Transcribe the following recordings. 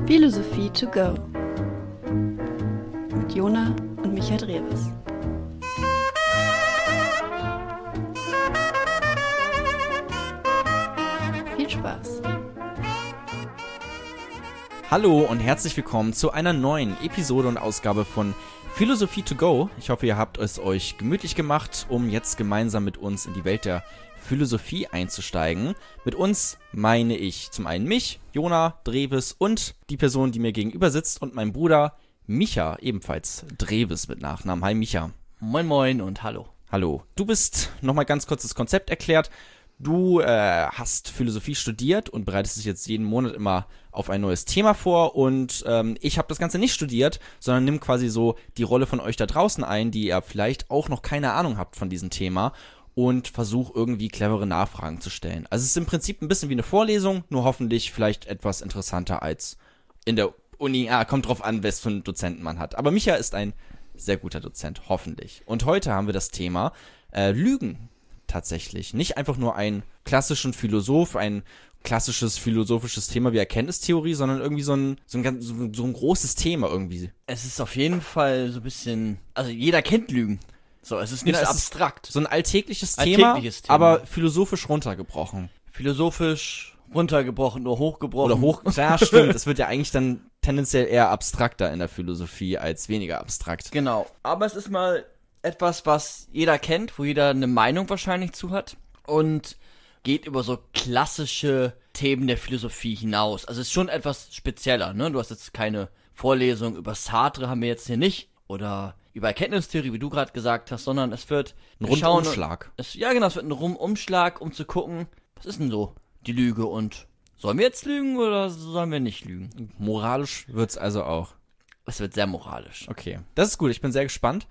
Philosophie to go mit Jona und Michael Drewes. Viel Spaß! Hallo und herzlich willkommen zu einer neuen Episode und Ausgabe von Philosophie to go. Ich hoffe, ihr habt es euch gemütlich gemacht, um jetzt gemeinsam mit uns in die Welt der Philosophie einzusteigen. Mit uns meine ich zum einen mich, Jona Drewes, und die Person, die mir gegenüber sitzt, und mein Bruder Micha, ebenfalls Drewes mit Nachnamen. Hi Micha. Moin moin und hallo. Hallo. Du bist, nochmal ganz kurz das Konzept erklärt, du hast Philosophie studiert und bereitest dich jetzt jeden Monat immer auf ein neues Thema vor, und ich habe das Ganze nicht studiert, sondern nimm quasi so die Rolle von euch da draußen ein, die ihr vielleicht auch noch keine Ahnung habt von diesem Thema, und versuche irgendwie clevere Nachfragen zu stellen. Also es ist im Prinzip ein bisschen wie eine Vorlesung, nur hoffentlich vielleicht etwas interessanter als in der Uni. Kommt drauf an, was für einen Dozenten man hat. Aber Micha ist ein sehr guter Dozent, hoffentlich. Und heute haben wir das Thema Lügen tatsächlich. Nicht einfach nur einen klassischen Philosoph, ein klassisches philosophisches Thema wie Erkenntnistheorie, sondern irgendwie so ein großes Thema irgendwie. Es ist auf jeden Fall so ein bisschen, also jeder kennt Lügen. So, es ist nicht so abstrakt. So ein alltägliches Thema, aber philosophisch runtergebrochen. Philosophisch runtergebrochen, nur hochgebrochen. Ja, stimmt. Es wird ja eigentlich dann tendenziell eher abstrakter in der Philosophie als weniger abstrakt. Genau. Aber es ist mal etwas, was jeder kennt, wo jeder eine Meinung wahrscheinlich zu hat, und geht über so klassische Themen der Philosophie hinaus. Also es ist schon etwas spezieller, ne? Du hast jetzt keine Vorlesung über Sartre, haben wir jetzt hier nicht, oder über Erkenntnistheorie, wie du gerade gesagt hast, sondern es wird ein Rundumschlag. Es wird ein Rundumschlag, um zu gucken, was ist denn so die Lüge, und sollen wir jetzt lügen oder sollen wir nicht lügen? Moralisch wird's also auch. Es wird sehr moralisch. Okay, das ist gut. Ich bin sehr gespannt,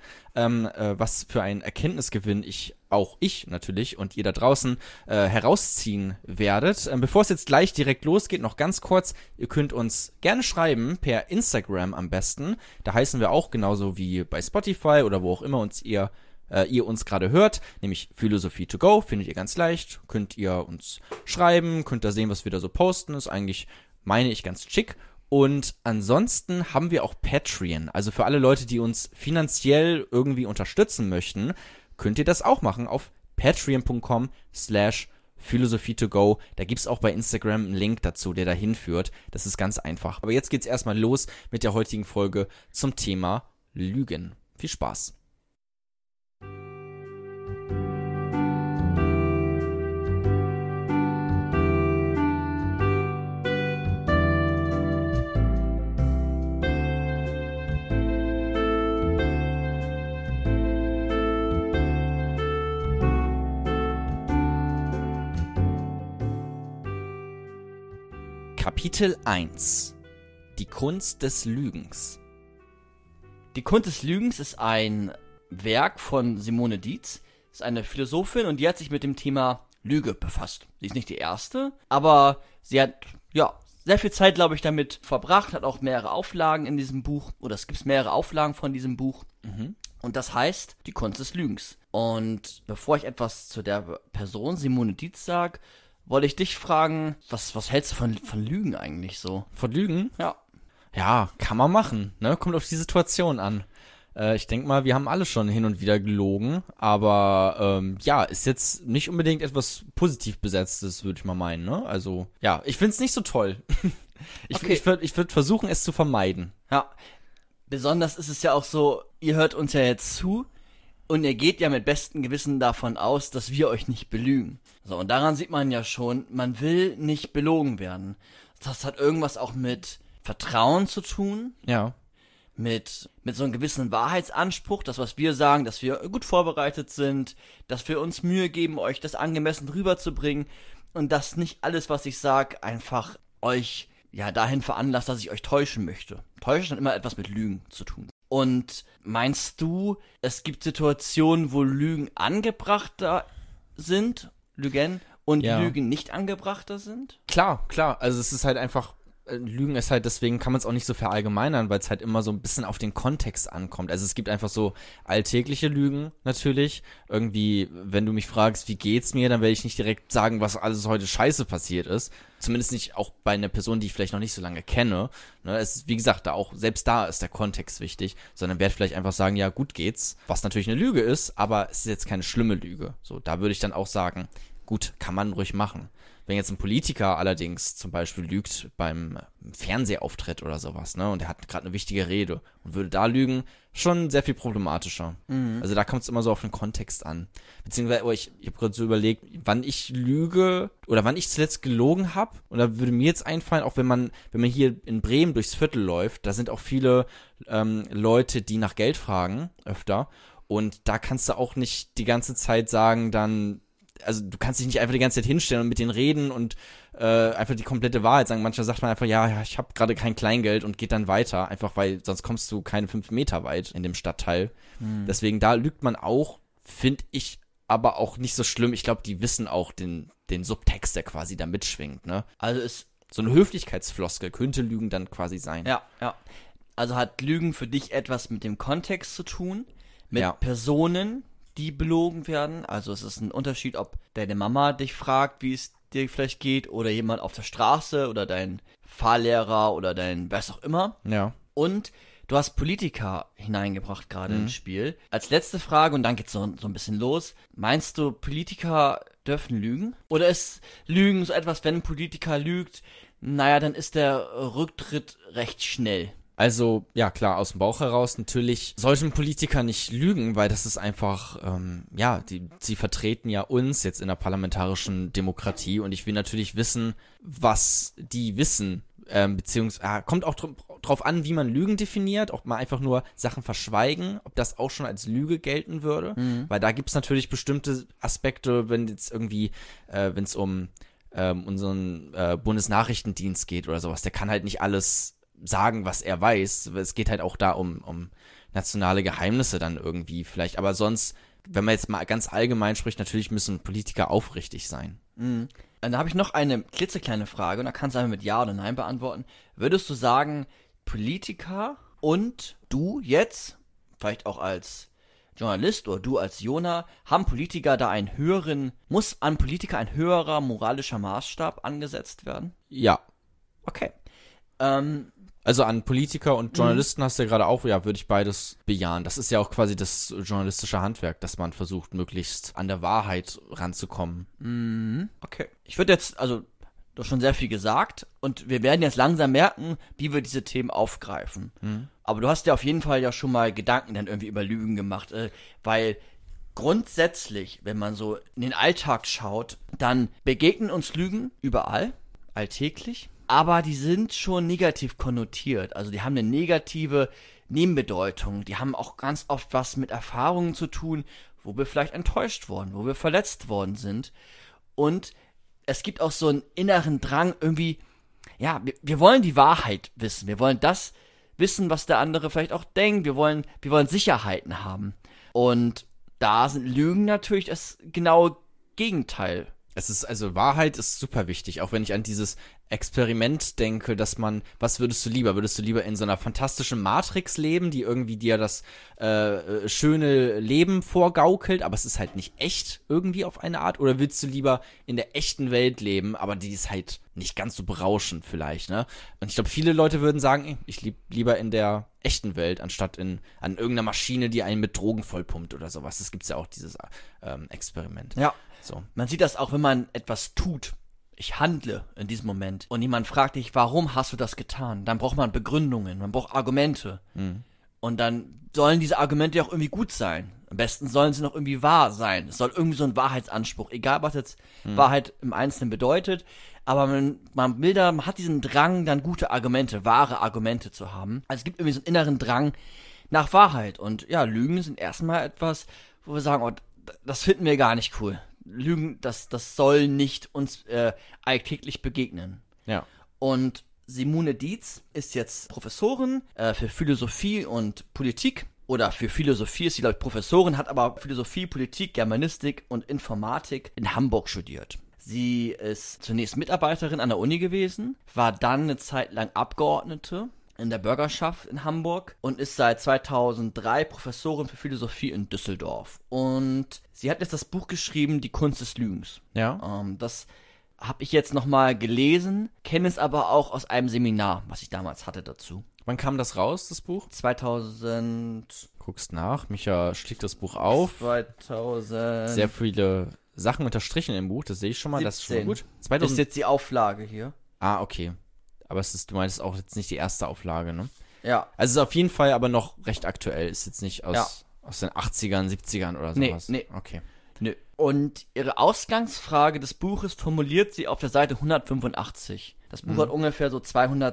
was für einen Erkenntnisgewinn ich natürlich und ihr da draußen herausziehen werdet. Bevor es jetzt gleich direkt losgeht, noch ganz kurz, ihr könnt uns gerne schreiben, per Instagram am besten. Da heißen wir auch genauso wie bei Spotify oder wo auch immer ihr uns gerade hört, nämlich Philosophie to go, findet ihr ganz leicht. Könnt ihr uns schreiben, könnt da sehen, was wir da so posten. Ist eigentlich, meine ich, ganz schick. Und ansonsten haben wir auch Patreon. Also für alle Leute, die uns finanziell irgendwie unterstützen möchten, könnt ihr das auch machen auf patreon.com/philosophie2go. Da gibt's auch bei Instagram einen Link dazu, der dahin führt. Das ist ganz einfach. Aber jetzt geht's erstmal los mit der heutigen Folge zum Thema Lügen. Viel Spaß. Kapitel 1: Die Kunst des Lügens. Die Kunst des Lügens ist ein Werk von Simone Dietz. Das ist eine Philosophin, und die hat sich mit dem Thema Lüge befasst. Sie ist nicht die erste, aber sie hat sehr viel Zeit, glaube ich, damit verbracht, hat auch mehrere Auflagen in diesem Buch, oder es gibt mehrere Auflagen von diesem Buch. Und das heißt Die Kunst des Lügens. Und bevor ich etwas zu der Person Simone Dietz sage, wollte ich dich fragen, was hältst du von Lügen eigentlich so? Von Lügen? Ja. Ja, kann man machen, ne? Kommt auf die Situation an. Ich denke mal, wir haben alle schon hin und wieder gelogen, aber ist jetzt nicht unbedingt etwas positiv Besetztes, würde ich mal meinen, ne? Also, ja, ich find's nicht so toll. Ich würd versuchen, es zu vermeiden. Ja, besonders ist es ja auch so, ihr hört uns ja jetzt zu, und ihr geht ja mit bestem Gewissen davon aus, dass wir euch nicht belügen. So, und daran sieht man ja schon, man will nicht belogen werden. Das hat irgendwas auch mit Vertrauen zu tun. Ja. Mit so einem gewissen Wahrheitsanspruch, das, was wir sagen, dass wir gut vorbereitet sind, dass wir uns Mühe geben, euch das angemessen rüberzubringen, und dass nicht alles, was ich sage, einfach euch dahin veranlasst, dass ich euch täuschen möchte. Täuschen hat immer etwas mit Lügen zu tun. Und meinst du, es gibt Situationen, wo Lügen angebrachter sind, Lügen, und Lügen nicht angebrachter sind? Klar. Also es ist halt einfach Lügen ist halt, deswegen kann man es auch nicht so verallgemeinern, weil es halt immer so ein bisschen auf den Kontext ankommt. Also es gibt einfach so alltägliche Lügen natürlich. Irgendwie, wenn du mich fragst, wie geht's mir, dann werde ich nicht direkt sagen, was alles heute scheiße passiert ist. Zumindest nicht auch bei einer Person, die ich vielleicht noch nicht so lange kenne. Ne, es ist, wie gesagt, selbst da ist der Kontext wichtig, sondern werde vielleicht einfach sagen, ja, gut geht's, was natürlich eine Lüge ist, aber es ist jetzt keine schlimme Lüge. So, da würde ich dann auch sagen, gut, kann man ruhig machen. Wenn jetzt ein Politiker allerdings zum Beispiel lügt beim Fernsehauftritt oder sowas, ne, und er hat gerade eine wichtige Rede und würde da lügen, schon sehr viel problematischer. Also da kommt es immer so auf den Kontext an. Beziehungsweise, ich habe gerade so überlegt, wann ich lüge oder wann ich zuletzt gelogen habe. Und da würde mir jetzt einfallen, auch wenn man hier in Bremen durchs Viertel läuft, da sind auch viele Leute, die nach Geld fragen, öfter. Und da kannst du auch nicht die ganze Zeit sagen, dann, also du kannst dich nicht einfach die ganze Zeit hinstellen und mit denen reden und einfach die komplette Wahrheit sagen. Manchmal sagt man einfach, ja, ich habe gerade kein Kleingeld und geht dann weiter, einfach weil sonst kommst du keine 5 Meter weit in dem Stadtteil. Deswegen, da lügt man auch, finde ich aber auch nicht so schlimm. Ich glaube, die wissen auch den Subtext, der quasi da mitschwingt, ne? Also ist So eine Höflichkeitsfloskel könnte Lügen dann quasi sein. ja. Also hat Lügen für dich etwas mit dem Kontext zu tun, mit Ja. Personen, die belogen werden. Also es ist ein Unterschied, ob deine Mama dich fragt, wie es dir vielleicht geht, oder jemand auf der Straße oder dein Fahrlehrer oder dein was auch immer. Ja. Und du hast Politiker hineingebracht gerade ins Spiel. Als letzte Frage, und dann geht's so ein bisschen los. Meinst du, Politiker dürfen lügen? Oder ist Lügen so etwas, wenn ein Politiker lügt, naja, dann ist der Rücktritt recht schnell? Also, ja klar, aus dem Bauch heraus, natürlich sollten Politiker nicht lügen, weil das ist einfach, sie vertreten ja uns jetzt in der parlamentarischen Demokratie und ich will natürlich wissen, was die wissen, beziehungsweise, kommt auch drauf an, wie man Lügen definiert, ob man einfach nur Sachen verschweigen, ob das auch schon als Lüge gelten würde, weil da gibt's natürlich bestimmte Aspekte, wenn jetzt irgendwie, wenn es um unseren Bundesnachrichtendienst geht oder sowas, der kann halt nicht alles sagen, was er weiß. Es geht halt auch da um nationale Geheimnisse dann irgendwie vielleicht. Aber sonst, wenn man jetzt mal ganz allgemein spricht, natürlich müssen Politiker aufrichtig sein. Dann habe ich noch eine klitzekleine Frage und da kannst du einfach mit Ja oder Nein beantworten. Würdest du sagen, Politiker und du jetzt, vielleicht auch als Journalist oder du als Jona, haben Politiker da muss an Politiker ein höherer moralischer Maßstab angesetzt werden? Ja. Okay. Also an Politiker und Journalisten hast du ja gerade auch, ja, würde ich beides bejahen. Das ist ja auch quasi das journalistische Handwerk, dass man versucht, möglichst an der Wahrheit ranzukommen. Okay. Ich würde jetzt, also, du hast schon sehr viel gesagt und wir werden jetzt langsam merken, wie wir diese Themen aufgreifen. Aber du hast ja auf jeden Fall ja schon mal Gedanken dann irgendwie über Lügen gemacht, weil grundsätzlich, wenn man so in den Alltag schaut, dann begegnen uns Lügen überall, alltäglich. Aber die sind schon negativ konnotiert. Also die haben eine negative Nebenbedeutung. Die haben auch ganz oft was mit Erfahrungen zu tun, wo wir vielleicht enttäuscht wurden, wo wir verletzt worden sind. Und es gibt auch so einen inneren Drang irgendwie, ja, wir wollen die Wahrheit wissen. Wir wollen das wissen, was der andere vielleicht auch denkt. Wir wollen Sicherheiten haben. Und da sind Lügen natürlich das genaue Gegenteil. Wahrheit ist super wichtig, auch wenn ich an dieses Experiment denke, dass was würdest du lieber in so einer fantastischen Matrix leben, die irgendwie dir das schöne Leben vorgaukelt, aber es ist halt nicht echt irgendwie auf eine Art, oder willst du lieber in der echten Welt leben, aber die ist halt nicht ganz so berauschend vielleicht, ne? Und ich glaube, viele Leute würden sagen, ich lebe lieber in der echten Welt, anstatt an irgendeiner Maschine, die einen mit Drogen vollpumpt oder sowas. Das gibt's ja auch, dieses Experiment. Ja. So. Man sieht das auch, wenn man etwas tut. Ich handle in diesem Moment. Und jemand fragt dich, warum hast du das getan? Dann braucht man Begründungen, man braucht Argumente. Und dann sollen diese Argumente auch irgendwie gut sein. Am besten sollen sie noch irgendwie wahr sein. Es soll irgendwie so ein Wahrheitsanspruch, egal was jetzt Wahrheit im Einzelnen bedeutet. Aber man hat diesen Drang, dann gute Argumente, wahre Argumente zu haben. Also es gibt irgendwie so einen inneren Drang nach Wahrheit. Und ja, Lügen sind erstmal etwas, wo wir sagen, oh, das finden wir gar nicht cool. Lügen, das soll nicht uns alltäglich begegnen. Ja. Und Simone Dietz ist jetzt Professorin für Philosophie und Politik. Oder für Philosophie ist sie, glaube ich, Professorin, hat aber Philosophie, Politik, Germanistik und Informatik in Hamburg studiert. Sie ist zunächst Mitarbeiterin an der Uni gewesen, war dann eine Zeit lang Abgeordnete in der Bürgerschaft in Hamburg und ist seit 2003 Professorin für Philosophie in Düsseldorf. Und sie hat jetzt das Buch geschrieben, Die Kunst des Lügens. Ja. Das habe ich jetzt nochmal gelesen, kenne es aber auch aus einem Seminar, was ich damals hatte dazu. Wann kam das raus, das Buch? 2000. Guckst nach, Micha schlägt das Buch auf. 2000. Sehr viele Sachen unterstrichen im Buch, das sehe ich schon mal, das ist schon mal gut. Das ist jetzt die Auflage hier. Ah, okay. Aber du meinst auch jetzt nicht die erste Auflage, ne? Ja. Also es ist auf jeden Fall aber noch recht aktuell, ist jetzt nicht aus den 80ern, 70ern oder sowas. Nee. Okay. Nö. Und ihre Ausgangsfrage des Buches formuliert sie auf der Seite 185. Das Buch hat ungefähr so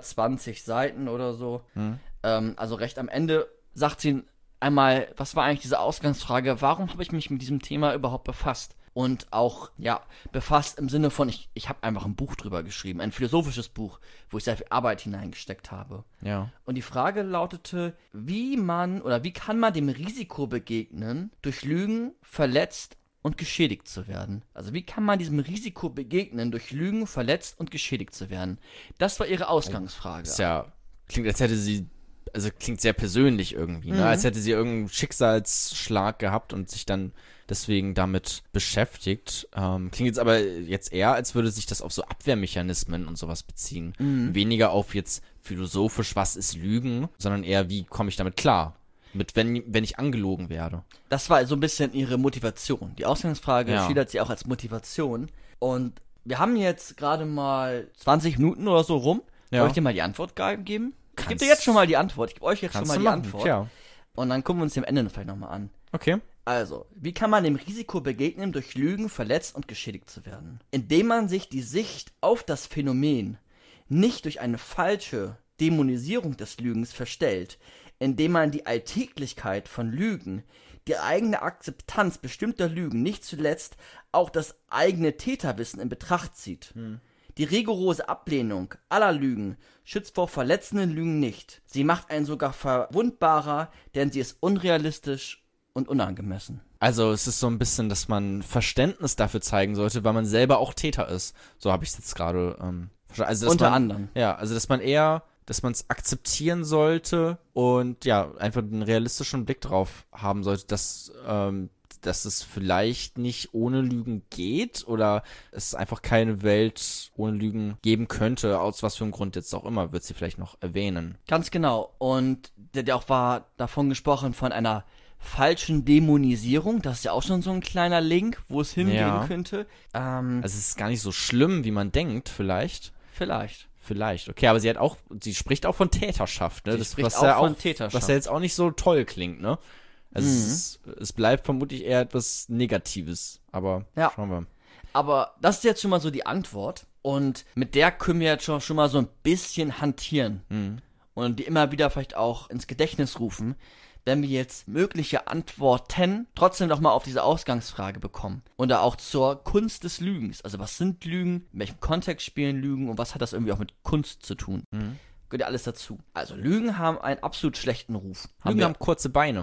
220 Seiten oder so. Also recht am Ende sagt sie einmal, was war eigentlich diese Ausgangsfrage? Warum habe ich mich mit diesem Thema überhaupt befasst? Und auch, befasst im Sinne von, ich habe einfach ein Buch drüber geschrieben, ein philosophisches Buch, wo ich sehr viel Arbeit hineingesteckt habe. Ja. Und die Frage lautete, wie kann man dem Risiko begegnen, durch Lügen verletzt und geschädigt zu werden? Also wie kann man diesem Risiko begegnen, durch Lügen verletzt und geschädigt zu werden? Das war ihre Ausgangsfrage. Ist klingt, als hätte sie, also klingt sehr persönlich irgendwie, ne? Als hätte sie irgendeinen Schicksalsschlag gehabt und sich dann deswegen damit beschäftigt. Klingt jetzt aber eher, als würde sich das auf so Abwehrmechanismen und sowas beziehen. Weniger auf jetzt philosophisch, was ist Lügen, sondern eher, wie komme ich damit klar? Wenn ich angelogen werde. Das war so ein bisschen ihre Motivation. Die Ausgangsfrage schildert sie auch als Motivation. Und wir haben jetzt gerade mal 20 Minuten oder so rum. Soll ich dir mal die Antwort geben? Ich gebe dir jetzt schon mal die Antwort. Ich gebe euch jetzt schon mal die Antwort. Ja. Und dann gucken wir uns dem Ende vielleicht nochmal an. Okay. Also, wie kann man dem Risiko begegnen, durch Lügen verletzt und geschädigt zu werden? Indem man sich die Sicht auf das Phänomen nicht durch eine falsche Dämonisierung des Lügens verstellt, indem man die Alltäglichkeit von Lügen, die eigene Akzeptanz bestimmter Lügen, nicht zuletzt auch das eigene Täterwissen in Betracht zieht. Die rigorose Ablehnung aller Lügen schützt vor verletzenden Lügen nicht. Sie macht einen sogar verwundbarer, denn sie ist unrealistisch und unangemessen. Also es ist so ein bisschen, dass man Verständnis dafür zeigen sollte, weil man selber auch Täter ist. So habe ich es jetzt gerade verstanden. Also, Unter anderem. Ja, also dass man es akzeptieren sollte und einfach einen realistischen Blick drauf haben sollte, dass es vielleicht nicht ohne Lügen geht oder es einfach keine Welt ohne Lügen geben könnte, aus was für einem Grund jetzt auch immer, wird sie vielleicht noch erwähnen. Ganz genau. Und der auch war davon gesprochen von einer falschen Dämonisierung. Das ist ja auch schon so ein kleiner Link, wo es hingehen könnte. Also es ist gar nicht so schlimm, wie man denkt, vielleicht. Vielleicht, okay, aber sie spricht auch von Täterschaft, ne? Von Täterschaft. Was ja jetzt auch nicht so toll klingt, ne? Also es bleibt vermutlich eher etwas Negatives, aber schauen wir. Aber das ist jetzt schon mal so die Antwort und mit der können wir jetzt schon mal so ein bisschen hantieren und die immer wieder vielleicht auch ins Gedächtnis rufen, wenn wir jetzt mögliche Antworten trotzdem noch mal auf diese Ausgangsfrage bekommen. Und da auch zur Kunst des Lügens. Also was sind Lügen, in welchem Kontext spielen Lügen und was hat das irgendwie auch mit Kunst zu tun? Gehört ja alles dazu. Also Lügen haben einen absolut schlechten Ruf. Lügen haben kurze Beine.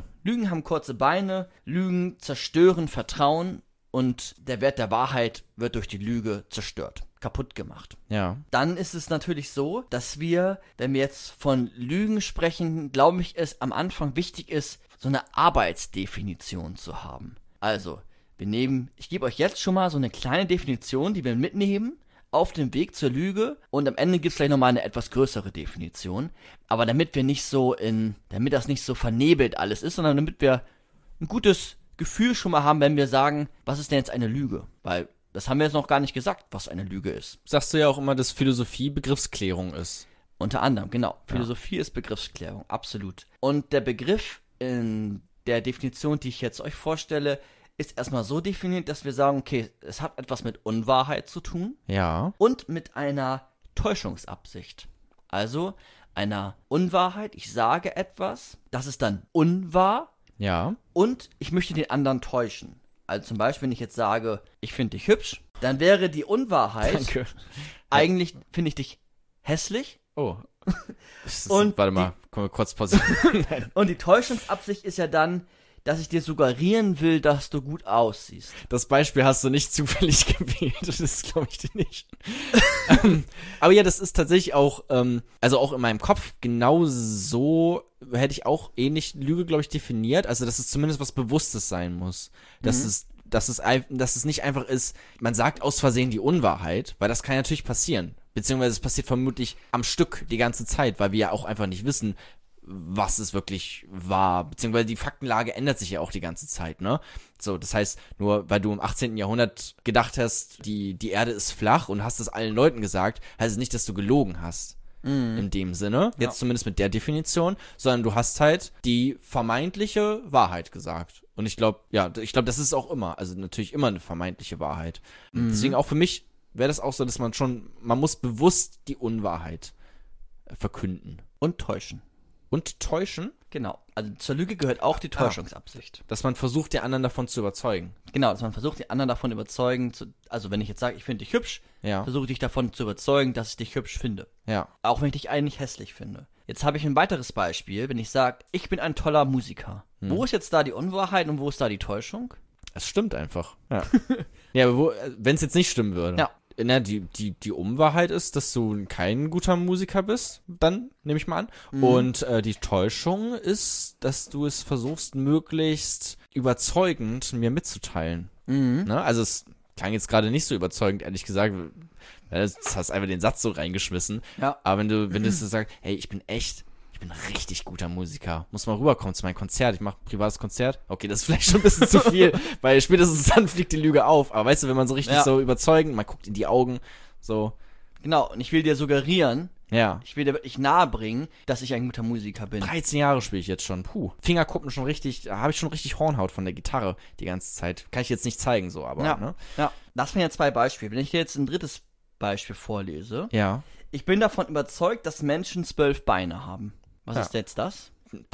Lügen zerstören Vertrauen und der Wert der Wahrheit wird durch die Lüge zerstört, kaputt gemacht. Ja. Dann ist es natürlich so, dass wir, wenn wir jetzt von Lügen sprechen, glaube ich, es am Anfang wichtig ist, so eine Arbeitsdefinition zu haben. Also, ich gebe euch jetzt schon mal so eine kleine Definition, die wir mitnehmen auf dem Weg zur Lüge und am Ende gibt es gleich nochmal eine etwas größere Definition. Aber damit das nicht so vernebelt alles ist, sondern damit wir ein gutes Gefühl schon mal haben, wenn wir sagen, was ist denn jetzt eine Lüge? Weil das haben wir jetzt noch gar nicht gesagt, was eine Lüge ist. Sagst du ja auch immer, dass Philosophie Begriffsklärung ist. Unter anderem, genau. Philosophie ist Begriffsklärung, absolut. Und der Begriff in der Definition, die ich jetzt euch vorstelle, ist erstmal so definiert, dass wir sagen, okay, es hat etwas mit Unwahrheit zu tun. Ja. Und mit einer Täuschungsabsicht. Also einer Unwahrheit, ich sage etwas, das ist dann unwahr. Ja. Und ich möchte den anderen täuschen. Also zum Beispiel, wenn ich jetzt sage, ich finde dich hübsch, dann wäre die Unwahrheit, Danke. Eigentlich finde ich dich hässlich. Oh. Und warte mal, können wir kurz pausieren. Und die Täuschungsabsicht ist ja dann, dass ich dir suggerieren will, dass du gut aussiehst. Das Beispiel hast du nicht zufällig gewählt, das glaube ich dir nicht. Aber ja, das ist tatsächlich auch, also auch in meinem Kopf genau so hätte ich auch ähnlich Lüge, glaube ich, definiert. Also, dass es zumindest was Bewusstes sein muss. Dass es nicht einfach ist, man sagt aus Versehen die Unwahrheit, weil das kann ja natürlich passieren. Beziehungsweise es passiert vermutlich am Stück die ganze Zeit, weil wir ja auch einfach nicht wissen, was es wirklich war. Beziehungsweise die Faktenlage ändert sich ja auch die ganze Zeit, ne? So, das heißt, nur weil du im 18. Jahrhundert gedacht hast, die Erde ist flach und hast es allen Leuten gesagt, heißt es nicht, dass du gelogen hast. In dem Sinne, jetzt zumindest mit der Definition, sondern du hast halt die vermeintliche Wahrheit gesagt. Und ich glaube, das ist auch immer, also natürlich immer eine vermeintliche Wahrheit. Deswegen auch für mich wäre das auch so, dass man muss bewusst die Unwahrheit verkünden. Und täuschen. Und täuschen? Genau. Also zur Lüge gehört auch die Täuschungsabsicht. Dass man versucht, den anderen davon zu überzeugen. Genau, dass man versucht, den anderen davon überzeugen, also wenn ich jetzt sage, ich finde dich hübsch, versuche ich dich davon zu überzeugen, dass ich dich hübsch finde. Ja. Auch wenn ich dich eigentlich hässlich finde. Jetzt habe ich ein weiteres Beispiel, wenn ich sage, ich bin ein toller Musiker. Wo ist jetzt da die Unwahrheit und wo ist da die Täuschung? Es stimmt einfach. Ja, ja, aber wenn es jetzt nicht stimmen würde. Ja. Na, die Unwahrheit ist, dass du kein guter Musiker bist, dann nehme ich mal an. Und die Täuschung ist, dass du es versuchst, möglichst überzeugend mir mitzuteilen. Ne? Also es klang jetzt gerade nicht so überzeugend, ehrlich gesagt. Du hast einfach den Satz so reingeschmissen. Ja. Aber wenn du so sagst, hey, ich bin ein richtig guter Musiker. Muss mal rüberkommen zu meinem Konzert. Ich mache ein privates Konzert. Okay, das ist vielleicht schon ein bisschen zu viel, weil spätestens dann fliegt die Lüge auf. Aber weißt du, wenn man so richtig so überzeugend, man guckt in die Augen, so. Genau, und ich will dir suggerieren, ich will dir wirklich nahebringen, dass ich ein guter Musiker bin. 13 Jahre spiele ich jetzt schon. Finger gucken schon richtig, da habe ich schon richtig Hornhaut von der Gitarre die ganze Zeit. Kann ich jetzt nicht zeigen, so, aber, ne? Ja, das wären ja 2 Beispiele. Wenn ich dir jetzt ein drittes Beispiel vorlese. Ja. Ich bin davon überzeugt, dass Menschen 12 Beine haben. Was ist jetzt das?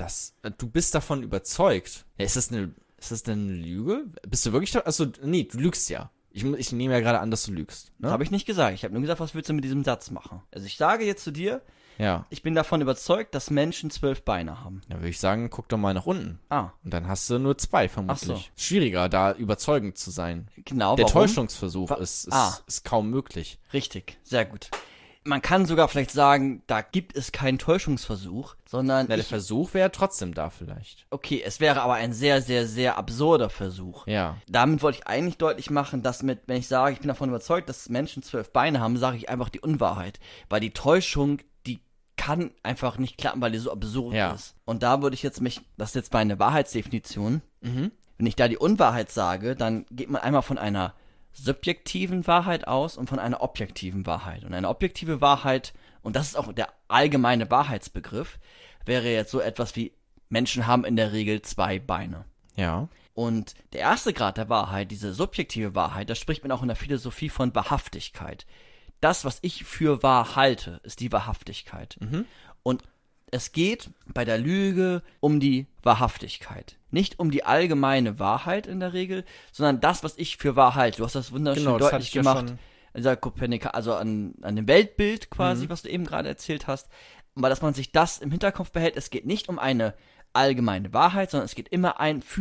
Du bist davon überzeugt. Ja, ist das eine Lüge? Bist du wirklich achso, nee, du lügst ja. Ich nehme ja gerade an, dass du lügst. Ne? Das habe ich nicht gesagt. Ich habe nur gesagt, was willst du mit diesem Satz machen? Also ich sage jetzt zu dir, ich bin davon überzeugt, dass Menschen 12 Beine haben. Ja, würde ich sagen, guck doch mal nach unten. Und dann hast du nur 2 vermutlich. Ach so. Schwieriger, da überzeugend zu sein. Genau, der Täuschungsversuch ist kaum möglich. Richtig, sehr gut. Man kann sogar vielleicht sagen, da gibt es keinen Täuschungsversuch, sondern... der Versuch wäre trotzdem da vielleicht. Okay, es wäre aber ein sehr, sehr, sehr absurder Versuch. Ja. Damit wollte ich eigentlich deutlich machen, dass wenn ich sage, ich bin davon überzeugt, dass Menschen 12 Beine haben, sage ich einfach die Unwahrheit. Weil die Täuschung, die kann einfach nicht klappen, weil die so absurd ist. Und da würde ich das ist jetzt meine Wahrheitsdefinition. Wenn ich da die Unwahrheit sage, dann geht man einmal von einer subjektiven Wahrheit aus und von einer objektiven Wahrheit. Und eine objektive Wahrheit, und das ist auch der allgemeine Wahrheitsbegriff, wäre jetzt so etwas wie, Menschen haben in der Regel 2 Beine. Ja. Und der erste Grad der Wahrheit, diese subjektive Wahrheit, da spricht man auch in der Philosophie von Wahrhaftigkeit. Das, was ich für wahr halte, ist die Wahrhaftigkeit. Und es geht bei der Lüge um die Wahrhaftigkeit. Nicht um die allgemeine Wahrheit in der Regel, sondern das, was ich für wahr halte. Du hast das wunderschön deutlich gemacht. An dieser also an dem Weltbild quasi, was du eben gerade erzählt hast. Aber dass man sich das im Hinterkopf behält, es geht nicht um eine allgemeine Wahrheit, sondern es geht immer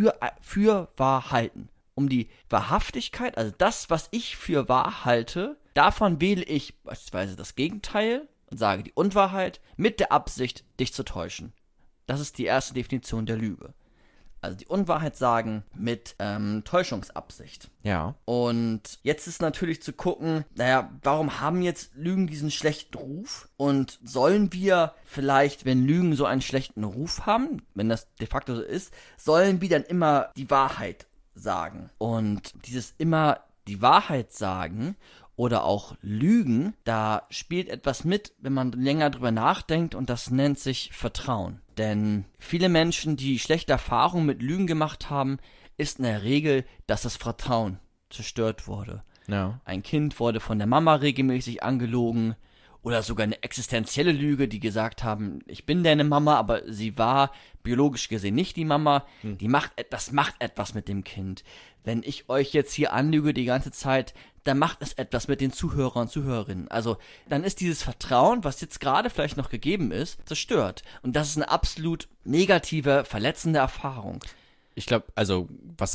für wahr halten. Um die Wahrhaftigkeit, also das, was ich für wahr halte, davon wähle ich beispielsweise das Gegenteil und sage die Unwahrheit mit der Absicht, dich zu täuschen. Das ist die erste Definition der Lüge. Also die Unwahrheit sagen mit Täuschungsabsicht. Ja. Und jetzt ist natürlich zu gucken, warum haben jetzt Lügen diesen schlechten Ruf? Und sollen wir vielleicht, wenn Lügen so einen schlechten Ruf haben, wenn das de facto so ist, sollen wir dann immer die Wahrheit sagen? Und dieses immer die Wahrheit sagen oder auch Lügen, da spielt etwas mit, wenn man länger drüber nachdenkt, und das nennt sich Vertrauen. Denn viele Menschen, die schlechte Erfahrungen mit Lügen gemacht haben, ist in der Regel, dass das Vertrauen zerstört wurde. Ja. Ein Kind wurde von der Mama regelmäßig angelogen oder sogar eine existenzielle Lüge, die gesagt haben, ich bin deine Mama, aber sie war biologisch gesehen nicht die Mama. Das macht etwas mit dem Kind. Wenn ich euch jetzt hier anlüge die ganze Zeit, dann macht es etwas mit den Zuhörern und Zuhörerinnen. Also dann ist dieses Vertrauen, was jetzt gerade vielleicht noch gegeben ist, zerstört. Und das ist eine absolut negative, verletzende Erfahrung. Ich glaube, also was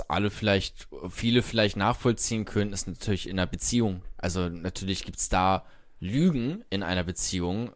viele vielleicht nachvollziehen können, ist natürlich in einer Beziehung. Also natürlich gibt's da Lügen in einer Beziehung,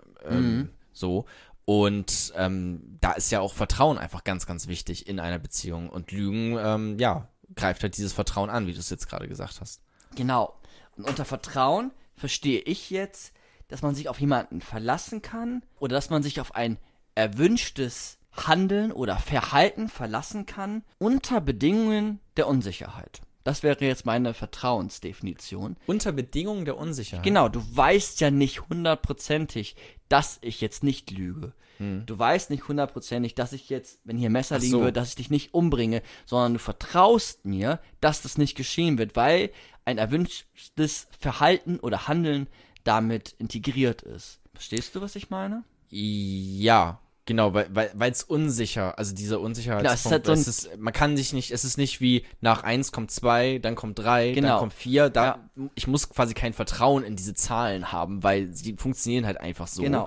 so. Und da ist ja auch Vertrauen einfach ganz, ganz wichtig in einer Beziehung. Und Lügen, greift halt dieses Vertrauen an, wie du es jetzt gerade gesagt hast. Genau. Und unter Vertrauen verstehe ich jetzt, dass man sich auf jemanden verlassen kann oder dass man sich auf ein erwünschtes Handeln oder Verhalten verlassen kann unter Bedingungen der Unsicherheit. Das wäre jetzt meine Vertrauensdefinition. Unter Bedingungen der Unsicherheit. Genau, du weißt ja nicht hundertprozentig, dass ich jetzt nicht lüge. Du weißt nicht hundertprozentig, dass ich jetzt, wenn hier ein Messer liegen würde, dass ich dich nicht umbringe, sondern du vertraust mir, dass das nicht geschehen wird, weil ein erwünschtes Verhalten oder Handeln damit integriert ist. Verstehst du, was ich meine? Ja, genau, weil es unsicher, also dieser Unsicherheitspunkt, genau, es ist halt man kann sich nicht, es ist nicht wie nach 1 kommt 2, dann kommt 3, Genau. dann kommt 4, ich muss quasi kein Vertrauen in diese Zahlen haben, weil sie funktionieren halt einfach so. Genau.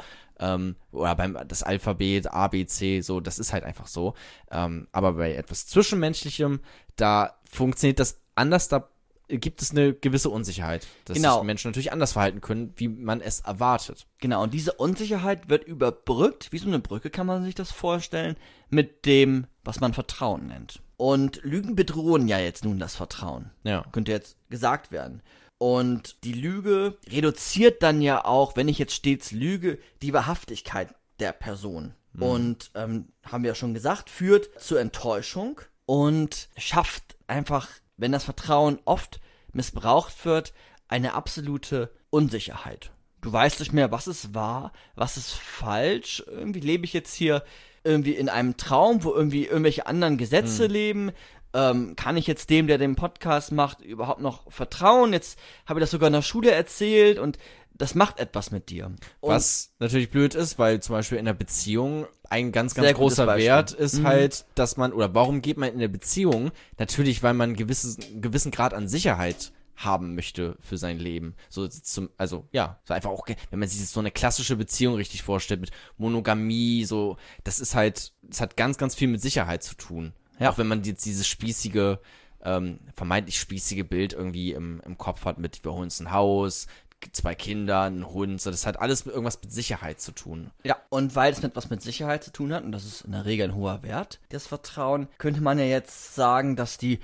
Oder das Alphabet, A, B, C, so, das ist halt einfach so. Aber bei etwas Zwischenmenschlichem, da funktioniert das anders, da gibt es eine gewisse Unsicherheit, dass sich Menschen natürlich anders verhalten können, wie man es erwartet. Genau, und diese Unsicherheit wird überbrückt, wie so eine Brücke kann man sich das vorstellen, mit dem, was man Vertrauen nennt. Und Lügen bedrohen ja jetzt nun das Vertrauen. Ja. Könnte jetzt gesagt werden. Und die Lüge reduziert dann ja auch, wenn ich jetzt stets lüge, die Wahrhaftigkeit der Person. Und haben wir ja schon gesagt, führt zur Enttäuschung und schafft einfach, wenn das Vertrauen oft missbraucht wird, eine absolute Unsicherheit. Du weißt nicht mehr, was ist wahr, was ist falsch. Irgendwie lebe ich jetzt hier irgendwie in einem Traum, wo irgendwie irgendwelche anderen Gesetze leben. Kann ich jetzt dem, der den Podcast macht, überhaupt noch vertrauen? Jetzt habe ich das sogar in der Schule erzählt und das macht etwas mit dir. Und was natürlich blöd ist, weil zum Beispiel in der Beziehung ein ganz, ganz Sehr gutes großer Beispiel. Wert ist halt, dass man, oder warum geht man in der Beziehung? Natürlich, weil man einen gewissen Grad an Sicherheit haben möchte für sein Leben. So so einfach auch, wenn man sich jetzt so eine klassische Beziehung richtig vorstellt, mit Monogamie, so, das hat ganz, ganz viel mit Sicherheit zu tun. Ja. Auch wenn man jetzt dieses spießige, vermeintlich spießige Bild irgendwie im Kopf hat mit, wir holen uns ein Haus, 2 Kinder, ein Hund, so, das hat alles mit irgendwas mit Sicherheit zu tun. ja, und weil es etwas mit Sicherheit zu tun hat, und das ist in der Regel ein hoher Wert, das Vertrauen, könnte man ja jetzt sagen, dass die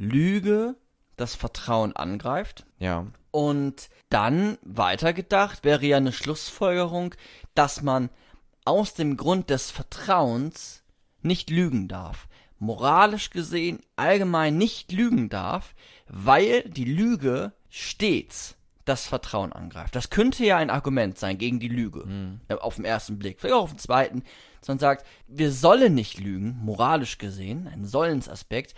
Lüge das Vertrauen angreift. Ja. Und dann, weitergedacht, wäre ja eine Schlussfolgerung, dass man aus dem Grund des Vertrauens nicht lügen darf. Moralisch gesehen allgemein nicht lügen darf, weil die Lüge stets das Vertrauen angreift. Das könnte ja ein Argument sein gegen die Lüge. Auf den ersten Blick, vielleicht auch auf den zweiten. Dass man sagt, wir sollen nicht lügen, moralisch gesehen, ein Sollensaspekt,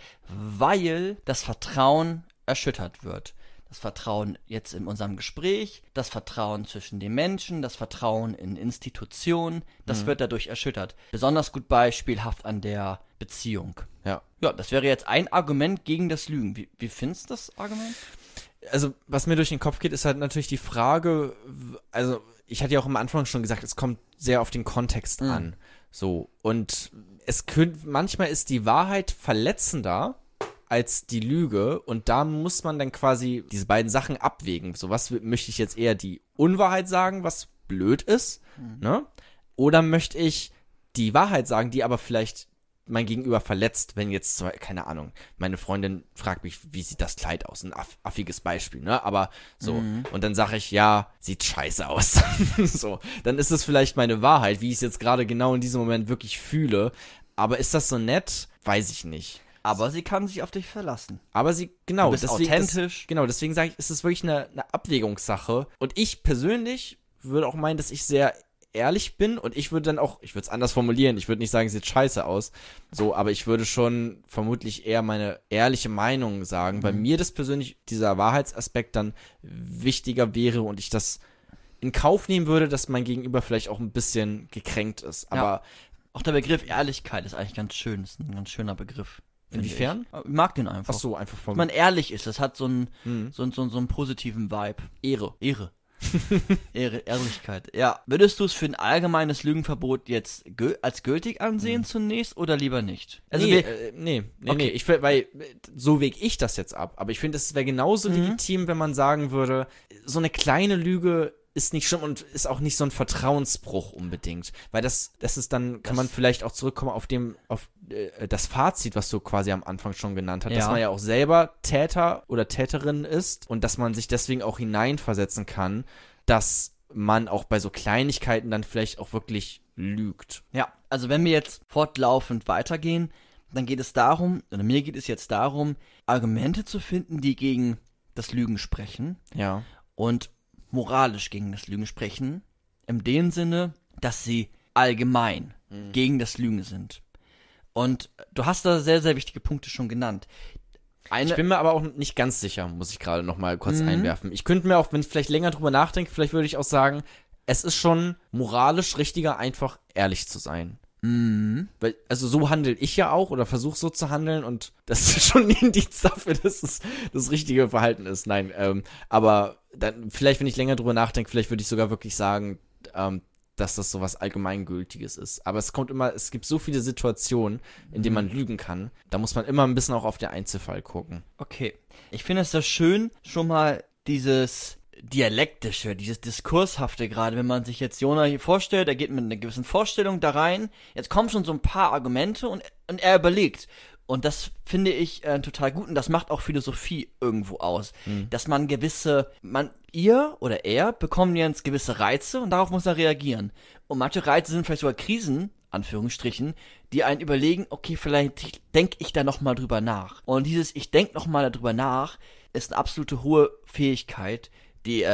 weil das Vertrauen erschüttert wird. Das Vertrauen jetzt in unserem Gespräch, das Vertrauen zwischen den Menschen, das Vertrauen in Institutionen, das wird dadurch erschüttert. Besonders gut beispielhaft an der Beziehung. Ja. Ja, das wäre jetzt ein Argument gegen das Lügen. Wie findest du das Argument? Also, was mir durch den Kopf geht, ist halt natürlich die Frage, also, ich hatte ja auch am Anfang schon gesagt, es kommt sehr auf den Kontext an. So. Und manchmal ist die Wahrheit verletzender als die Lüge und da muss man dann quasi diese beiden Sachen abwägen. So, was möchte ich jetzt eher die Unwahrheit sagen, was blöd ist, ne? Oder möchte ich die Wahrheit sagen, die aber vielleicht mein Gegenüber verletzt, wenn jetzt, keine Ahnung, meine Freundin fragt mich, wie sieht das Kleid aus? Ein affiges Beispiel, ne? Aber so. Und dann sage ich, ja, sieht scheiße aus. So. Dann ist es vielleicht meine Wahrheit, wie ich es jetzt gerade genau in diesem Moment wirklich fühle. Aber ist das so nett? Weiß ich nicht. Aber sie kann sich auf dich verlassen. Aber genau, Du bist authentisch. Deswegen sage ich, ist es wirklich eine Abwägungssache. Und ich persönlich würde auch meinen, dass ich sehr ehrlich bin und ich würde es anders formulieren, ich würde nicht sagen, sieht scheiße aus, so, aber ich würde schon vermutlich eher meine ehrliche Meinung sagen, weil mir das persönlich, dieser Wahrheitsaspekt dann wichtiger wäre und ich das in Kauf nehmen würde, dass mein Gegenüber vielleicht auch ein bisschen gekränkt ist, aber auch der Begriff Ehrlichkeit ist eigentlich ganz schön, ist ein ganz schöner Begriff. Inwiefern? Ich mag den einfach. Ach so, einfach Wenn man ehrlich ist, das hat so einen positiven Vibe. Ehre. Ehrlichkeit. Ja. Würdest du es für ein allgemeines Lügenverbot jetzt als gültig ansehen zunächst oder lieber nicht? Also Nee. Okay. Ich find, weil so wege ich das jetzt ab. Aber ich finde, es wäre genauso legitim, wenn man sagen würde, so eine kleine Lüge ist nicht schlimm und ist auch nicht so ein Vertrauensbruch unbedingt. Weil das ist dann, kann man vielleicht auch zurückkommen auf das Fazit, was du quasi am Anfang schon genannt hast, dass man ja auch selber Täter oder Täterin ist und dass man sich deswegen auch hineinversetzen kann, dass man auch bei so Kleinigkeiten dann vielleicht auch wirklich lügt. Ja, also wenn wir jetzt fortlaufend weitergehen, dann geht es darum, oder mir geht es jetzt darum, Argumente zu finden, die gegen das Lügen sprechen Ja. und moralisch gegen das Lügen sprechen, in dem Sinne, dass sie allgemein gegen das Lügen sind. Und du hast da sehr, sehr wichtige Punkte schon genannt. Ich bin mir aber auch nicht ganz sicher, muss ich gerade noch mal kurz einwerfen. Ich könnte mir auch, wenn ich vielleicht länger drüber nachdenke, vielleicht würde ich auch sagen, es ist schon moralisch richtiger, einfach ehrlich zu sein. Weil, also so handle ich ja auch oder versuche so zu handeln und das ist schon ein Indiz dafür, dass es das richtige Verhalten ist. Nein, aber dann, vielleicht, wenn ich länger drüber nachdenke, vielleicht würde ich sogar wirklich sagen, dass das so was Allgemeingültiges ist. Aber es gibt so viele Situationen, in denen man lügen kann. Da muss man immer ein bisschen auch auf den Einzelfall gucken. Okay. Ich finde es sehr schön, schon mal dieses Dialektische, dieses Diskurshafte gerade, wenn man sich jetzt Jonah hier vorstellt, er geht mit einer gewissen Vorstellung da rein, jetzt kommen schon so ein paar Argumente und er überlegt. Und das finde ich total gut und das macht auch Philosophie irgendwo aus. Dass man ihr oder er bekommen jetzt gewisse Reize und darauf muss er reagieren. Und manche Reize sind vielleicht sogar Krisen, Anführungsstrichen, die einen überlegen, okay, vielleicht denke ich da nochmal drüber nach. Und dieses ich denke nochmal darüber nach ist eine absolute hohe Fähigkeit, die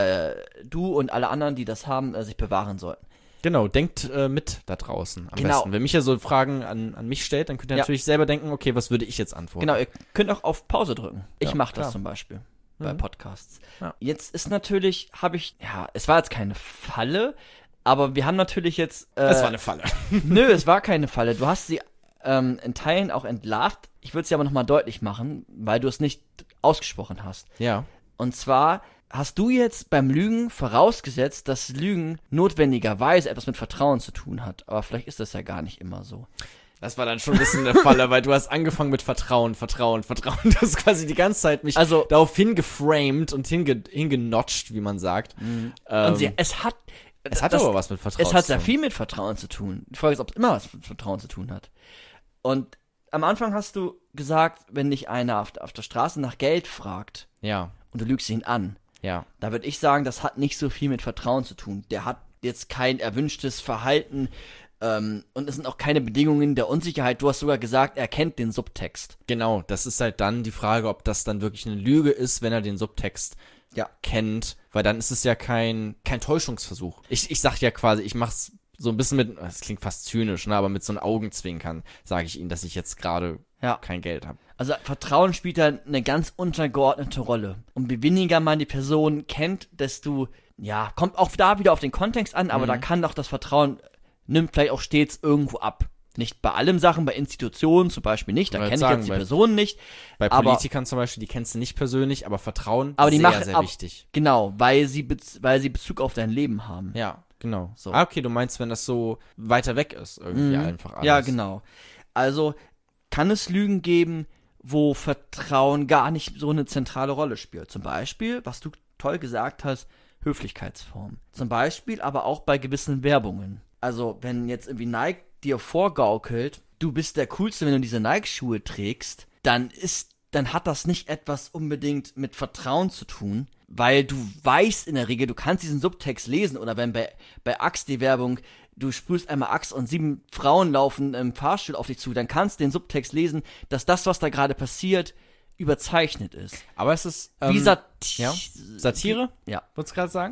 du und alle anderen, die das haben, sich bewahren sollten. Genau, denkt mit da draußen am Genau. besten. Wenn mich ja so Fragen an mich stellt, dann könnt ihr natürlich selber denken, okay, was würde ich jetzt antworten? Genau, ihr könnt auch auf Pause drücken. Ich Ja, mache das klar. zum Beispiel bei Podcasts. Ja. Jetzt ist natürlich, es war jetzt keine Falle, aber wir haben natürlich jetzt... Das war eine Falle. Nö, es war keine Falle. Du hast sie in Teilen auch entlarvt. Ich würde sie aber nochmal deutlich machen, weil du es nicht ausgesprochen hast. Ja. Und zwar hast du jetzt beim Lügen vorausgesetzt, dass Lügen notwendigerweise etwas mit Vertrauen zu tun hat. Aber vielleicht ist das ja gar nicht immer so. Das war dann schon ein bisschen eine Falle, weil du hast angefangen mit Vertrauen. Du hast quasi die ganze Zeit mich darauf hingeframed und hingenotcht, wie man sagt. Und Es hat aber was mit Vertrauen Es hat zu sehr tun. viel mit Vertrauen zu tun. Die Frage ist, ob es immer was mit Vertrauen zu tun hat. Und am Anfang hast du gesagt, wenn dich einer auf der Straße nach Geld fragt Ja, und du lügst ihn an, ja. da würde ich sagen, das hat nicht so viel mit Vertrauen zu tun. Der hat jetzt kein erwünschtes Verhalten und es sind auch keine Bedingungen der Unsicherheit. Du hast sogar gesagt, er kennt den Subtext. Genau, das ist halt dann die Frage, ob das dann wirklich eine Lüge ist, wenn er den Subtext kennt, weil dann ist es ja kein Täuschungsversuch. Ich sag ja quasi, ich mach's so ein bisschen mit, das klingt fast zynisch, ne, aber mit so einem Augenzwinkern sage ich ihnen, dass ich jetzt gerade kein Geld habe. Also Vertrauen spielt da eine ganz untergeordnete Rolle. Und je weniger man die Person kennt, desto, kommt auch da wieder auf den Kontext an, aber da kann auch das Vertrauen, nimmt vielleicht auch stets irgendwo ab. Nicht bei allen Sachen, bei Institutionen zum Beispiel nicht, da kenne ich jetzt die Personen nicht. Bei Politikern zum Beispiel, die kennst du nicht persönlich, aber Vertrauen aber die sehr, sehr wichtig. Genau, weil sie Bezug auf dein Leben haben. Ja, genau. So. Okay, du meinst, wenn das so weiter weg ist, irgendwie einfach alles. Ja, genau. Also kann es Lügen geben, wo Vertrauen gar nicht so eine zentrale Rolle spielt. Zum Beispiel, was du toll gesagt hast, Höflichkeitsform. Zum Beispiel aber auch bei gewissen Werbungen. Also wenn jetzt irgendwie Nike dir vorgaukelt, du bist der Coolste, wenn du diese Nike-Schuhe trägst, dann hat das nicht etwas unbedingt mit Vertrauen zu tun, weil du weißt in der Regel, du kannst diesen Subtext lesen oder wenn bei Axe die Werbung, du sprühst einmal Axe und 7 Frauen laufen im Fahrstuhl auf dich zu, dann kannst du den Subtext lesen, dass das, was da gerade passiert, überzeichnet ist. Aber es ist Wie Satire? Ja. Wolltest du gerade sagen?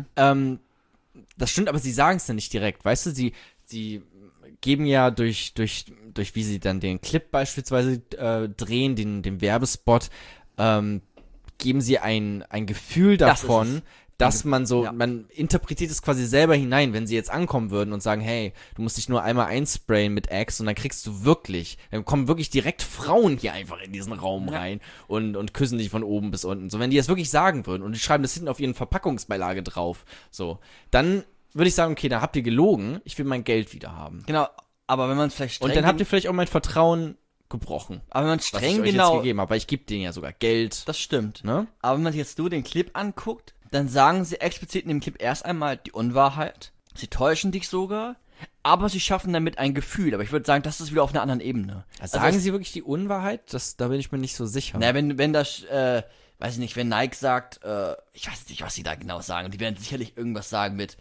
Das stimmt, aber sie sagen es ja nicht direkt, weißt du, sie geben ja durch wie sie dann den Clip beispielsweise drehen, den Werbespot, geben sie ein Gefühl davon, dass man so, Ja. man interpretiert es quasi selber hinein, wenn sie jetzt ankommen würden und sagen, hey, du musst dich nur einmal einsprayen mit Axe und dann kriegst du wirklich, dann kommen wirklich direkt Frauen hier einfach in diesen Raum rein und küssen dich von oben bis unten. So, wenn die das wirklich sagen würden und die schreiben das hinten auf ihren Verpackungsbeilage drauf, so, dann würde ich sagen, okay, dann habt ihr gelogen, ich will mein Geld wieder haben. Genau, aber wenn man es vielleicht streng... Und dann habt ihr vielleicht auch mein Vertrauen gebrochen, aber wenn man was streng ich euch genau... jetzt gegeben habe, weil ich gebe denen ja sogar Geld, Das stimmt. ne? Aber wenn man sich jetzt nur den Clip anguckt, dann sagen sie explizit in dem Clip erst einmal die Unwahrheit. Sie täuschen dich sogar, aber sie schaffen damit ein Gefühl. Aber ich würde sagen, das ist wieder auf einer anderen Ebene. Sagen sie wirklich die Unwahrheit? Da bin ich mir nicht so sicher. Na, wenn das, weiß ich nicht, wenn Nike sagt, ich weiß nicht, was sie da genau sagen. Die werden sicherlich irgendwas sagen mit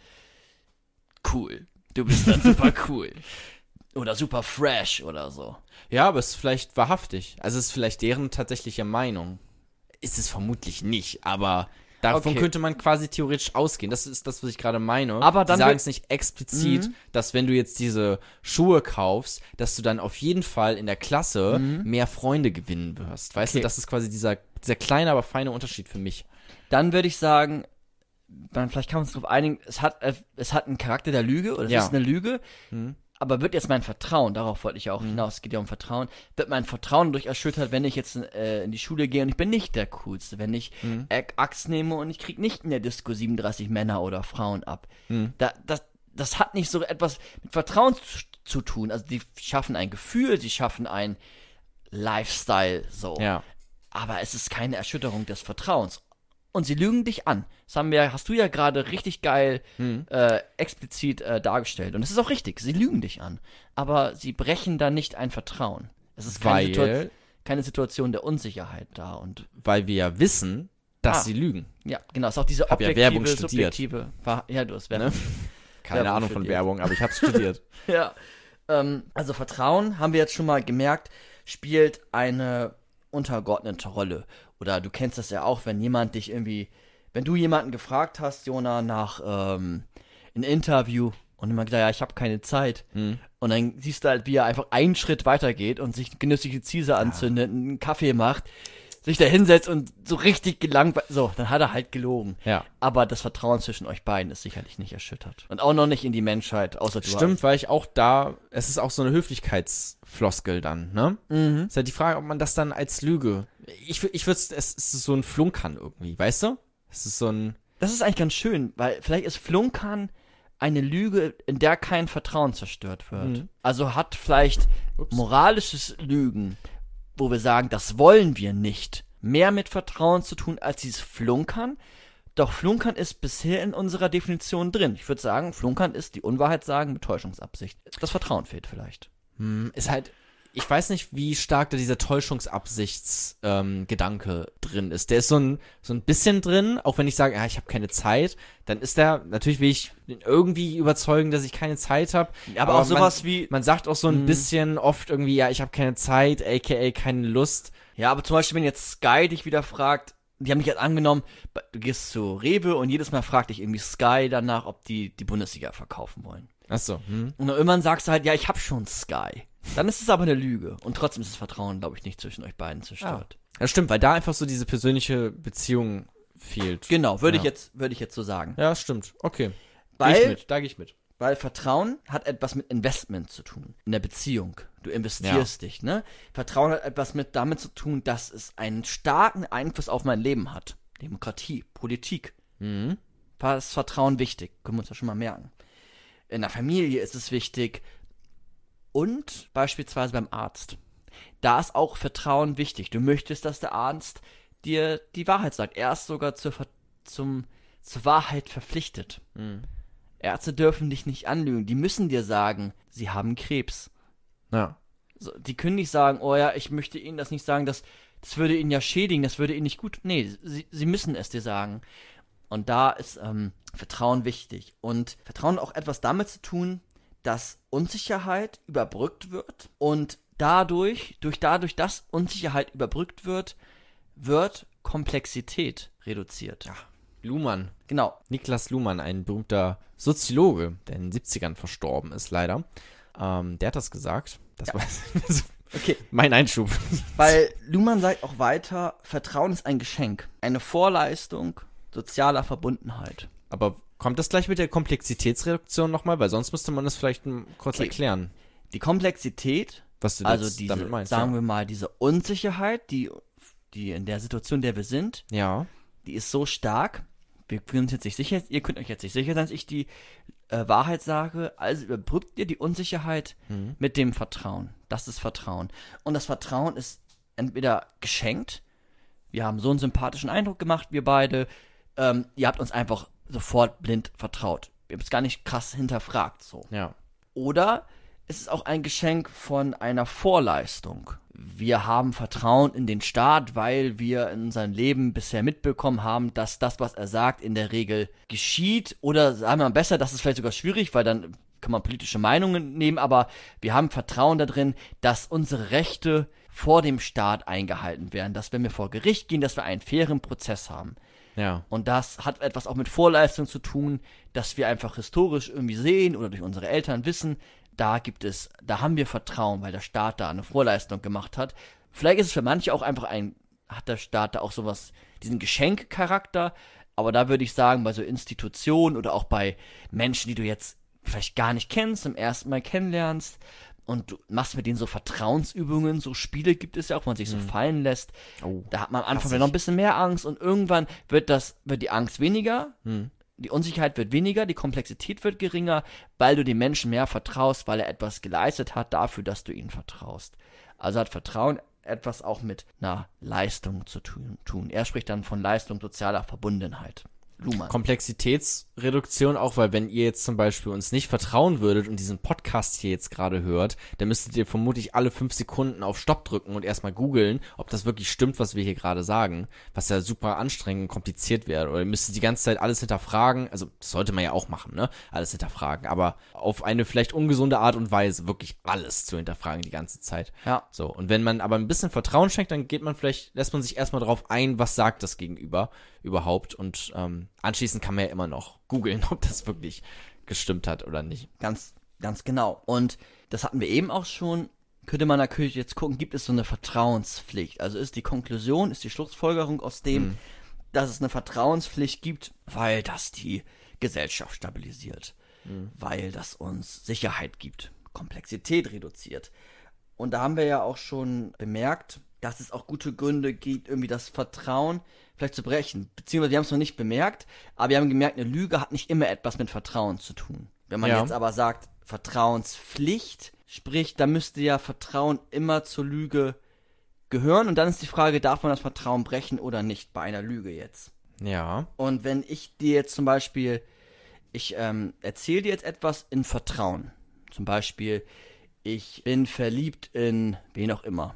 cool. Du bist dann super cool. Oder super fresh oder so. Ja, aber es ist vielleicht wahrhaftig. Also es ist vielleicht deren tatsächliche Meinung. Ist es vermutlich nicht, aber davon Okay. könnte man quasi theoretisch ausgehen. Das ist das, was ich gerade meine. Aber dann Sie sagen wird- es nicht explizit, dass wenn du jetzt diese Schuhe kaufst, dass du dann auf jeden Fall in der Klasse mehr Freunde gewinnen wirst. Weißt du, Okay. das ist quasi dieser kleine, aber feine Unterschied für mich. Dann würde ich sagen, vielleicht kann man uns darauf einigen, es hat einen Charakter der Lüge, oder es Ja. ist eine Lüge, aber wird jetzt mein Vertrauen, darauf wollte ich ja auch hinaus, es geht ja um Vertrauen, wird mein Vertrauen dadurch erschüttert, wenn ich jetzt in die Schule gehe und ich bin nicht der Coolste, wenn ich Axt nehme und ich krieg nicht in der Disco 37 Männer oder Frauen ab. Das hat nicht so etwas mit Vertrauen zu tun, also die schaffen ein Gefühl, sie schaffen ein Lifestyle, so. Ja. Aber es ist keine Erschütterung des Vertrauens. Und sie lügen dich an. Das hast du ja gerade richtig geil explizit dargestellt. Und es ist auch richtig, sie lügen dich an. Aber sie brechen da nicht ein Vertrauen. Es ist keine Situation der Unsicherheit da. Und Weil wir ja wissen, dass sie lügen. ja, genau, es ist auch diese Hab ja objektive, Werbung studiert. subjektive... Ja, du hast Werbung. Keine Werbung Ahnung von studiert. Werbung, aber ich hab's studiert. Ja, also Vertrauen, haben wir jetzt schon mal gemerkt, spielt eine untergeordnete Rolle. Oder du kennst das ja auch, wenn du jemanden gefragt hast, Jona, nach einem Interview und jemand gesagt, ja, ich habe keine Zeit. Und dann siehst du halt, wie er einfach einen Schritt weitergeht und sich genüssliche Ziese anzündet, einen Kaffee macht, sich da hinsetzt und so richtig gelangweilt, so, dann hat er halt gelogen. Ja. Aber das Vertrauen zwischen euch beiden ist sicherlich nicht erschüttert. Und auch noch nicht in die Menschheit, außer du Stimmt, weil ich auch es ist auch so eine Höflichkeitsfloskel dann, ne? Ist halt die Frage, ob man das dann als Lüge, es ist so ein Flunkern irgendwie, weißt du? Es ist so ein, Das ist eigentlich ganz schön, weil vielleicht ist Flunkern eine Lüge, in der kein Vertrauen zerstört wird. Also hat vielleicht moralisches Lügen, wo wir sagen, das wollen wir nicht, mehr mit Vertrauen zu tun als dieses Flunkern. Doch Flunkern ist bisher in unserer Definition drin. Ich würde sagen, Flunkern ist die Unwahrheit sagen mit Täuschungsabsicht. Das Vertrauen fehlt vielleicht. ist halt, ich weiß nicht, wie stark da dieser Täuschungsabsichtsgedanke drin ist. Der ist so ein bisschen drin, auch wenn ich sage, ja, ich habe keine Zeit, dann ist der, natürlich will ich ihn irgendwie überzeugen, dass ich keine Zeit habe. Aber auch sowas wie... Man sagt auch so ein bisschen oft irgendwie, ja, ich habe keine Zeit, aka keine Lust. Ja, aber zum Beispiel, wenn jetzt Sky dich wieder fragt, die haben mich jetzt angenommen, du gehst zu Rewe und jedes Mal fragt dich irgendwie Sky danach, ob die Bundesliga verkaufen wollen. Achso. Und dann irgendwann sagst du halt, ja, ich hab schon Sky. Dann ist es aber eine Lüge. Und trotzdem ist das Vertrauen, glaube ich, nicht zwischen euch beiden zerstört. Ja, stimmt, weil da einfach so diese persönliche Beziehung fehlt. Genau, würde Ja. ich jetzt so sagen. Ja, stimmt. Okay. Weil, Da gehe ich mit. weil Vertrauen hat etwas mit Investment zu tun. In der Beziehung. Du investierst dich, ne? Vertrauen hat etwas damit zu tun, dass es einen starken Einfluss auf mein Leben hat. Demokratie, Politik. Da ist Vertrauen wichtig. Können wir uns ja schon mal merken. In der Familie ist es wichtig. Und beispielsweise beim Arzt. Da ist auch Vertrauen wichtig. Du möchtest, dass der Arzt dir die Wahrheit sagt. Er ist sogar zur Wahrheit verpflichtet. Ärzte dürfen dich nicht anlügen. Die müssen dir sagen, sie haben Krebs. Ja. So, die können nicht sagen, oh ja, ich möchte Ihnen das nicht sagen, das würde Ihnen ja schädigen, das würde Ihnen nicht gut. Nee, sie müssen es dir sagen. Und da ist Vertrauen wichtig. Und Vertrauen hat auch etwas damit zu tun, dass Unsicherheit überbrückt wird. Und dadurch, dass Unsicherheit überbrückt wird, wird Komplexität reduziert. Ja. Luhmann. Genau. Niklas Luhmann, ein berühmter Soziologe, der in den 70ern verstorben ist, leider. Der hat das gesagt. Das war Okay. mein Einschub. Weil Luhmann sagt auch weiter, Vertrauen ist ein Geschenk. Eine Vorleistung sozialer Verbundenheit. Aber kommt das gleich mit der Komplexitätsreduktion nochmal? Weil sonst müsste man das vielleicht kurz erklären, Die Komplexität, was du also jetzt damit meinst. sagen wir mal, diese Unsicherheit, die in der Situation, in der wir sind, ja. die ist so stark, wir fühlen uns jetzt nicht sicher, ihr könnt euch jetzt nicht sicher sein, dass ich die Wahrheit sage, also überbrückt ihr die Unsicherheit mit dem Vertrauen. Das ist Vertrauen. Und das Vertrauen ist entweder geschenkt, wir haben so einen sympathischen Eindruck gemacht, wir beide, ihr habt uns einfach sofort blind vertraut. Wir haben es gar nicht krass hinterfragt, so. Ja. Oder es ist auch ein Geschenk von einer Vorleistung. Wir haben Vertrauen in den Staat, weil wir in seinem Leben bisher mitbekommen haben, dass das, was er sagt, in der Regel geschieht. Oder sagen wir mal besser, das ist vielleicht sogar schwierig, weil dann kann man politische Meinungen nehmen, aber wir haben Vertrauen darin, dass unsere Rechte vor dem Staat eingehalten werden, dass wenn wir vor Gericht gehen, dass wir einen fairen Prozess haben. Ja. Und das hat etwas auch mit Vorleistung zu tun, dass wir einfach historisch irgendwie sehen oder durch unsere Eltern wissen, da haben wir Vertrauen, weil der Staat da eine Vorleistung gemacht hat. Vielleicht ist es für manche auch einfach hat der Staat da auch sowas, diesen Geschenkcharakter, aber da würde ich sagen, bei so Institutionen oder auch bei Menschen, die du jetzt vielleicht gar nicht kennst, zum ersten Mal kennenlernst, und du machst mit denen so Vertrauensübungen, so Spiele gibt es ja auch, wo man sich so fallen lässt. Oh, Da hat man am Anfang vielleicht noch ein bisschen mehr Angst und irgendwann wird die Angst weniger, die Unsicherheit wird weniger, die Komplexität wird geringer, weil du dem Menschen mehr vertraust, weil er etwas geleistet hat dafür, dass du ihm vertraust. Also hat Vertrauen etwas auch mit einer Leistung zu tun. Er spricht dann von Leistung sozialer Verbundenheit. Luhmann. Komplexitätsreduktion auch, weil wenn ihr jetzt zum Beispiel uns nicht vertrauen würdet und diesen Podcast hier jetzt gerade hört, dann müsstet ihr vermutlich alle 5 Sekunden auf Stopp drücken und erstmal googeln, ob das wirklich stimmt, was wir hier gerade sagen, was ja super anstrengend und kompliziert wäre. Oder ihr müsstet die ganze Zeit alles hinterfragen, also das sollte man ja auch machen, ne? Alles hinterfragen, aber auf eine vielleicht ungesunde Art und Weise wirklich alles zu hinterfragen die ganze Zeit. Ja. So, und wenn man aber ein bisschen Vertrauen schenkt, dann lässt man sich erstmal drauf ein, was sagt das Gegenüber überhaupt, und anschließend kann man ja immer noch googeln, ob das wirklich gestimmt hat oder nicht. Ganz, ganz genau. Und das hatten wir eben auch schon. Könnte man natürlich jetzt gucken, gibt es so eine Vertrauenspflicht? Also ist die Schlussfolgerung aus dem, dass es eine Vertrauenspflicht gibt, weil das die Gesellschaft stabilisiert, weil das uns Sicherheit gibt, Komplexität reduziert. Und da haben wir ja auch schon bemerkt, dass es auch gute Gründe gibt, irgendwie das Vertrauen vielleicht zu brechen. Beziehungsweise wir haben es noch nicht bemerkt, aber wir haben gemerkt, eine Lüge hat nicht immer etwas mit Vertrauen zu tun. Wenn man jetzt aber sagt, Vertrauenspflicht, sprich, da müsste ja Vertrauen immer zur Lüge gehören. Und dann ist die Frage, darf man das Vertrauen brechen oder nicht bei einer Lüge jetzt? Ja. Und wenn ich dir jetzt zum Beispiel, ich erzähle dir jetzt etwas in Vertrauen. Zum Beispiel, ich bin verliebt in wen auch immer.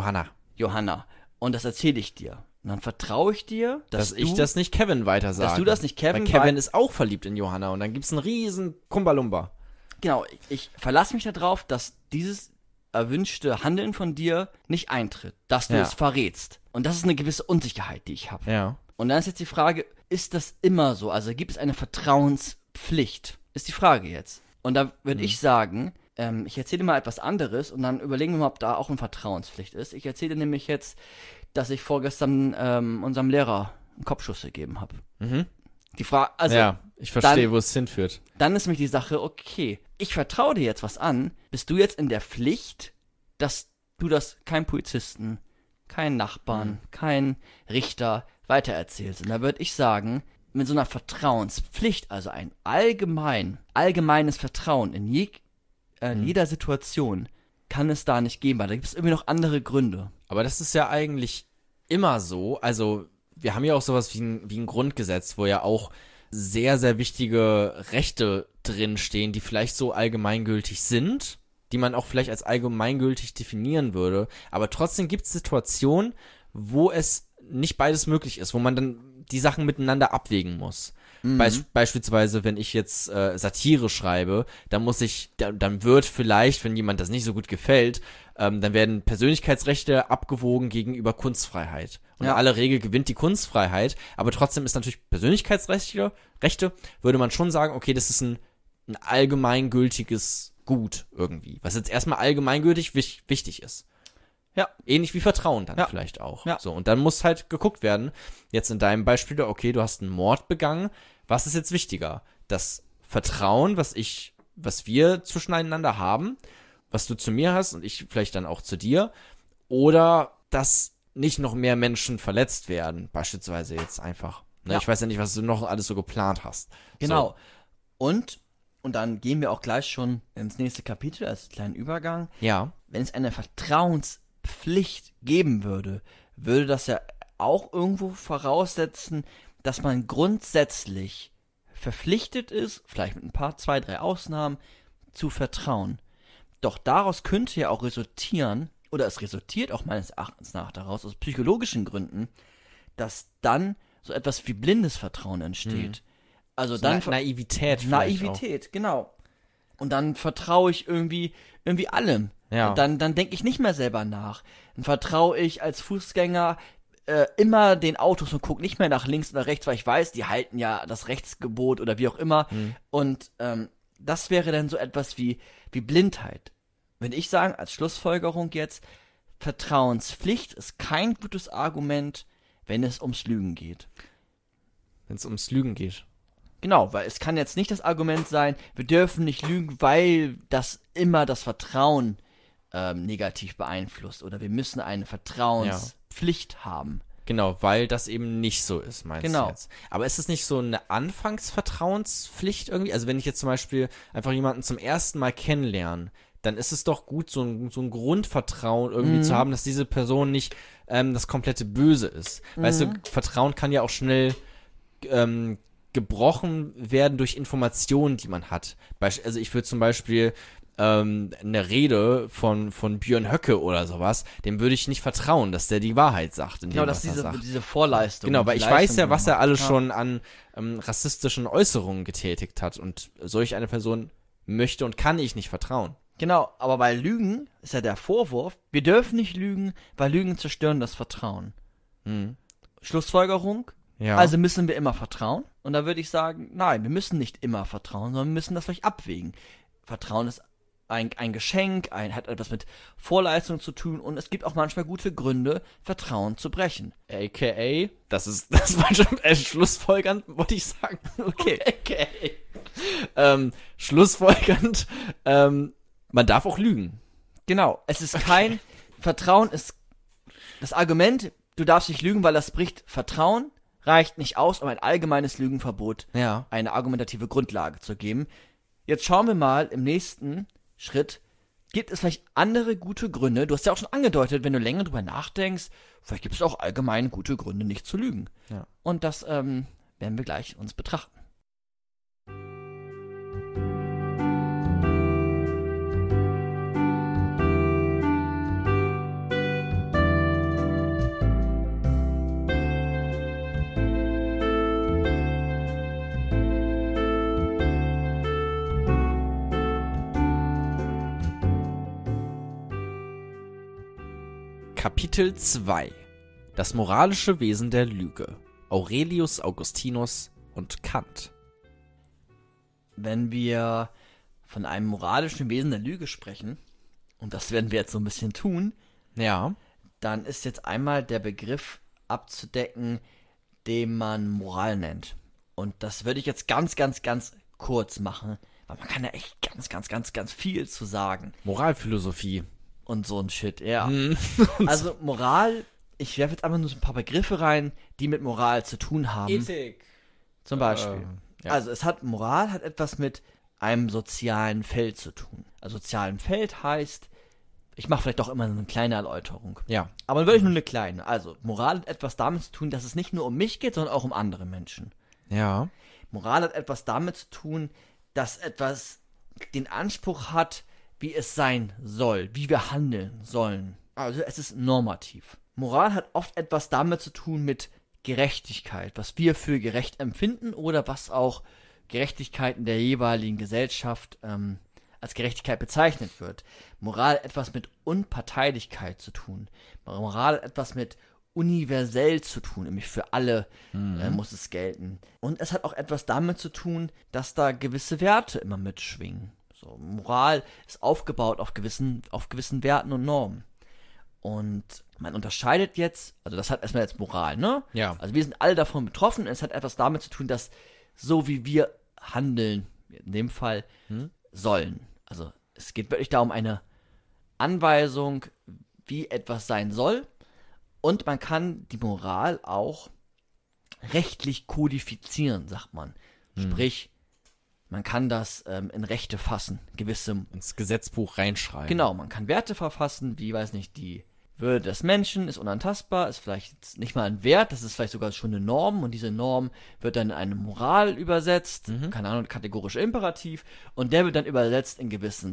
Johanna. Und das erzähle ich dir. Und dann vertraue ich dir, dass ich das nicht Kevin weiter sage. Dass du das nicht Kevin... Weil Kevin ist auch verliebt in Johanna und dann gibt's einen riesen Kumbalumba. Genau, ich verlasse mich darauf, dass dieses erwünschte Handeln von dir nicht eintritt. Dass du es verrätst. Und das ist eine gewisse Unsicherheit, die ich habe. Ja. Und dann ist jetzt die Frage, ist das immer so? Also gibt es eine Vertrauenspflicht? Ist die Frage jetzt. Und da würde ich sagen, ich erzähle dir mal etwas anderes und dann überlegen wir mal, ob da auch eine Vertrauenspflicht ist. Ich erzähle nämlich jetzt, dass ich vorgestern unserem Lehrer einen Kopfschuss gegeben habe. Die Frage, also... Ja, ich verstehe, wo es hinführt. Dann ist nämlich die Sache, okay, ich vertraue dir jetzt was an, bist du jetzt in der Pflicht, dass du das keinem Polizisten, keinen Nachbarn, keinen Richter weitererzählst. Und da würde ich sagen, mit so einer Vertrauenspflicht, also ein allgemeines Vertrauen in jeder Situation, kann es da nicht geben, weil da gibt es irgendwie noch andere Gründe. Aber das ist ja eigentlich immer so. Also wir haben ja auch sowas wie ein Grundgesetz, wo ja auch sehr, sehr wichtige Rechte drinstehen, die vielleicht so allgemeingültig sind, die man auch vielleicht als allgemeingültig definieren würde. Aber trotzdem gibt es Situationen, wo es nicht beides möglich ist, wo man dann die Sachen miteinander abwägen muss. Beispielsweise, wenn ich jetzt Satire schreibe, dann wird vielleicht, wenn jemand das nicht so gut gefällt, dann werden Persönlichkeitsrechte abgewogen gegenüber Kunstfreiheit. Und in aller Regel gewinnt die Kunstfreiheit, aber trotzdem ist natürlich Persönlichkeitsrechte, würde man schon sagen, okay, das ist ein allgemeingültiges Gut irgendwie, was jetzt erstmal allgemeingültig wichtig ist. Ja. Ähnlich wie Vertrauen dann Ja. vielleicht auch. Ja. So, und dann muss halt geguckt werden, jetzt in deinem Beispiel, okay, du hast einen Mord begangen, was ist jetzt wichtiger? Das Vertrauen, was wir zwischeneinander haben, was du zu mir hast und ich vielleicht dann auch zu dir, oder dass nicht noch mehr Menschen verletzt werden, beispielsweise jetzt einfach. Ne? Ja. Ich weiß ja nicht, was du noch alles so geplant hast. Genau. Und dann gehen wir auch gleich schon ins nächste Kapitel als kleinen Übergang. So. Ja. Wenn es eine Vertrauenspflicht geben würde, würde das ja auch irgendwo voraussetzen, dass man grundsätzlich verpflichtet ist, vielleicht mit ein paar, 2, 3 Ausnahmen, zu vertrauen. Doch daraus könnte ja auch resultieren, oder es resultiert auch meines Erachtens nach daraus, aus psychologischen Gründen, dass dann so etwas wie blindes Vertrauen entsteht. Also So dann Naivität vielleicht Naivität, genau. Und dann vertraue ich irgendwie allem. Ja. Und dann denke ich nicht mehr selber nach. Dann vertraue ich als Fußgänger immer den Autos und gucke nicht mehr nach links oder rechts, weil ich weiß, die halten ja das Rechtsgebot oder wie auch immer. Und das wäre dann so etwas wie Blindheit. Würde ich sagen, als Schlussfolgerung jetzt, Vertrauenspflicht ist kein gutes Argument, wenn es ums Lügen geht. Wenn es ums Lügen geht. Genau, weil es kann jetzt nicht das Argument sein, wir dürfen nicht lügen, weil das immer das Vertrauen negativ beeinflusst oder wir müssen eine Vertrauenspflicht haben. Genau, weil das eben nicht so ist, meinst Genau. du jetzt. Aber ist es nicht so eine Anfangsvertrauenspflicht irgendwie? Also wenn ich jetzt zum Beispiel einfach jemanden zum ersten Mal kennenlerne, dann ist es doch gut, so ein Grundvertrauen irgendwie zu haben, dass diese Person nicht das komplette Böse ist. Weißt du, Vertrauen kann ja auch schnell gebrochen werden durch Informationen, die man hat. Also ich würde zum Beispiel eine Rede von Björn Höcke oder sowas, dem würde ich nicht vertrauen, dass der die Wahrheit sagt. In dem, Genau, was dass er sagt. diese Vorleistung. Genau, weil die ich weiß Leistung, ja, die was man er alles macht. schon an rassistischen Äußerungen getätigt hat. Und solch eine Person möchte und kann ich nicht vertrauen. Genau, aber bei Lügen ist ja der Vorwurf, wir dürfen nicht lügen, weil Lügen zerstören das Vertrauen. Schlussfolgerung, Ja. also müssen wir immer vertrauen. Und da würde ich sagen, nein, wir müssen nicht immer vertrauen, sondern wir müssen das vielleicht abwägen. Vertrauen ist ein Geschenk, hat etwas mit Vorleistung zu tun und es gibt auch manchmal gute Gründe, Vertrauen zu brechen. AKA, das war schon schlussfolgernd, wollte ich sagen. Okay. AKA. Schlussfolgernd, man darf auch lügen. Genau, es ist kein, Vertrauen ist, das Argument, du darfst nicht lügen, weil das bricht Vertrauen, reicht nicht aus, um ein allgemeines Lügenverbot Ja. eine argumentative Grundlage zu geben. Jetzt schauen wir mal im nächsten Schritt, gibt es vielleicht andere gute Gründe, du hast ja auch schon angedeutet, wenn du länger drüber nachdenkst, vielleicht gibt es auch allgemein gute Gründe, nicht zu lügen. Ja. Und das werden wir gleich uns betrachten. Kapitel 2. Das moralische Wesen der Lüge. Aurelius Augustinus und Kant. Wenn wir von einem moralischen Wesen der Lüge sprechen, und das werden wir jetzt so ein bisschen tun, Ja. dann ist jetzt einmal der Begriff abzudecken, den man Moral nennt. Und das würde ich jetzt ganz, ganz, ganz kurz machen, weil man kann ja echt ganz, ganz, ganz, ganz viel zu sagen. Moralphilosophie. Und so ein Shit, ja. Also Moral, ich werfe jetzt einfach nur so ein paar Begriffe rein, die mit Moral zu tun haben. Ethik. Zum Beispiel. Ja. Also Moral hat etwas mit einem sozialen Feld zu tun. Also sozialen Feld heißt, ich mache vielleicht doch immer eine kleine Erläuterung. Ja. Aber wirklich nur eine kleine. Also Moral hat etwas damit zu tun, dass es nicht nur um mich geht, sondern auch um andere Menschen. Ja. Moral hat etwas damit zu tun, dass etwas den Anspruch hat, wie es sein soll, wie wir handeln sollen. Also es ist normativ. Moral hat oft etwas damit zu tun mit Gerechtigkeit, was wir für gerecht empfinden oder was auch Gerechtigkeit in der jeweiligen Gesellschaft als Gerechtigkeit bezeichnet wird. Moral hat etwas mit Unparteilichkeit zu tun. Moral hat etwas mit universell zu tun, nämlich für alle muss es gelten. Und es hat auch etwas damit zu tun, dass da gewisse Werte immer mitschwingen. So, Moral ist aufgebaut auf gewissen Werten und Normen. Und man unterscheidet jetzt, also das hat erstmal jetzt Moral, ne? Ja. Also wir sind alle davon betroffen. Es hat etwas damit zu tun, dass so wie wir handeln, in dem Fall, sollen. Also es geht wirklich darum, eine Anweisung, wie etwas sein soll. Und man kann die Moral auch rechtlich kodifizieren, sagt man. Sprich, man kann das in Rechte fassen, gewisse. Ins Gesetzbuch reinschreiben. Genau, man kann Werte verfassen, wie, weiß nicht, die Würde des Menschen ist unantastbar, ist vielleicht jetzt nicht mal ein Wert, das ist vielleicht sogar schon eine Norm und diese Norm wird dann in eine Moral übersetzt, keine Ahnung, kategorischer Imperativ und der wird dann übersetzt in gewisse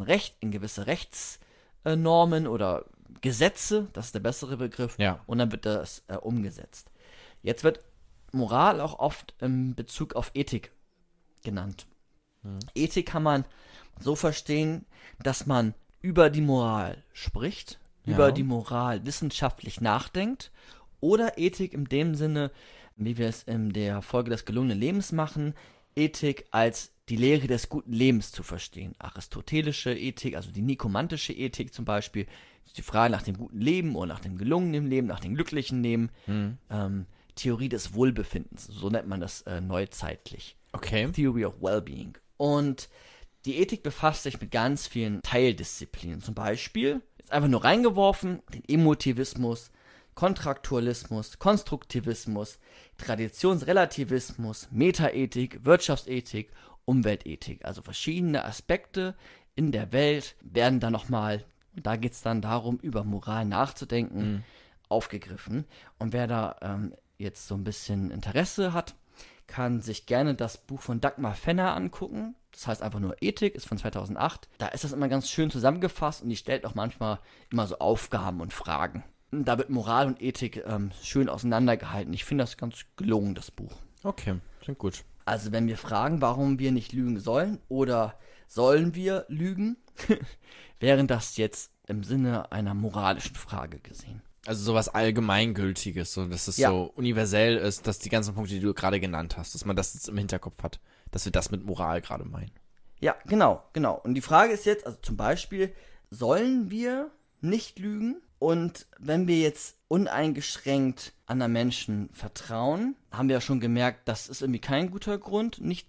Rechtsnormen oder Gesetze, das ist der bessere Begriff, Ja. und dann wird das umgesetzt. Jetzt wird Moral auch oft in Bezug auf Ethik genannt. Ethik kann man so verstehen, dass man über die Moral spricht, über die Moral wissenschaftlich nachdenkt, oder Ethik in dem Sinne, wie wir es in der Folge des gelungenen Lebens machen, Ethik als die Lehre des guten Lebens zu verstehen. Aristotelische Ethik, also die nikomantische Ethik zum Beispiel, ist die Frage nach dem guten Leben oder nach dem gelungenen Leben, nach dem glücklichen Leben. Theorie des Wohlbefindens, so nennt man das neuzeitlich. Okay. Theory of Wellbeing. Und die Ethik befasst sich mit ganz vielen Teildisziplinen. Zum Beispiel, jetzt einfach nur reingeworfen, den Emotivismus, Kontraktualismus, Konstruktivismus, Traditionsrelativismus, Metaethik, Wirtschaftsethik, Umweltethik. Also verschiedene Aspekte in der Welt werden dann nochmal, und da geht es dann darum, über Moral nachzudenken, aufgegriffen. Und wer da jetzt so ein bisschen Interesse hat, kann sich gerne das Buch von Dagmar Fenner angucken. Das heißt einfach nur Ethik, ist von 2008. Da ist das immer ganz schön zusammengefasst und die stellt auch manchmal immer so Aufgaben und Fragen. Und da wird Moral und Ethik schön auseinandergehalten. Ich finde das ganz gelungen, das Buch. Okay, klingt gut. Also wenn wir fragen, warum wir nicht lügen sollen oder sollen wir lügen, wäre das jetzt im Sinne einer moralischen Frage gesehen. Also sowas Allgemeingültiges, so dass es Ja. so universell ist, dass die ganzen Punkte, die du gerade genannt hast, dass man das jetzt im Hinterkopf hat, dass wir das mit Moral gerade meinen. Ja, genau. Und die Frage ist jetzt, also zum Beispiel, sollen wir nicht lügen? Und wenn wir jetzt uneingeschränkt anderen Menschen vertrauen, haben wir ja schon gemerkt, das ist irgendwie kein guter Grund, nicht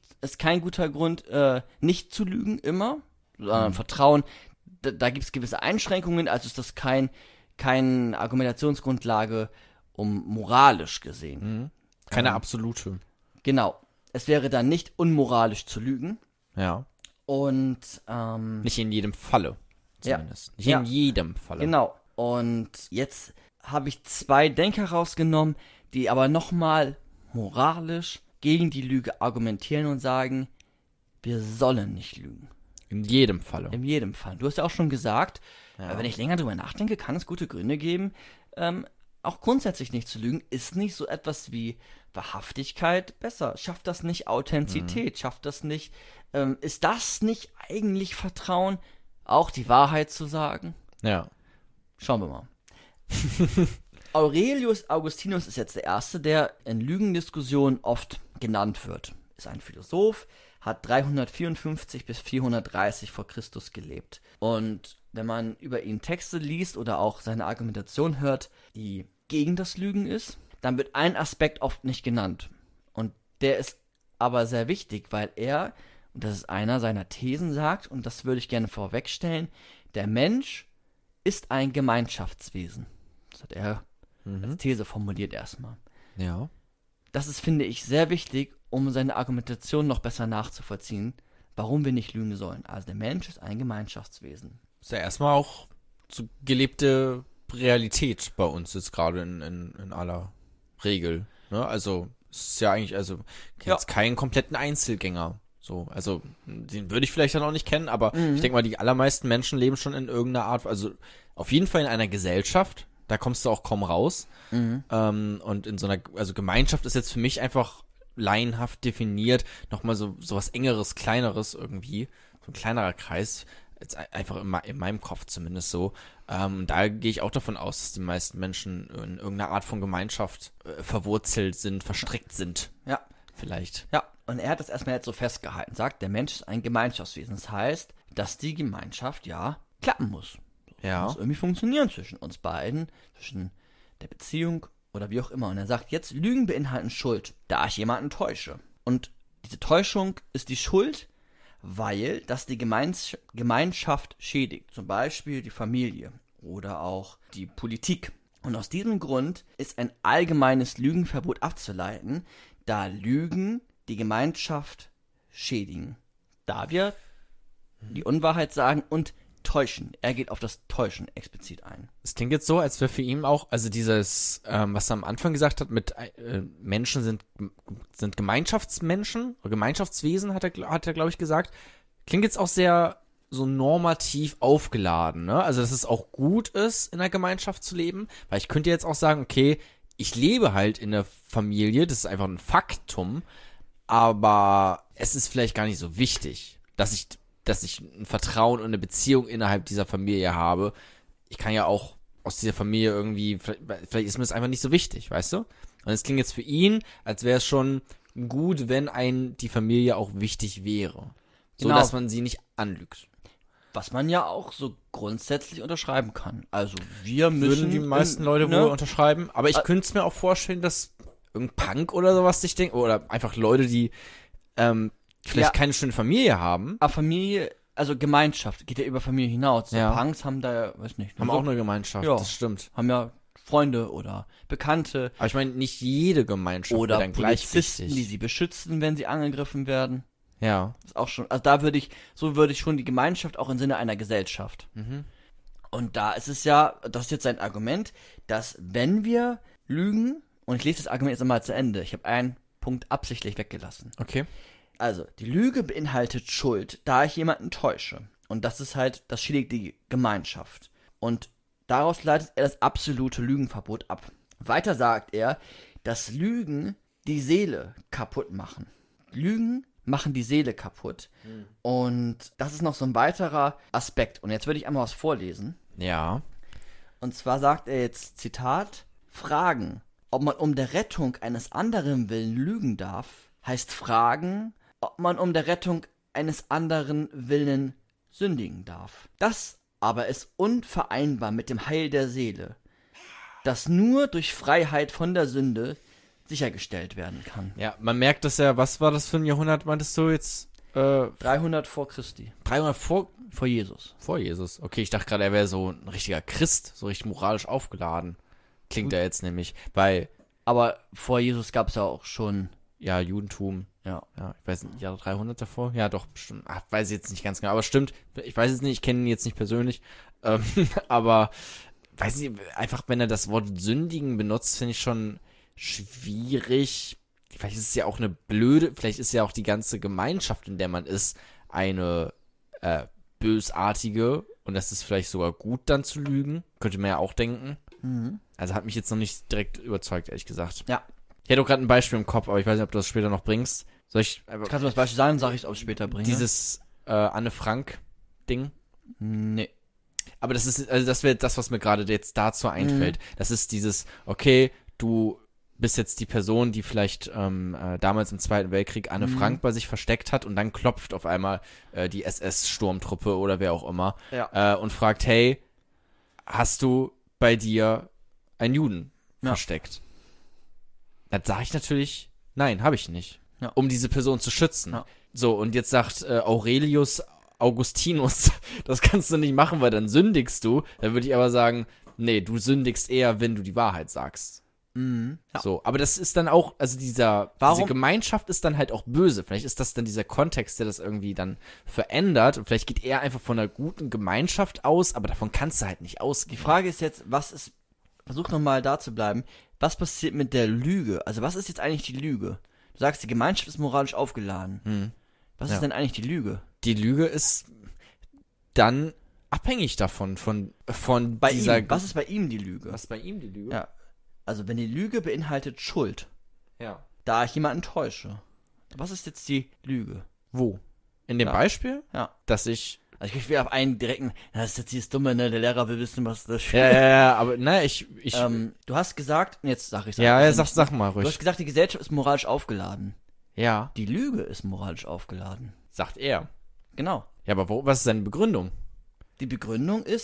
zu lügen immer, sondern Vertrauen, da gibt es gewisse Einschränkungen, also ist das keine Argumentationsgrundlage, um moralisch gesehen. Keine absolute. Genau. Es wäre dann nicht unmoralisch zu lügen. Ja. Und, Nicht in jedem Falle, zumindest. Nicht Ja. in jedem Falle. genau. Und jetzt habe ich 2 Denker rausgenommen, die aber nochmal moralisch gegen die Lüge argumentieren und sagen, wir sollen nicht lügen. In jedem Falle. In jedem Fall. Du hast ja auch schon gesagt, wenn ich länger drüber nachdenke, kann es gute Gründe geben, auch grundsätzlich nicht zu lügen. Ist nicht so etwas wie Wahrhaftigkeit besser? Schafft das nicht Authentizität? Schafft das nicht, ist das nicht eigentlich Vertrauen, auch die Wahrheit zu sagen? Ja. Schauen wir mal. Aurelius Augustinus ist jetzt der Erste, der in Lügendiskussionen oft genannt wird. Ist ein Philosoph, hat 354 bis 430 vor Christus gelebt. Und wenn man über ihn Texte liest oder auch seine Argumentation hört, die gegen das Lügen ist, dann wird ein Aspekt oft nicht genannt. Und der ist aber sehr wichtig, weil er, und das ist einer seiner Thesen, sagt, und das würde ich gerne vorwegstellen, der Mensch ist ein Gemeinschaftswesen. Das hat er als These formuliert erstmal. Ja. Das ist, finde ich, sehr wichtig, um seine Argumentation noch besser nachzuvollziehen, warum wir nicht lügen sollen. Also der Mensch ist ein Gemeinschaftswesen. Ist ja erstmal auch so gelebte Realität bei uns jetzt gerade in aller Regel. Ne? Also es ist ja eigentlich, also jetzt keinen kompletten Einzelgänger. So, also den würde ich vielleicht dann auch nicht kennen, aber ich denke mal, die allermeisten Menschen leben schon in irgendeiner Art, also auf jeden Fall in einer Gesellschaft, da kommst du auch kaum raus. Und in so einer, also Gemeinschaft ist jetzt für mich einfach laienhaft definiert, nochmal so was Engeres, Kleineres irgendwie, so ein kleinerer Kreis, jetzt einfach in meinem Kopf zumindest so. Da gehe ich auch davon aus, dass die meisten Menschen in irgendeiner Art von Gemeinschaft verwurzelt sind, verstrickt sind. Ja. Vielleicht. Ja, und er hat das erstmal jetzt so festgehalten, sagt, der Mensch ist ein Gemeinschaftswesen. Das heißt, dass die Gemeinschaft ja klappen muss. Ja. Muss irgendwie funktionieren zwischen uns beiden, zwischen der Beziehung oder wie auch immer. Und er sagt jetzt, Lügen beinhalten Schuld, da ich jemanden täusche. Und diese Täuschung ist die Schuld, weil das die Gemeinschaft schädigt. Zum Beispiel die Familie oder auch die Politik. Und aus diesem Grund ist ein allgemeines Lügenverbot abzuleiten, da Lügen die Gemeinschaft schädigen. Da wir die Unwahrheit sagen und täuschen. Er geht auf das Täuschen explizit ein. Es klingt jetzt so, als wäre für ihn auch, also dieses, was er am Anfang gesagt hat, mit Menschen sind Gemeinschaftsmenschen oder Gemeinschaftswesen, hat er glaube ich gesagt, klingt jetzt auch sehr so normativ aufgeladen, ne? Also, dass es auch gut ist, in einer Gemeinschaft zu leben, weil ich könnte jetzt auch sagen, okay, ich lebe halt in der Familie, das ist einfach ein Faktum, aber es ist vielleicht gar nicht so wichtig, dass ich ein Vertrauen und eine Beziehung innerhalb dieser Familie habe. Ich kann ja auch aus dieser Familie irgendwie, vielleicht ist mir das einfach nicht so wichtig, weißt du? Und es klingt jetzt für ihn, als wäre es schon gut, wenn die Familie auch wichtig wäre. So, Genau. dass man sie nicht anlügt. Was man ja auch so grundsätzlich unterschreiben kann. Also wir müssen... Würden die meisten Leute wohl unterschreiben. Aber ich könnte es mir auch vorstellen, dass irgendein Punk oder sowas sich denkt, oder einfach Leute, die vielleicht keine schöne Familie haben. Aber Familie, also Gemeinschaft, geht ja über Familie hinaus. So Ja. Punks haben da ja, weiß nicht. Haben so, auch eine Gemeinschaft, Ja. das stimmt. haben ja Freunde oder Bekannte Aber ich meine, nicht jede Gemeinschaft oder wäre dann gleich Polizisten, die wichtig. sie beschützen, wenn sie angegriffen werden. Ja. Das ist auch schon, also da würde ich schon die Gemeinschaft auch im Sinne einer Gesellschaft. Mhm. Und da ist es ja, das ist jetzt sein Argument, dass wenn wir lügen, und ich lese das Argument jetzt einmal zu Ende, ich habe einen Punkt absichtlich weggelassen. Okay. Also, die Lüge beinhaltet Schuld, da ich jemanden täusche. Und das ist halt, das schädigt die Gemeinschaft. Und daraus leitet er das absolute Lügenverbot ab. Weiter sagt er, dass Lügen die Seele kaputt machen. Lügen machen die Seele kaputt. Und das ist noch so ein weiterer Aspekt. Und jetzt würde ich einmal was vorlesen. Ja. Und zwar sagt er jetzt, Zitat, Fragen, ob man um der Rettung eines anderen willen lügen darf, heißt fragen, ob man um der Rettung eines anderen willen sündigen darf. Das aber ist unvereinbar mit dem Heil der Seele, das nur durch Freiheit von der Sünde sichergestellt werden kann. Ja, man merkt das ja, was war das für ein Jahrhundert, meintest du jetzt? 300 vor Christi. 300 vor Jesus. Jesus. Okay, ich dachte gerade, er wäre so ein richtiger Christ, so richtig moralisch aufgeladen. Klingt er jetzt nämlich, weil, Aber vor Jesus gab es ja auch schon, ja, Judentum, ja. ja, ich weiß nicht, Jahre 300 davor? Ja, doch, bestimmt. Ach, weiß ich jetzt nicht ganz genau, aber stimmt. Ich weiß es nicht, ich kenne ihn jetzt nicht persönlich. Aber, weiß nicht, einfach, wenn er das Wort sündigen benutzt, finde ich schon schwierig. Vielleicht ist es ja auch vielleicht ist ja auch die ganze Gemeinschaft, in der man ist, eine bösartige. Und das ist vielleicht sogar gut, dann zu lügen. Könnte man ja auch denken. Mhm. Also hat mich jetzt noch nicht direkt überzeugt, ehrlich gesagt. Ja. Ich hätte auch gerade ein Beispiel im Kopf, aber ich weiß nicht, ob du das später noch bringst. Soll ich einfach Kannst du das Beispiel sagen, sage ich es auch später bringen. dieses Anne Frank-Ding? Nee. Aber das ist, also das wäre das, was mir gerade jetzt dazu einfällt. Das ist dieses, okay, du bist jetzt die Person, die vielleicht damals im Zweiten Weltkrieg Anne Frank bei sich versteckt hat und dann klopft auf einmal die SS-Sturmtruppe oder wer auch immer und fragt, hey, hast du bei dir einen Juden versteckt? Dann sage ich natürlich, nein, habe ich nicht. Ja. Um diese Person zu schützen. Ja. So, und jetzt sagt Aurelius Augustinus, das kannst du nicht machen, weil dann sündigst du. Dann würde ich aber sagen, nee, du sündigst eher, wenn du die Wahrheit sagst. Mhm. Ja. So, aber das ist dann auch, also diese Gemeinschaft ist dann halt auch böse. Vielleicht ist das dann dieser Kontext, der das irgendwie dann verändert. Und vielleicht geht er einfach von einer guten Gemeinschaft aus, aber davon kannst du halt nicht ausgehen. Die Frage ist jetzt, versuch nochmal da zu bleiben, was passiert mit der Lüge? Also was ist jetzt eigentlich die Lüge? Du sagst, die Gemeinschaft ist moralisch aufgeladen. Was ist denn eigentlich die Lüge? Die Lüge ist dann abhängig davon, von Bei dieser... ihm. Was ist bei ihm die Lüge? Was ist bei ihm die Lüge? Ja. Also wenn die Lüge beinhaltet Schuld, Ja. da ich jemanden täusche, was ist jetzt die Lüge? Wo? In dem Ja. Beispiel? Ja. Dass ich... Also ich will auf einen direkten, das ist jetzt dieses Dumme, ne? Der Lehrer will wissen, was das Ja, aber ne, ich du hast gesagt, und jetzt sag ich sag mal Du hast ruhig. gesagt, die Gesellschaft ist moralisch aufgeladen. Ja, Die Lüge ist moralisch aufgeladen. sagt er. Genau. Ja, aber was ist seine Begründung? Die Begründung ist,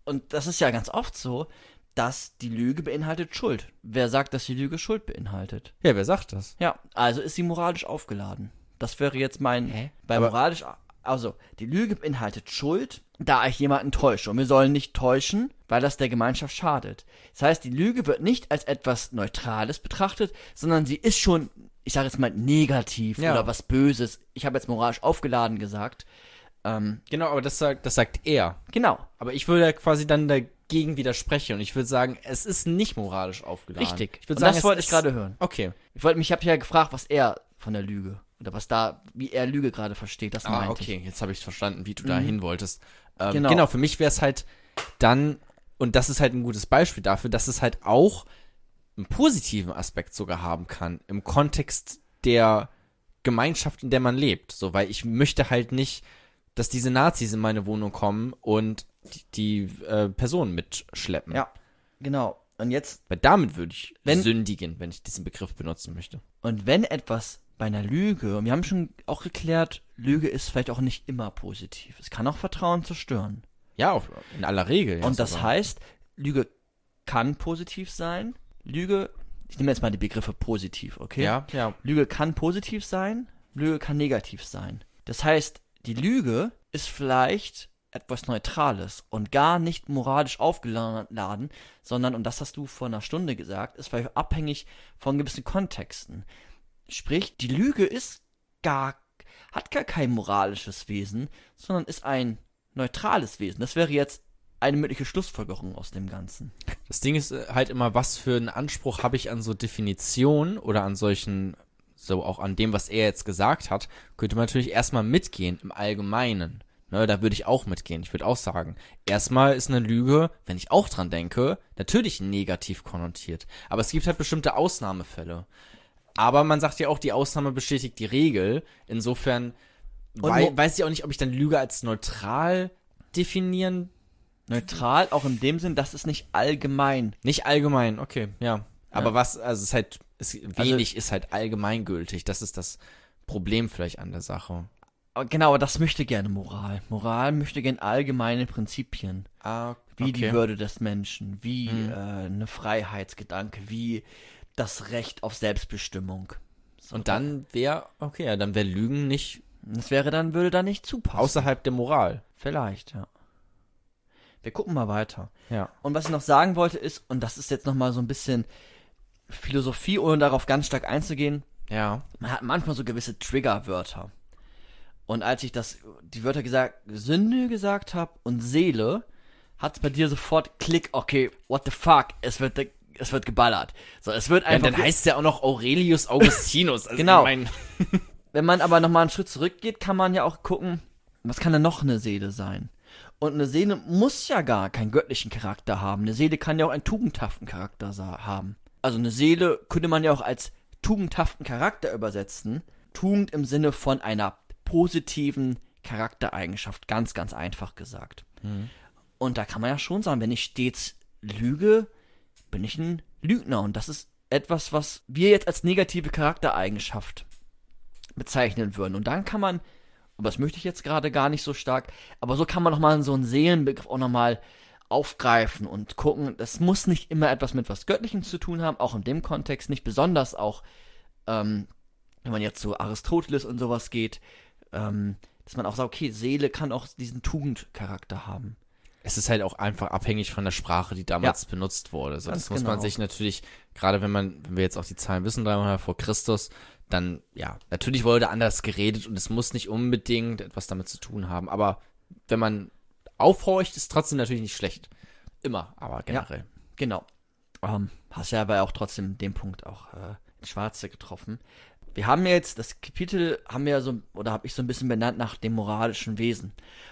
Und das ist ja ganz oft so, dass die Lüge beinhaltet Schuld. Wer sagt, dass die Lüge Schuld beinhaltet? Ja, wer sagt das? Ja, also ist sie moralisch aufgeladen. Das wäre jetzt mein... Bei Aber- moralisch... Also, die Lüge beinhaltet Schuld, da ich jemanden täusche. Und wir sollen nicht täuschen, weil das der Gemeinschaft schadet. Das heißt, die Lüge wird nicht als etwas Neutrales betrachtet, sondern sie ist schon, ich sage jetzt mal, negativ Ja. oder was Böses. Ich habe jetzt moralisch aufgeladen gesagt. Genau, aber das sagt er. Genau, Aber ich würde ja quasi dann dagegen widersprechen und ich würde sagen, es ist nicht moralisch aufgeladen. richtig. Ich würde Und sagen, das es wollte ist- ich gerade hören. Okay. Ich habe ja gefragt, was er von der Lüge oder wie er Lüge gerade versteht. Das meinte Okay, jetzt habe ich verstanden, wie du da hin wolltest. Genau. Genau, für mich wäre es halt dann, und das ist halt ein gutes Beispiel dafür, dass es halt auch einen positiven Aspekt sogar haben kann, im Kontext der Gemeinschaft, in der man lebt. So, weil ich möchte halt nicht, dass diese Nazis in meine Wohnung kommen und die Personen mitschleppen. ich. Ja, genau. Und jetzt, Weil damit würde ich Wenn- sündigen, wenn ich diesen Begriff benutzen möchte. und wenn etwas bei einer Lüge, und wir haben schon auch geklärt, Lüge ist vielleicht auch nicht immer positiv. Es kann auch Vertrauen zerstören. Ja, in aller Regel. Ja, Und das sogar. heißt, Lüge kann positiv sein. Lüge, ich nehme jetzt mal die Begriffe positiv, okay? Ja. Lüge kann positiv sein, Lüge kann negativ sein. Das heißt, die Lüge ist vielleicht etwas Neutrales und gar nicht moralisch aufgeladen, sondern, und das hast du vor einer Stunde gesagt, ist vielleicht abhängig von gewissen Kontexten. Sprich, die Lüge hat gar kein moralisches Wesen, sondern ist ein neutrales Wesen. Das wäre jetzt eine mögliche Schlussfolgerung aus dem Ganzen. Das Ding ist halt immer, was für einen Anspruch habe ich an so Definitionen oder an solchen, so auch an dem, was er jetzt gesagt hat, könnte man natürlich erstmal mitgehen im Allgemeinen. Ne, da würde ich auch mitgehen. Ich würde auch sagen, erstmal ist eine Lüge, wenn ich auch dran denke, natürlich negativ konnotiert. Aber es gibt halt bestimmte Ausnahmefälle. Aber man sagt ja auch, die Ausnahme bestätigt die Regel. Insofern weiß ich auch nicht, ob ich dann Lüge als neutral definieren. Neutral auch in dem Sinn, dass es nicht allgemein. Nicht allgemein, okay, ja. Aber also es ist halt, wenig ist halt allgemeingültig. Das ist das Problem vielleicht an der Sache. Aber genau, aber das möchte gerne Moral. Moral möchte gerne allgemeine Prinzipien. Wie die Würde des Menschen, wie eine Freiheitsgedanke, wie das Recht auf Selbstbestimmung. So, Und dann wäre Lügen nicht das würde dann nicht zupassen. außerhalb der Moral. Vielleicht, ja. Wir gucken mal weiter. Ja. Und was ich noch sagen wollte ist, und das ist jetzt nochmal so ein bisschen Philosophie, ohne darauf ganz stark einzugehen, Ja. man hat manchmal so gewisse Triggerwörter. Und als ich die Wörter Sünde gesagt habe und Seele, hat es bei dir sofort Klick, okay, what the fuck, es wird geballert. So, es wird einfach. dann heißt der auch noch Aurelius Augustinus. Also Genau. ich mein, Wenn man aber nochmal einen Schritt zurückgeht, kann man ja auch gucken, was kann denn noch eine Seele sein? Und eine Seele muss ja gar keinen göttlichen Charakter haben. Eine Seele kann ja auch einen tugendhaften Charakter haben. Also eine Seele könnte man ja auch als tugendhaften Charakter übersetzen. Tugend im Sinne von einer positiven Charaktereigenschaft, ganz, ganz einfach gesagt. Und da kann man ja schon sagen, wenn ich stets lüge, bin ich ein Lügner. Und das ist etwas, was wir jetzt als negative Charaktereigenschaft bezeichnen würden. Und dann kann man, und das möchte ich jetzt gerade gar nicht so stark, aber so kann man nochmal so einen Seelenbegriff auch nochmal aufgreifen und gucken. Das muss nicht immer etwas mit was Göttlichem zu tun haben, auch in dem Kontext nicht, besonders auch, wenn man jetzt zu Aristoteles und sowas geht, dass man auch sagt, okay, Seele kann auch diesen Tugendcharakter haben. es ist halt auch einfach abhängig von der Sprache, die damals benutzt wurde. So, Ganz das muss man genau. sich natürlich, gerade wenn wir jetzt auch die Zahlen wissen, 300 vor Christus, dann, ja, natürlich wurde anders geredet und es muss nicht unbedingt etwas damit zu tun haben. Aber wenn man aufhorcht, ist trotzdem natürlich nicht schlecht. Immer, aber generell. Genau. Hast ja aber auch trotzdem den Punkt auch ins Schwarze getroffen. Wir haben jetzt, das Kapitel habe ich so ein bisschen benannt nach dem moralischen Wesen.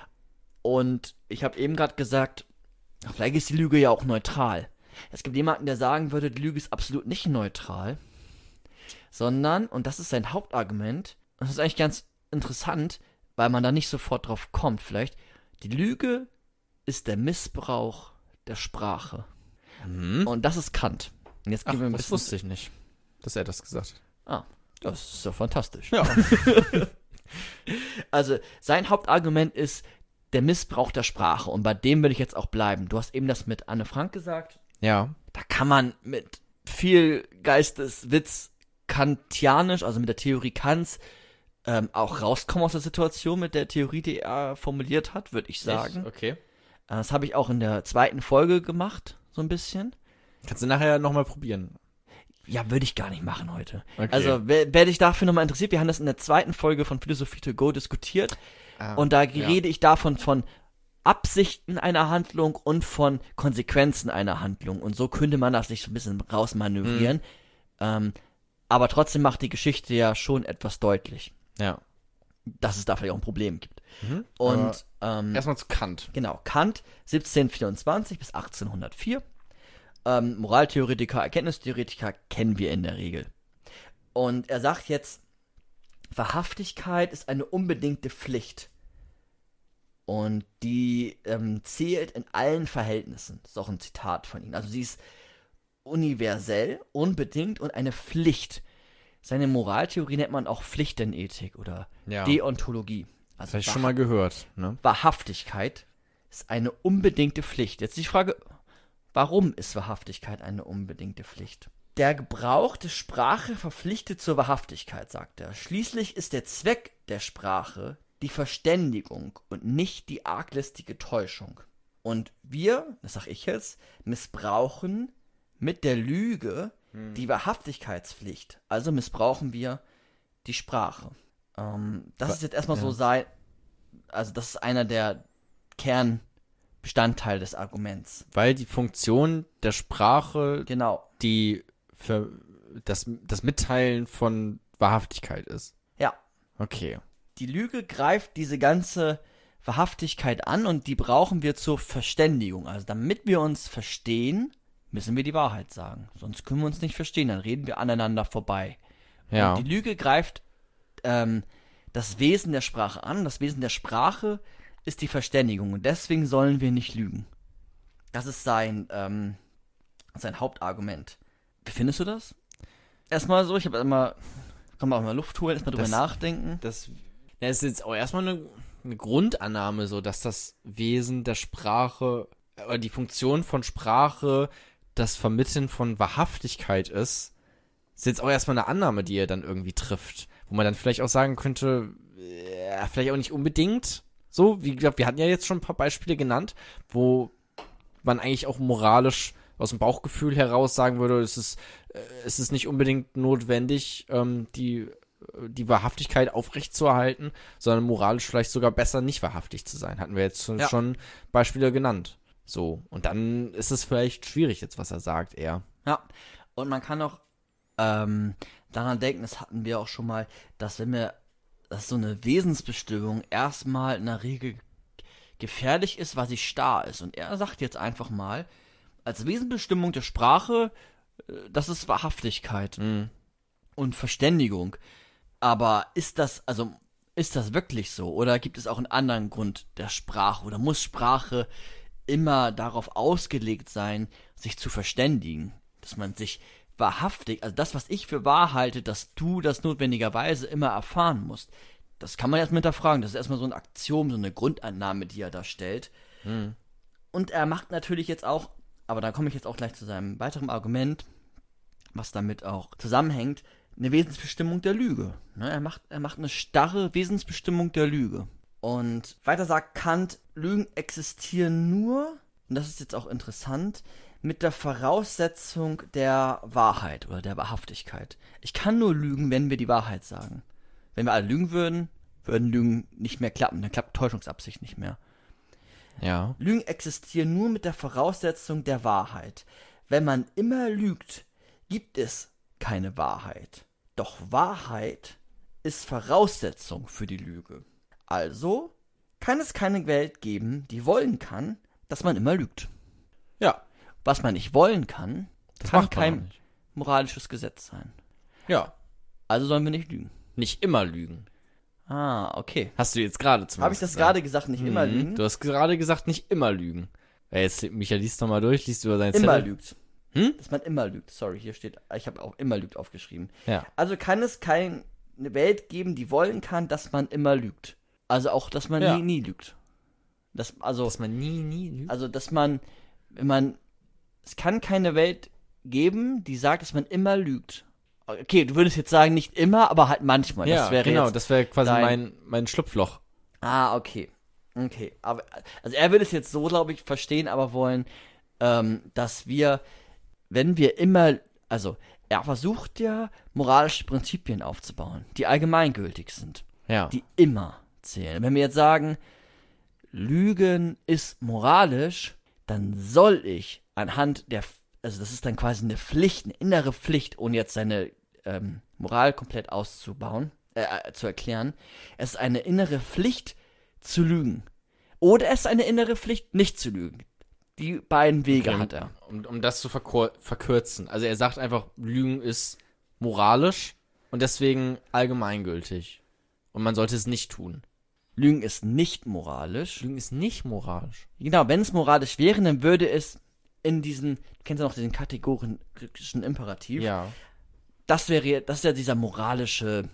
Und ich habe eben gerade gesagt, vielleicht ist die Lüge ja auch neutral. Es gibt jemanden, der sagen würde, die Lüge ist absolut nicht neutral, sondern, und das ist sein Hauptargument, und das ist eigentlich ganz interessant, weil man da nicht sofort drauf kommt vielleicht, die Lüge ist der Missbrauch der Sprache. Und das ist Kant. Und jetzt gehen wir ein Das bisschen. wusste ich nicht, dass er das gesagt hat. Das ist ja fantastisch. Ja. Also, sein Hauptargument ist, der Missbrauch der Sprache. Und bei dem will ich jetzt auch bleiben. Du hast eben das mit Anne Frank gesagt. Ja. Da kann man mit viel Geisteswitz kantianisch, also mit der Theorie Kants, auch rauskommen aus der Situation mit der Theorie, die er formuliert hat, würde ich sagen. Echt? Okay. Das habe ich auch in der 2. Folge gemacht, so ein bisschen. Kannst du nachher nochmal probieren. Ja, würde ich gar nicht machen heute. Okay. Also, wer dich dafür nochmal interessiert, wir haben das in der 2. Folge von Philosophie to go diskutiert. Und da rede ich davon von Absichten einer Handlung und von Konsequenzen einer Handlung. Und so könnte man das sich so ein bisschen rausmanövrieren. Aber trotzdem macht die Geschichte ja schon etwas deutlich, Ja. dass es da vielleicht auch ein Problem gibt. Und Erstmal zu Kant. genau, Kant, 1724 bis 1804. Moraltheoretiker, Erkenntnistheoretiker kennen wir in der Regel. Und er sagt jetzt, Wahrhaftigkeit ist eine unbedingte Pflicht. Und die zählt in allen Verhältnissen. Das ist auch ein Zitat von ihm. Also sie ist universell, unbedingt und eine Pflicht. Seine Moraltheorie nennt man auch Pflichtenethik oder Deontologie. Das habe ich schon mal gehört. Ne? Wahrhaftigkeit ist eine unbedingte Pflicht. Jetzt die Frage, warum ist Wahrhaftigkeit eine unbedingte Pflicht? Der Gebrauch der Sprache verpflichtet zur Wahrhaftigkeit, sagt er. Schließlich ist der Zweck der Sprache die Verständigung und nicht die arglistige Täuschung. Und wir, das sag ich jetzt, missbrauchen mit der Lüge die Wahrhaftigkeitspflicht. Also missbrauchen wir die Sprache. Das ist jetzt erstmal so sein, also das ist einer der Kernbestandteile des Arguments. Weil die Funktion der Sprache Genau. die für das Mitteilen von Wahrhaftigkeit ist. Ja. Okay. Die Lüge greift diese ganze Wahrhaftigkeit an und die brauchen wir zur Verständigung. Also damit wir uns verstehen, müssen wir die Wahrheit sagen. Sonst können wir uns nicht verstehen, dann reden wir aneinander vorbei. Ja. Und die Lüge greift das Wesen der Sprache an. Das Wesen der Sprache ist die Verständigung und deswegen sollen wir nicht lügen. Das ist sein Hauptargument. Wie findest du das? Erstmal so, kann man auch mal Luft holen, erstmal drüber nachdenken. Das ist jetzt auch erstmal eine Grundannahme, so dass das Wesen der Sprache oder die Funktion von Sprache das Vermitteln von Wahrhaftigkeit ist. Ist jetzt auch erstmal eine Annahme, die er dann irgendwie trifft. Wo man dann vielleicht auch sagen könnte, vielleicht auch nicht unbedingt so. Wie gesagt, wir hatten ja jetzt schon ein paar Beispiele genannt, wo man eigentlich auch moralisch aus dem Bauchgefühl heraus sagen würde, es ist nicht unbedingt notwendig, die Wahrhaftigkeit aufrechtzuerhalten, sondern moralisch vielleicht sogar besser, nicht wahrhaftig zu sein. Hatten wir jetzt schon Beispiele genannt. So, und dann ist es vielleicht schwierig jetzt, was er sagt, eher. Ja, und man kann auch daran denken, das hatten wir auch schon mal, dass so eine Wesensbestimmung erstmal in der Regel gefährlich ist, weil sie starr ist. Und er sagt jetzt einfach mal, als Wesensbestimmung der Sprache, das ist Wahrhaftigkeit und Verständigung. Aber ist das wirklich so? Oder gibt es auch einen anderen Grund der Sprache? Oder muss Sprache immer darauf ausgelegt sein, sich zu verständigen? Dass man sich wahrhaftig, also das, was ich für wahr halte, dass du das notwendigerweise immer erfahren musst. Das kann man erstmal hinterfragen. Das ist erstmal so ein Axiom, so eine Grundannahme, die er da stellt. Und er macht natürlich jetzt auch, aber da komme ich jetzt auch gleich zu seinem weiteren Argument, was damit auch zusammenhängt, eine Wesensbestimmung der Lüge. Ne, er macht eine starre Wesensbestimmung der Lüge. Und weiter sagt Kant, Lügen existieren nur, und das ist jetzt auch interessant, mit der Voraussetzung der Wahrheit oder der Wahrhaftigkeit. Ich kann nur lügen, wenn wir die Wahrheit sagen. Wenn wir alle lügen würden Lügen nicht mehr klappen. Dann klappt Täuschungsabsicht nicht mehr. Ja. Lügen existieren nur mit der Voraussetzung der Wahrheit. Wenn man immer lügt, gibt es keine Wahrheit. Doch Wahrheit ist Voraussetzung für die Lüge. Also kann es keine Welt geben, die wollen kann, dass man immer lügt. Ja. Was man nicht wollen kann, Das kann macht man auch kein nicht. moralisches Gesetz sein. Ja. Also sollen wir nicht lügen. Nicht immer lügen. Ah, okay. Hast du jetzt gerade zum Habe ich das gerade gesagt, nicht immer lügen? Du hast gerade gesagt, nicht immer lügen. Jetzt, Michael, liest doch mal durch, liest über seine Immer Zettel. lügt. Hm? Dass man immer lügt. Sorry, hier steht, ich habe auch immer lügt aufgeschrieben. Ja. Also kann es keine Welt geben, die wollen kann, dass man immer lügt. Also auch, dass man Ja. nie lügt. Dass man nie lügt. Also, dass man, es kann keine Welt geben, die sagt, dass man immer lügt. Okay, du würdest jetzt sagen, nicht immer, aber halt manchmal. Ja, das wäre genau, jetzt das wäre quasi dein- mein Schlupfloch. Okay. Okay. Aber, also er würde es jetzt so, glaube ich, verstehen, aber wollen, dass wir, wenn wir immer, also er versucht ja, moralische Prinzipien aufzubauen, die allgemeingültig sind, Ja. die immer zählen. Wenn wir jetzt sagen, Lügen ist moralisch, dann soll ich anhand der, also das ist dann quasi eine Pflicht, eine innere Pflicht, ohne jetzt seine Moral komplett auszubauen, zu erklären. Es ist eine innere Pflicht zu lügen. Oder es ist eine innere Pflicht, nicht zu lügen. Die beiden Wege Okay, hat er. Um das zu verkürzen. Also er sagt einfach, Lügen ist moralisch und deswegen allgemeingültig. Und man sollte es nicht tun. Lügen ist nicht moralisch. Lügen ist nicht moralisch. Genau, wenn es moralisch wäre, dann würde es in diesen, kennst du noch diesen kategorischen Imperativ? Ja. Das ist ja dieser moralische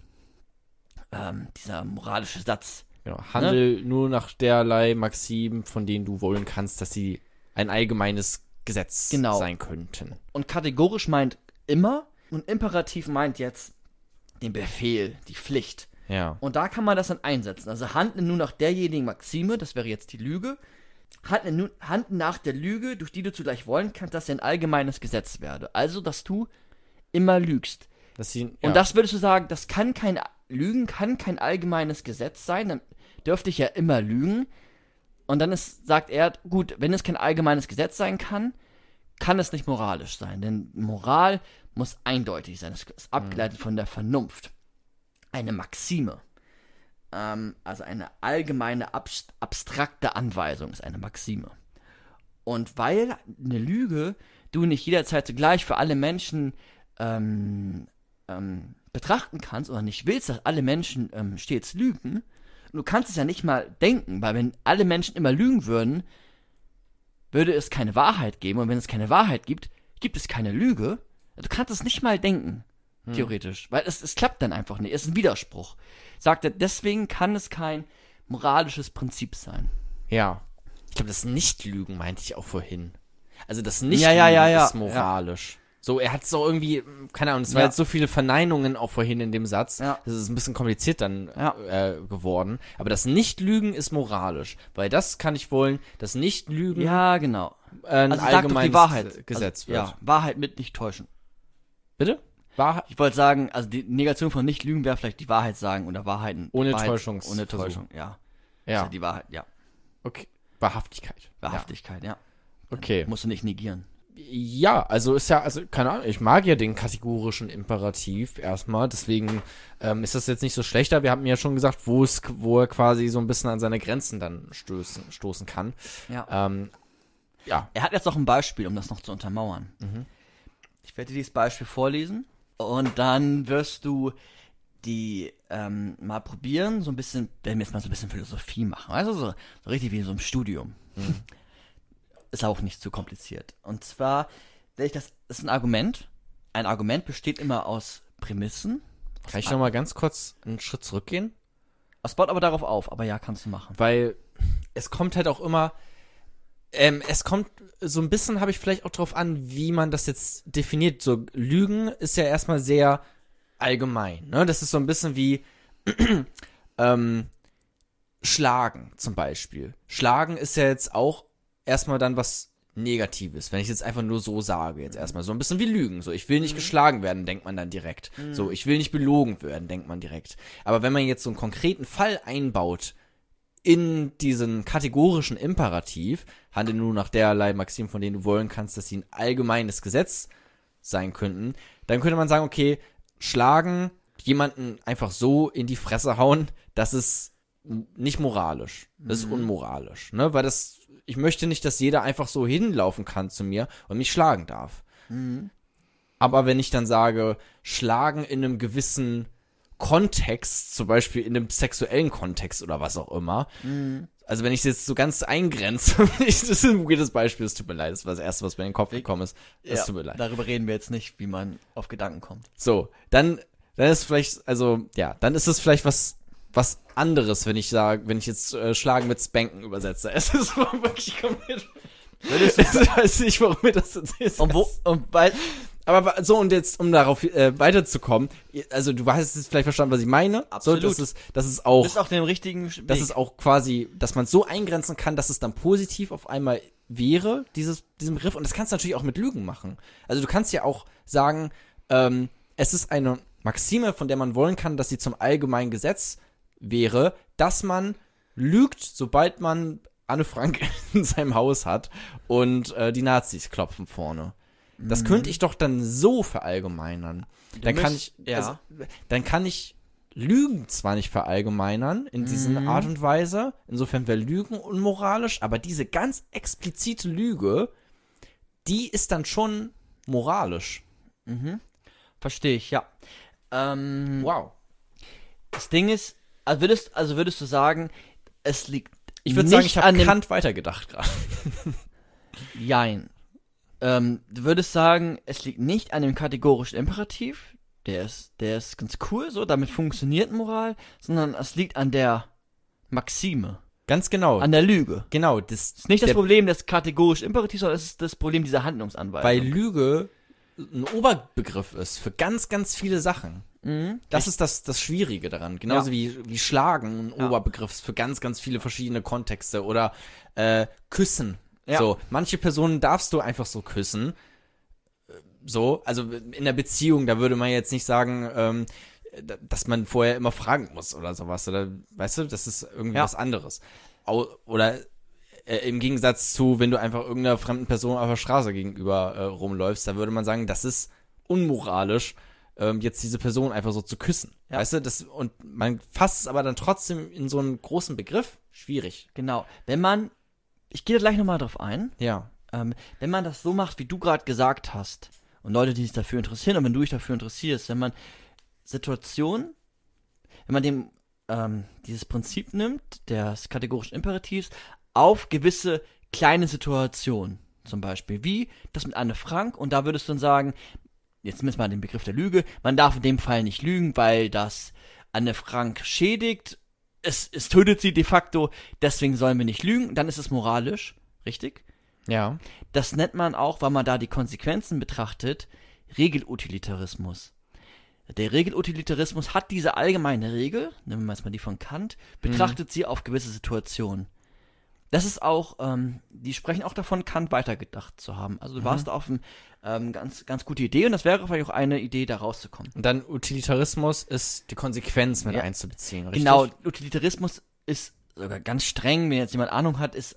Satz. Genau. Handel nur nach derlei Maximen, von denen du wollen kannst, dass sie ein allgemeines Gesetz Genau. sein könnten. Und kategorisch meint immer und Imperativ meint jetzt den Befehl, die Pflicht. Ja. Und da kann man das dann einsetzen. Also handle nur nach derjenigen Maxime, das wäre jetzt die Lüge. Handle nach der Lüge, durch die du zugleich wollen kannst, dass sie ein allgemeines Gesetz werde. Also, dass du immer lügst. Und das würdest du sagen, Lügen kann kein allgemeines Gesetz sein, dann dürfte ich ja immer lügen. Und dann sagt er, gut, wenn es kein allgemeines Gesetz sein kann, kann es nicht moralisch sein. Denn Moral muss eindeutig sein. Es ist abgeleitet von der Vernunft. Eine Maxime. Also eine allgemeine, abstrakte Anweisung ist eine Maxime. Und weil eine Lüge du nicht jederzeit zugleich für alle Menschen betrachten kannst oder nicht willst, dass alle Menschen stets lügen, du kannst es ja nicht mal denken, weil wenn alle Menschen immer lügen würden, würde es keine Wahrheit geben. Und wenn es keine Wahrheit gibt, gibt es keine Lüge. Du kannst es nicht mal denken, theoretisch. Weil es klappt dann einfach nicht. Es ist ein Widerspruch. Sagt er, deswegen kann es kein moralisches Prinzip sein. Ja. Ich glaube, das Nicht-Lügen meinte ich auch vorhin. Also das Nicht-Lügen Ja. ist moralisch. So, er hat so irgendwie, keine Ahnung, es war Ja. jetzt so viele Verneinungen auch vorhin in dem Satz. Ja. Das ist ein bisschen kompliziert dann geworden. Aber das Nicht-Lügen ist moralisch. Weil das kann ich wollen, das Nicht-Lügen Ja, genau. ein Also sag doch allgemeines die Wahrheit. Gesetz Also, wird. ja, Wahrheit mit nicht täuschen. Bitte? Wahrheit? Ich wollte sagen, also die Negation von nicht lügen wäre vielleicht die Wahrheit sagen oder Wahrheiten. Ohne Wahrheit, Täuschungsversuch. Ohne Täuschung, ja. Das ist Ja. ja die Wahrheit, ja. Okay. Wahrhaftigkeit. Wahrhaftigkeit, ja. Ja. Okay. Musst du nicht negieren. Ja, also ist ja, also keine Ahnung, ich mag ja den kategorischen Imperativ erstmal, deswegen ist das jetzt nicht so schlechter. Wir haben ja schon gesagt, wo er quasi so ein bisschen an seine Grenzen dann stoßen kann. Ja. Ja. Er hat jetzt noch ein Beispiel, um das noch zu untermauern. Ich werde dir dieses Beispiel vorlesen und dann wirst du die mal probieren, so ein bisschen, wenn wir jetzt mal so ein bisschen Philosophie machen, also so richtig wie in so einem Studium. Ist auch nicht zu kompliziert. Und zwar, das ist ein Argument. Ein Argument besteht immer aus Prämissen. Kann ich nochmal ganz kurz einen Schritt zurückgehen? Es baut aber darauf auf, aber ja, kannst du machen. Weil es kommt halt auch immer, es kommt so ein bisschen, habe ich vielleicht auch drauf an, wie man das jetzt definiert. So, Lügen ist ja erstmal sehr allgemein, ne? Das ist so ein bisschen wie Schlagen zum Beispiel. Schlagen ist ja jetzt auch erstmal dann was Negatives, wenn ich jetzt einfach nur so sage, jetzt erstmal so ein bisschen wie Lügen, so ich will nicht geschlagen werden, denkt man dann direkt, so ich will nicht belogen werden, denkt man direkt, aber wenn man jetzt so einen konkreten Fall einbaut in diesen kategorischen Imperativ, handle nur nach derlei Maxim, von denen du wollen kannst, dass sie ein allgemeines Gesetz sein könnten, dann könnte man sagen, okay, schlagen, jemanden einfach so in die Fresse hauen, das ist nicht moralisch, das ist unmoralisch, ne, weil ich möchte nicht, dass jeder einfach so hinlaufen kann zu mir und mich schlagen darf. Aber wenn ich dann sage, schlagen in einem gewissen Kontext, zum Beispiel in einem sexuellen Kontext oder was auch immer, also wenn ich es jetzt so ganz eingrenze, das ist ein weirdes Beispiel, es tut mir leid, das war das Erste, was mir in den Kopf gekommen ist, es tut mir leid. Darüber reden wir jetzt nicht, wie man auf Gedanken kommt. So, dann ist vielleicht, also, ja, dann ist es vielleicht was was anderes, wenn ich jetzt Schlagen mit Spanken übersetze. Es ist wirklich komplett. Ich weiß nicht, warum mir das ist. Aber so, und jetzt, um darauf weiterzukommen, also du hast jetzt vielleicht verstanden, was ich meine. Absolut. So, das ist auch. Du bist auf dem richtigen Weg. Das ist auch quasi, dass man es so eingrenzen kann, dass es dann positiv auf einmal wäre, diesen Begriff. Und das kannst du natürlich auch mit Lügen machen. Also du kannst ja auch sagen, es ist eine Maxime, von der man wollen kann, dass sie zum allgemeinen Gesetz wäre, dass man lügt, sobald man Anne Frank in seinem Haus hat und die Nazis klopfen vorne. Das könnte ich doch dann so verallgemeinern. Dann kann ich Lügen zwar nicht verallgemeinern in dieser Art und Weise, insofern wäre Lügen unmoralisch, aber diese ganz explizite Lüge, die ist dann schon moralisch. Verstehe ich, ja. Wow. Das Ding ist, würdest du sagen, es liegt Ich würde sagen, ich habe Kant weitergedacht gerade. Jein. Du würdest sagen, es liegt nicht an dem kategorischen Imperativ, der ist ganz cool, so, damit funktioniert Moral, sondern es liegt an der Maxime. Ganz genau. An der Lüge. Genau. Das ist nicht das Problem des kategorischen Imperativs, sondern es ist das Problem dieser Handlungsanweisung. Weil Lüge ein Oberbegriff ist für ganz, ganz viele Sachen. Das ist das Schwierige daran. Genauso wie Schlagen ein Oberbegriff ist für ganz, ganz viele verschiedene Kontexte. Oder Küssen. Ja. So, manche Personen darfst du einfach so küssen. So, also in der Beziehung, da würde man jetzt nicht sagen, dass man vorher immer fragen muss oder sowas. Oder, weißt du, das ist irgendwie was anderes. Oder im Gegensatz zu, wenn du einfach irgendeiner fremden Person auf der Straße gegenüber rumläufst, da würde man sagen, das ist unmoralisch, jetzt diese Person einfach so zu küssen. Ja. Weißt du, und man fasst es aber dann trotzdem in so einen großen Begriff. Schwierig. Genau. Ich gehe da gleich nochmal drauf ein. Ja. Wenn man das so macht, wie du gerade gesagt hast, und Leute, die sich dafür interessieren, und wenn du dich dafür interessierst, wenn man dieses Prinzip nimmt, des kategorischen Imperativs, auf gewisse kleine Situationen, zum Beispiel, wie das mit Anne Frank, und da würdest du dann sagen, jetzt nimm mal den Begriff der Lüge, man darf in dem Fall nicht lügen, weil das Anne Frank schädigt, es tötet sie de facto, deswegen sollen wir nicht lügen, dann ist es moralisch, richtig? Ja. Das nennt man auch, weil man da die Konsequenzen betrachtet, Regelutilitarismus. Der Regelutilitarismus hat diese allgemeine Regel, nehmen wir jetzt mal die von Kant, betrachtet sie auf gewisse Situationen. Das ist auch, die sprechen auch davon, Kant weitergedacht zu haben. Also du warst auf eine ganz, ganz gute Idee und das wäre vielleicht auch eine Idee, da rauszukommen. Und dann Utilitarismus ist die Konsequenz mit einzubeziehen, richtig? Genau, Utilitarismus ist sogar ganz streng, wenn jetzt jemand Ahnung hat, ist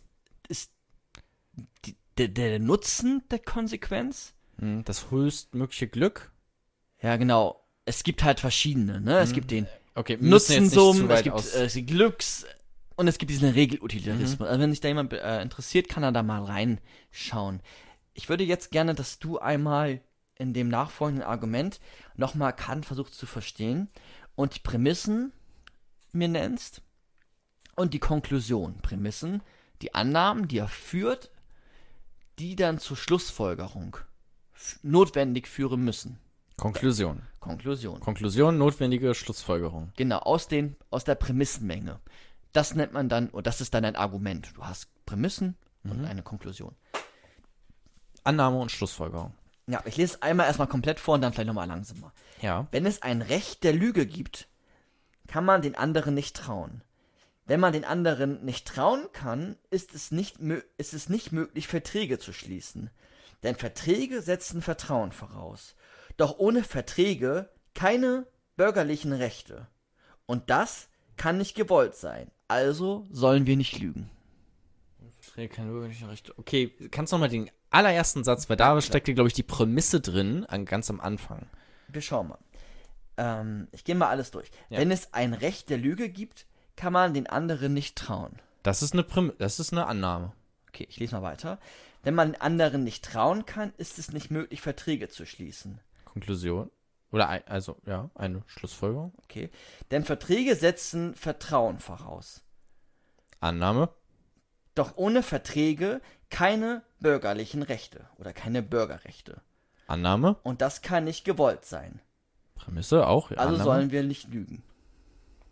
der Nutzen der Konsequenz. Das höchstmögliche Glück. Ja, genau. Es gibt halt verschiedene, ne? Es gibt den Nutzensummen, es gibt Glücks- und es gibt diesen Regelutilitarismus. Also wenn sich da jemand interessiert, kann er da mal reinschauen. Ich würde jetzt gerne, dass du einmal in dem nachfolgenden Argument nochmal Kant versuchst zu verstehen und die Prämissen mir nennst und die Konklusion. Prämissen, die Annahmen, die er führt, die dann zur Schlussfolgerung notwendig führen müssen. Konklusion, notwendige Schlussfolgerung. Genau, aus der Prämissenmenge. Das nennt man dann, und das ist dann ein Argument. Du hast Prämissen und eine Konklusion. Annahme und Schlussfolgerung. Ja, ich lese es einmal erstmal komplett vor und dann vielleicht nochmal langsamer. Ja. Wenn es ein Recht der Lüge gibt, kann man den anderen nicht trauen. Wenn man den anderen nicht trauen kann, ist es nicht möglich, Verträge zu schließen. Denn Verträge setzen Vertrauen voraus. Doch ohne Verträge keine bürgerlichen Rechte. Und das kann nicht gewollt sein. Also sollen wir nicht lügen. Keine bürgerlichen Rechte. Okay, kannst du nochmal den allerersten Satz, weil da steckt ja, glaube ich, die Prämisse drin, ganz am Anfang. Wir schauen mal. Ich gehe mal alles durch. Ja. Wenn es ein Recht der Lüge gibt, kann man den anderen nicht trauen. Das ist eine Annahme. Okay, ich lese mal weiter. Wenn man den anderen nicht trauen kann, ist es nicht möglich, Verträge zu schließen. Konklusion. Oder eine Schlussfolgerung. Okay. Denn Verträge setzen Vertrauen voraus. Annahme. Doch ohne Verträge keine bürgerlichen Rechte oder keine Bürgerrechte. Annahme. Und das kann nicht gewollt sein. Prämisse auch. Ja, Also Annahme. sollen wir nicht lügen.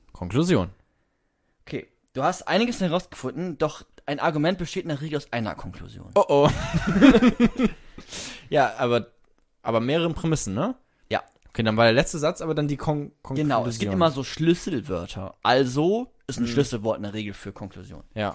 Konklusion. Okay, du hast einiges herausgefunden, doch ein Argument besteht in der Regel aus einer Konklusion. Oh oh. Ja, aber mehreren Prämissen, ne? Ja. Okay, dann war der letzte Satz, aber dann die Konklusion. Genau, es gibt immer so Schlüsselwörter. Also ist ein Schlüsselwort in der Regel für Konklusion. Ja.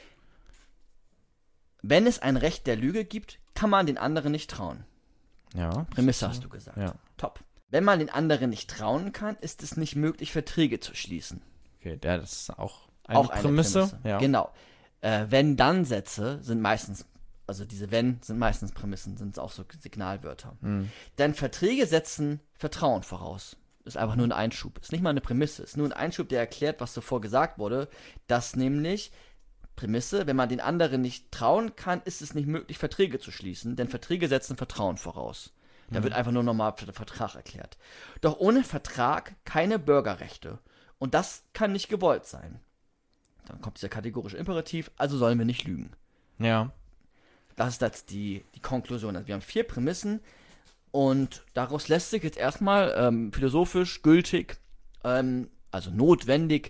Wenn es ein Recht der Lüge gibt, kann man den anderen nicht trauen. Ja. Prämisse hast du gesagt. Ja. Top. Wenn man den anderen nicht trauen kann, ist es nicht möglich, Verträge zu schließen. Okay, das ist auch eine Prämisse. Ja. Genau. Wenn-Dann-Sätze sind meistens, also diese Wenn sind meistens Prämissen, sind auch so Signalwörter. Denn Verträge setzen Vertrauen voraus. Ist einfach nur ein Einschub. Ist nicht mal eine Prämisse. Ist nur ein Einschub, der erklärt, was zuvor gesagt wurde, dass nämlich Prämisse, wenn man den anderen nicht trauen kann, ist es nicht möglich, Verträge zu schließen, denn Verträge setzen Vertrauen voraus. Da wird einfach nur nochmal der Vertrag erklärt. Doch ohne Vertrag keine Bürgerrechte. Und das kann nicht gewollt sein. Dann kommt dieser kategorische Imperativ, also sollen wir nicht lügen. Ja. Das ist jetzt die Konklusion. Also wir haben 4 Prämissen und daraus lässt sich jetzt erstmal philosophisch gültig, also notwendig,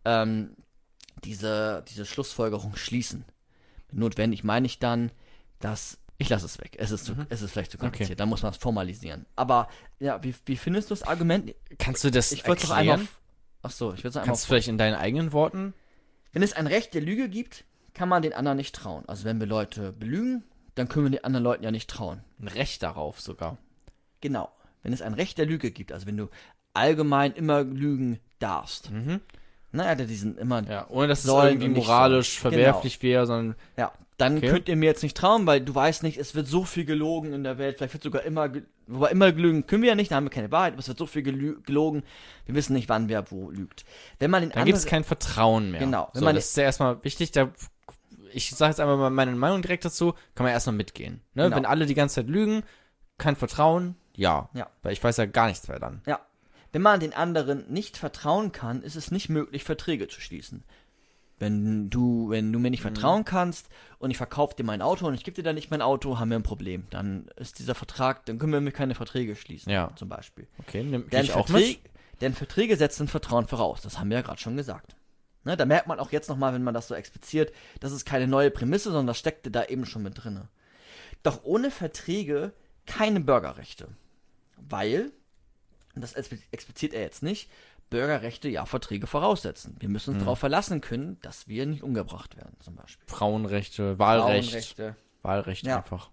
diese Schlussfolgerung schließen. Mit notwendig meine ich dann, dass ich lasse es weg. Es ist vielleicht zu kompliziert. Okay. Da muss man es formalisieren. Aber ja, wie findest du das Argument? Kannst du das Ich würde es noch erklären? einmal. Achso, ich würde es einmal. Kannst du vielleicht in deinen eigenen Worten? Wenn es ein Recht der Lüge gibt, kann man den anderen nicht trauen. Also wenn wir Leute belügen, dann können wir den anderen Leuten ja nicht trauen. Ein Recht darauf sogar. Genau. Wenn es ein Recht der Lüge gibt, also wenn du allgemein immer lügen darfst. Na, er hat ja diesen immer. Ja, ohne dass es sollen irgendwie und nicht moralisch sollen. verwerflich wäre, sondern. Ja, dann Okay. könnt ihr mir jetzt nicht trauen, weil du weißt nicht, es wird so viel gelogen in der Welt, vielleicht wird sogar immer, wobei immer gelügen können wir ja nicht, da haben wir keine Wahrheit, aber es wird so viel gelogen, wir wissen nicht, wann wer wo lügt. Wenn man den Dann gibt es kein Vertrauen mehr. Genau. Wenn So, man das ist ja erstmal wichtig, ich sage jetzt einmal meine Meinung direkt dazu, kann man erstmal mitgehen. Ne? Genau. Wenn alle die ganze Zeit lügen, kein Vertrauen, ja. Ja. Weil ich weiß ja gar nichts mehr dann. Ja. Wenn man den anderen nicht vertrauen kann, ist es nicht möglich, Verträge zu schließen. Wenn du mir nicht vertrauen kannst und ich verkaufe dir mein Auto und ich gebe dir dann nicht mein Auto, haben wir ein Problem. Dann ist dieser Vertrag, dann können wir keine Verträge schließen, Ja. zum Beispiel. Okay, nehme Denn, ich auch mit. denn Verträge setzen Vertrauen voraus, das haben wir ja gerade schon gesagt. Ne, da merkt man auch jetzt nochmal, wenn man das so expliziert, das ist keine neue Prämisse, sondern das steckte da eben schon mit drin. Doch ohne Verträge keine Bürgerrechte. Weil, und das expliziert er jetzt nicht, Bürgerrechte ja Verträge voraussetzen. Wir müssen uns darauf verlassen können, dass wir nicht umgebracht werden, zum Beispiel. Frauenrechte, Wahlrecht. Frauenrechte. Wahlrecht Ja. einfach.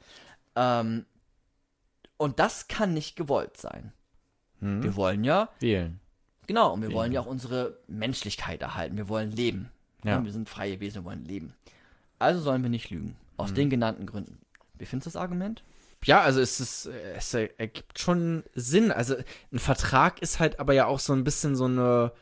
Und das kann nicht gewollt sein. Hm. Wir wollen ja, Wählen. genau, und wir wollen ja auch unsere Menschlichkeit erhalten. Wir wollen leben. Ja. Wir sind freie Wesen, wir wollen leben. Also sollen wir nicht lügen. Aus den genannten Gründen. Wie findest du das Argument? Ja, also es ergibt schon Sinn. Also ein Vertrag ist halt aber ja auch so ein bisschen so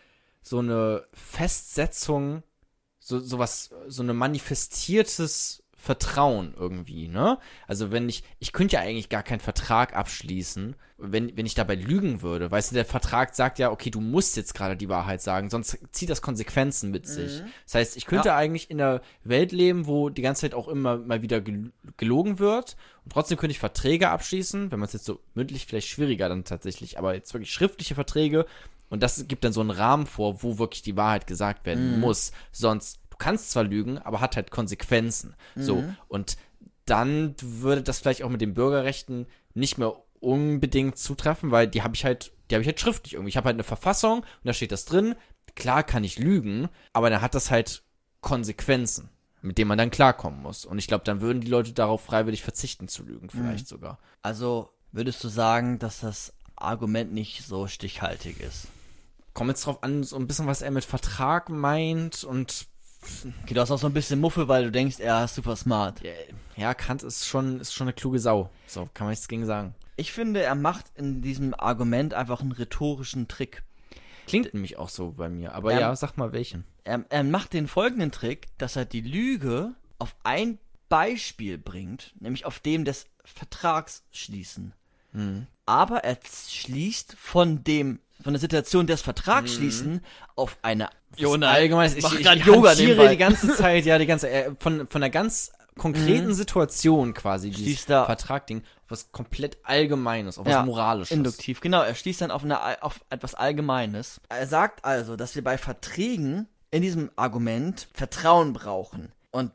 eine Festsetzung, so eine manifestiertes Vertrauen irgendwie, ne? Also ich könnte ja eigentlich gar keinen Vertrag abschließen, wenn ich dabei lügen würde. Weißt du, der Vertrag sagt ja, okay, du musst jetzt gerade die Wahrheit sagen, sonst zieht das Konsequenzen mit sich. Das heißt, ich könnte eigentlich in einer Welt leben, wo die ganze Zeit auch immer mal wieder gelogen wird und trotzdem könnte ich Verträge abschließen, wenn man es jetzt so mündlich vielleicht schwieriger dann tatsächlich, aber jetzt wirklich schriftliche Verträge und das gibt dann so einen Rahmen vor, wo wirklich die Wahrheit gesagt werden muss. Sonst kannst zwar lügen, aber hat halt Konsequenzen. So, und dann würde das vielleicht auch mit den Bürgerrechten nicht mehr unbedingt zutreffen, weil die habe ich halt schriftlich irgendwie. Ich habe halt eine Verfassung und da steht das drin. Klar kann ich lügen, aber dann hat das halt Konsequenzen, mit denen man dann klarkommen muss. Und ich glaube, dann würden die Leute darauf freiwillig verzichten zu lügen, vielleicht sogar. Also würdest du sagen, dass das Argument nicht so stichhaltig ist? Kommt jetzt drauf an, so ein bisschen, was er mit Vertrag meint und Okay, du hast auch so ein bisschen Muffe, weil du denkst, er ist super smart. ja, Kant ist schon eine kluge Sau. So, kann man nichts gegen sagen. Ich finde, er macht in diesem Argument einfach einen rhetorischen Trick. Klingt nämlich auch so bei mir. Aber ja, sag mal welchen. Er macht den folgenden Trick, dass er die Lüge auf ein Beispiel bringt, nämlich auf dem des Vertrags schließen. Aber er schließt von der Situation des Vertrags schließen auf eine Allgemein, ich Yoga hantiere nebenbei. die ganze Zeit, ja, von einer ganz konkreten Situation quasi, dieses Schließt da Vertragding, was komplett Allgemeines, auf was Moralisches. Induktiv, genau. Er schließt dann auf etwas Allgemeines. Er sagt also, dass wir bei Verträgen in diesem Argument Vertrauen brauchen. Und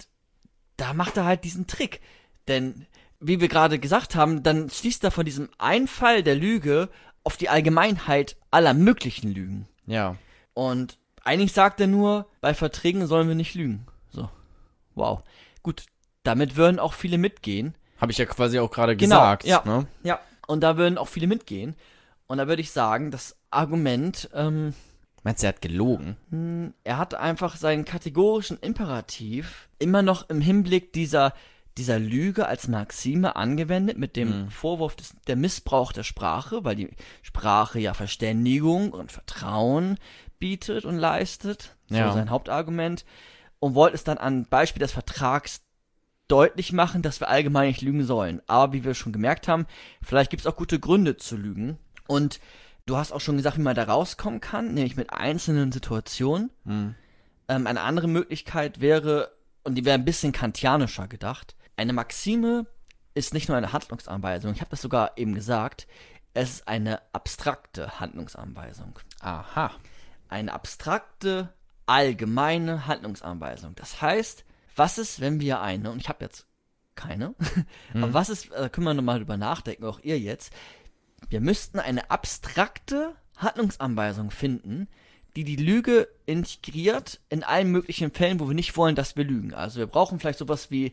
da macht er halt diesen Trick. Denn, wie wir gerade gesagt haben, dann schließt er von diesem Einfall der Lüge auf die Allgemeinheit aller möglichen Lügen. Ja. Und eigentlich sagt er nur, bei Verträgen sollen wir nicht lügen. So. Wow. Gut, damit würden auch viele mitgehen. Habe ich ja quasi auch gerade gesagt. Ja, ne? ja. Und da würden auch viele mitgehen. Und da würde ich sagen, das Argument, Meinst du, er hat gelogen? er hat einfach seinen kategorischen Imperativ immer noch im Hinblick dieser Lüge als Maxime angewendet, mit dem Vorwurf der Missbrauch der Sprache, weil die Sprache ja Verständigung und Vertrauen bietet und leistet. So sein Hauptargument. Und wollte es dann an Beispiel des Vertrags deutlich machen, dass wir allgemein nicht lügen sollen. Aber wie wir schon gemerkt haben, vielleicht gibt es auch gute Gründe zu lügen. Und du hast auch schon gesagt, wie man da rauskommen kann, nämlich mit einzelnen Situationen. Eine andere Möglichkeit wäre, und die wäre ein bisschen kantianischer gedacht, eine Maxime ist nicht nur eine Handlungsanweisung, ich habe das sogar eben gesagt, es ist eine abstrakte Handlungsanweisung. Aha. Eine abstrakte, allgemeine Handlungsanweisung. Das heißt, was ist, wenn wir und ich habe jetzt keine, aber was ist, da können wir nochmal drüber nachdenken, auch ihr jetzt, wir müssten eine abstrakte Handlungsanweisung finden, die Lüge integriert in allen möglichen Fällen, wo wir nicht wollen, dass wir lügen. Also wir brauchen vielleicht sowas wie,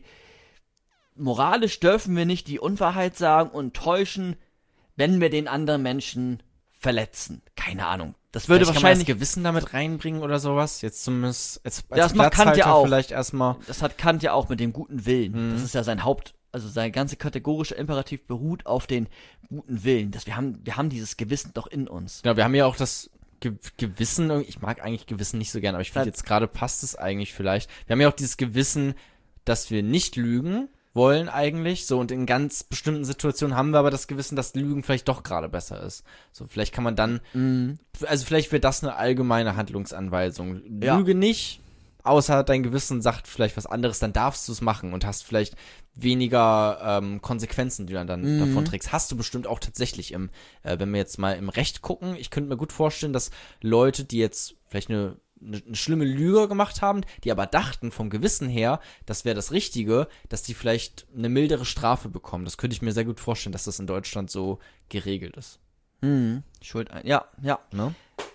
moralisch dürfen wir nicht die Unwahrheit sagen und täuschen, wenn wir den anderen Menschen verletzen. Keine Ahnung. Das würde vielleicht wahrscheinlich kann man das Gewissen damit reinbringen oder sowas. Jetzt zumindest als das macht Kant ja auch. Vielleicht erstmal. Das hat Kant ja auch mit dem guten Willen. Das ist ja sein also sein ganze kategorische Imperativ beruht auf den guten Willen. Wir haben dieses Gewissen doch in uns. Genau, wir haben ja auch das Gewissen, ich mag eigentlich Gewissen nicht so gern, aber ich finde jetzt gerade passt es eigentlich vielleicht. Wir haben ja auch dieses Gewissen, dass wir nicht lügen wollen eigentlich, so, und in ganz bestimmten Situationen haben wir aber das Gewissen, dass Lügen vielleicht doch gerade besser ist. So, vielleicht kann man dann, also vielleicht wäre das eine allgemeine Handlungsanweisung. Ja. Lüge nicht, außer dein Gewissen sagt vielleicht was anderes, dann darfst du es machen und hast vielleicht weniger Konsequenzen, die du dann davon trägst. Hast du bestimmt auch tatsächlich wenn wir jetzt mal im Recht gucken, ich könnte mir gut vorstellen, dass Leute, die jetzt vielleicht eine schlimme Lüge gemacht haben, die aber dachten vom Gewissen her, das wäre das Richtige, dass die vielleicht eine mildere Strafe bekommen. Das könnte ich mir sehr gut vorstellen, dass das in Deutschland so geregelt ist. Schuld ein. Ja. Ne?